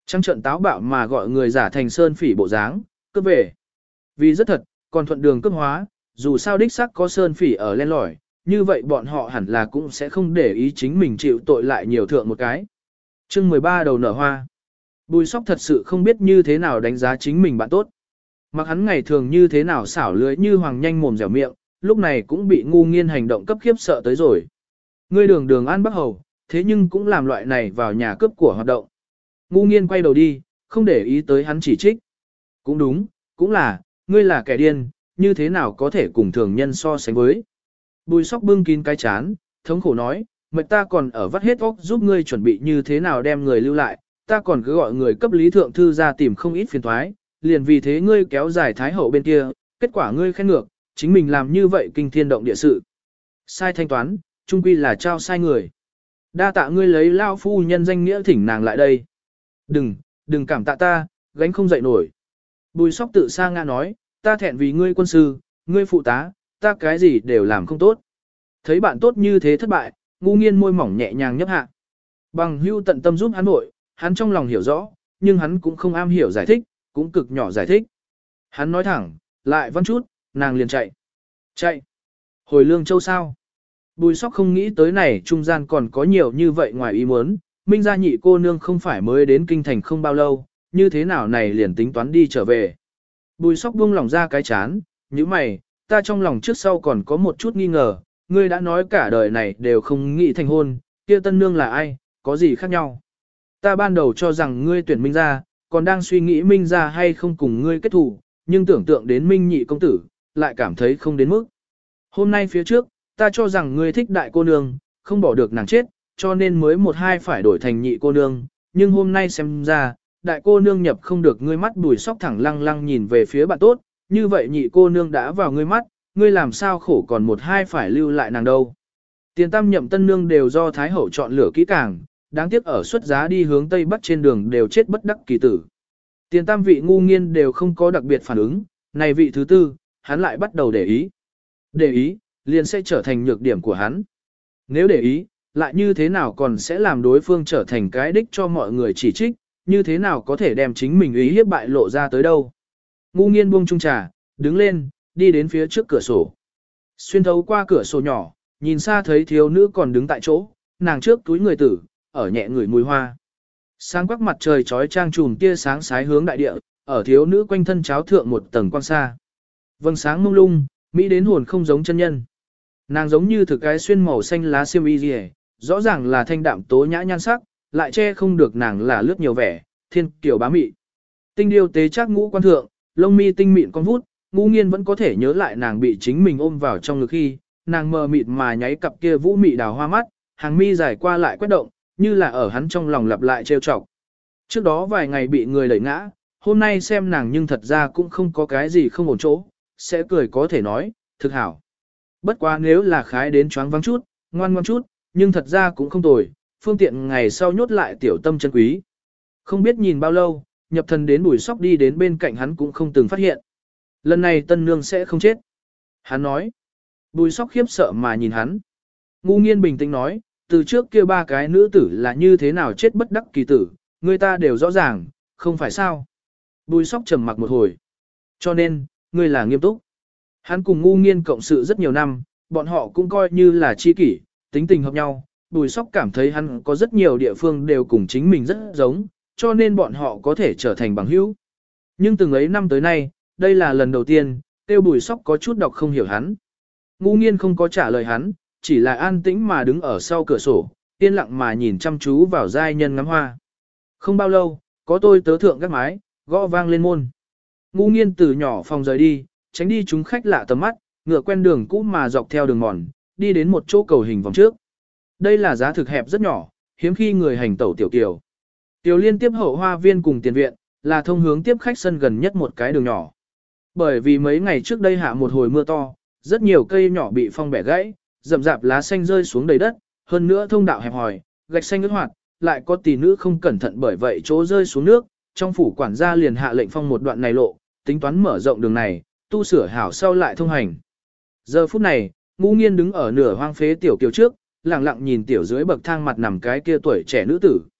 Trăng trận táo bạo mà gọi người giả thành sơn phỉ bộ dáng, cướp về. Vì rất thật, còn thuận đường cướp hóa, dù sao đích xác có sơn phỉ ở len lỏi, như vậy bọn họ hẳn là cũng sẽ không để ý chính mình chịu tội lại nhiều thượng một cái. chương mười ba đầu nở hoa. Bùi Sóc thật sự không biết như thế nào đánh giá chính mình bạn tốt. Mặc hắn ngày thường như thế nào xảo lưới như hoàng nhanh mồm dẻo miệng, lúc này cũng bị ngu nghiên hành động cấp khiếp sợ tới rồi. Ngươi đường đường an bắc hầu, thế nhưng cũng làm loại này vào nhà cướp của hoạt động. Ngu nghiên quay đầu đi, không để ý tới hắn chỉ trích. Cũng đúng, cũng là, ngươi là kẻ điên, như thế nào có thể cùng thường nhân so sánh với. Bùi Sóc bưng kín cái chán, thống khổ nói, mệt ta còn ở vắt hết óc giúp ngươi chuẩn bị như thế nào đem người lưu lại, ta còn cứ gọi người cấp lý thượng thư ra tìm không ít phiền toái, liền vì thế ngươi kéo dài thái hậu bên kia, kết quả ngươi khen ngược, chính mình làm như vậy kinh thiên động địa sự. Sai thanh toán, trung quy là trao sai người. Đa tạ ngươi lấy lao phu nhân danh nghĩa thỉnh nàng lại đây. Đừng, đừng cảm tạ ta, gánh không dậy nổi. Bùi Sóc tự sa ngã nói, ta thẹn vì ngươi quân sư, ngươi phụ tá, ta cái gì đều làm không tốt. Thấy bạn tốt như thế thất bại, ngu nghiên môi mỏng nhẹ nhàng nhấp hạ. Bằng hưu tận tâm giúp hắn nội, hắn trong lòng hiểu rõ, nhưng hắn cũng không am hiểu giải thích, cũng cực nhỏ giải thích. Hắn nói thẳng, lại văn chút, nàng liền chạy. Chạy. Hồi Lương Châu sao? Bùi Sóc không nghĩ tới này trung gian còn có nhiều như vậy ngoài ý muốn, Minh gia nhị cô nương không phải mới đến kinh thành không bao lâu, như thế nào này liền tính toán đi trở về. Bùi Sóc buông lòng ra cái chán, như mày, ta trong lòng trước sau còn có một chút nghi ngờ, ngươi đã nói cả đời này đều không nghĩ thành hôn, kia tân nương là ai, có gì khác nhau. Ta ban đầu cho rằng ngươi tuyển Minh gia, còn đang suy nghĩ Minh gia hay không cùng ngươi kết thù, nhưng tưởng tượng đến Minh nhị công tử, lại cảm thấy không đến mức. Hôm nay phía trước, ta cho rằng ngươi thích đại cô nương, không bỏ được nàng chết, cho nên mới một hai phải đổi thành nhị cô nương, nhưng hôm nay xem ra, đại cô nương nhập không được ngươi mắt. Bùi Sóc thẳng lăng lăng nhìn về phía bạn tốt, như vậy nhị cô nương đã vào ngươi mắt, ngươi làm sao khổ còn một hai phải lưu lại nàng đâu. Tiền tam nhậm tân nương đều do Thái Hậu chọn lựa kỹ càng, đáng tiếc ở xuất giá đi hướng Tây Bắc trên đường đều chết bất đắc kỳ tử. Tiền tam vị ngu nghiên đều không có đặc biệt phản ứng, này vị thứ tư, hắn lại bắt đầu để ý. Để ý, liền sẽ trở thành nhược điểm của hắn. Nếu để ý, lại như thế nào còn sẽ làm đối phương trở thành cái đích cho mọi người chỉ trích, như thế nào có thể đem chính mình ý hiếp bại lộ ra tới đâu. Ngu nghiên buông chung trà, đứng lên, đi đến phía trước cửa sổ. Xuyên thấu qua cửa sổ nhỏ, nhìn xa thấy thiếu nữ còn đứng tại chỗ, nàng trước túi người tử, ở nhẹ người mùi hoa. Sáng quắc mặt trời trói trang trùm tia sáng sái hướng đại địa, ở thiếu nữ quanh thân cháo thượng một tầng quang xa. Vầng sáng mông lung, mỹ đến hồn không giống chân nhân. Nàng giống như thực cái xuyên màu xanh lá xiêm y rìa, rõ ràng là thanh đạm tố nhã nhan sắc, lại che không được nàng là lướt nhiều vẻ, thiên kiều bá mị. Tinh điêu tế chắc ngũ quan thượng, lông mi tinh mịn con vút, Ngũ Nghiên vẫn có thể nhớ lại nàng bị chính mình ôm vào trong ngực khi, nàng mờ mịt mà nháy cặp kia vũ mị đào hoa mắt, hàng mi dài qua lại quét động, như là ở hắn trong lòng lặp lại trêu chọc. Trước đó vài ngày bị người đẩy ngã, hôm nay xem nàng nhưng thật ra cũng không có cái gì không ổn chỗ, sẽ cười có thể nói, thực hảo. Bất quá nếu là khái đến choáng vắng chút, ngoan ngoan chút, nhưng thật ra cũng không tồi, phương tiện ngày sau nhốt lại tiểu tâm chân quý. Không biết nhìn bao lâu, nhập thần đến Bùi Sóc đi đến bên cạnh hắn cũng không từng phát hiện. Lần này tân nương sẽ không chết. Hắn nói. Bùi Sóc khiếp sợ mà nhìn hắn. Ngu Nghiên bình tĩnh nói, từ trước kia ba cái nữ tử là như thế nào chết bất đắc kỳ tử, người ta đều rõ ràng, không phải sao. Bùi Sóc trầm mặc một hồi. Cho nên, ngươi là nghiêm túc. Hắn cùng Ngu Nghiên cộng sự rất nhiều năm, bọn họ cũng coi như là chi kỷ, tính tình hợp nhau. Bùi Sóc cảm thấy hắn có rất nhiều địa phương đều cùng chính mình rất giống, cho nên bọn họ có thể trở thành bằng hữu. Nhưng từng ấy năm tới nay, đây là lần đầu tiên, tiêu Bùi Sóc có chút đọc không hiểu hắn. Ngu Nghiên không có trả lời hắn, chỉ là an tĩnh mà đứng ở sau cửa sổ, yên lặng mà nhìn chăm chú vào giai nhân ngắm hoa. Không bao lâu, có tôi tớ thượng các mái, gõ vang lên môn. Ngu Nghiên từ nhỏ phòng rời đi, tránh đi chúng khách lạ tầm mắt, ngựa quen đường cũ mà dọc theo đường mòn, đi đến một chỗ cầu hình vòng trước. Đây là giá thực hẹp rất nhỏ, hiếm khi người hành tẩu tiểu kiều. Tiểu liên tiếp hậu hoa viên cùng tiền viện, là thông hướng tiếp khách sân gần nhất một cái đường nhỏ. Bởi vì mấy ngày trước đây hạ một hồi mưa to, rất nhiều cây nhỏ bị phong bẻ gãy, rậm rạp lá xanh rơi xuống đầy đất, hơn nữa thông đạo hẹp hòi, gạch xanh ướt hoạt, lại có tỷ nữ không cẩn thận bởi vậy chỗ rơi xuống nước, trong phủ quản gia liền hạ lệnh phong một đoạn này lộ, tính toán mở rộng đường này, tu sửa hảo sau lại thông hành. Giờ phút này, Ngũ Nghiên đứng ở nửa hoang phế tiểu kiều trước, lặng lặng nhìn tiểu dưới bậc thang mặt nằm cái kia tuổi trẻ nữ tử.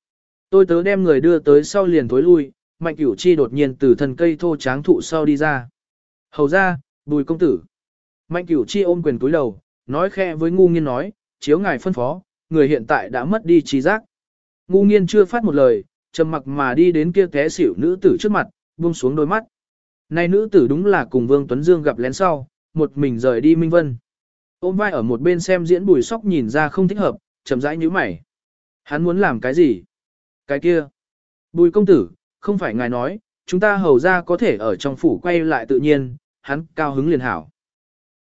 Tôi tớ đem người đưa tới sau liền thối lui, Mạnh Cửu Chi đột nhiên từ thân cây thô tráng thụ sau đi ra. Hầu ra, Bùi công tử. Mạnh Cửu Chi ôm quyền cúi đầu, nói khẽ với Ngu Nghiên nói, chiếu ngài phân phó, người hiện tại đã mất đi trí giác. Ngu Nghiên chưa phát một lời, trầm mặc mà đi đến kia té xỉu nữ tử trước mặt, buông xuống đôi mắt. Này nữ tử đúng là cùng Vương Tuấn Dương gặp lén sau, một mình rời đi Minh Vân. Ôm vai ở một bên xem diễn Bùi Sóc nhìn ra không thích hợp, chậm rãi nhíu mày. Hắn muốn làm cái gì? Cái kia. Bùi công tử, không phải ngài nói, chúng ta hầu ra có thể ở trong phủ quay lại tự nhiên, hắn cao hứng liền hảo.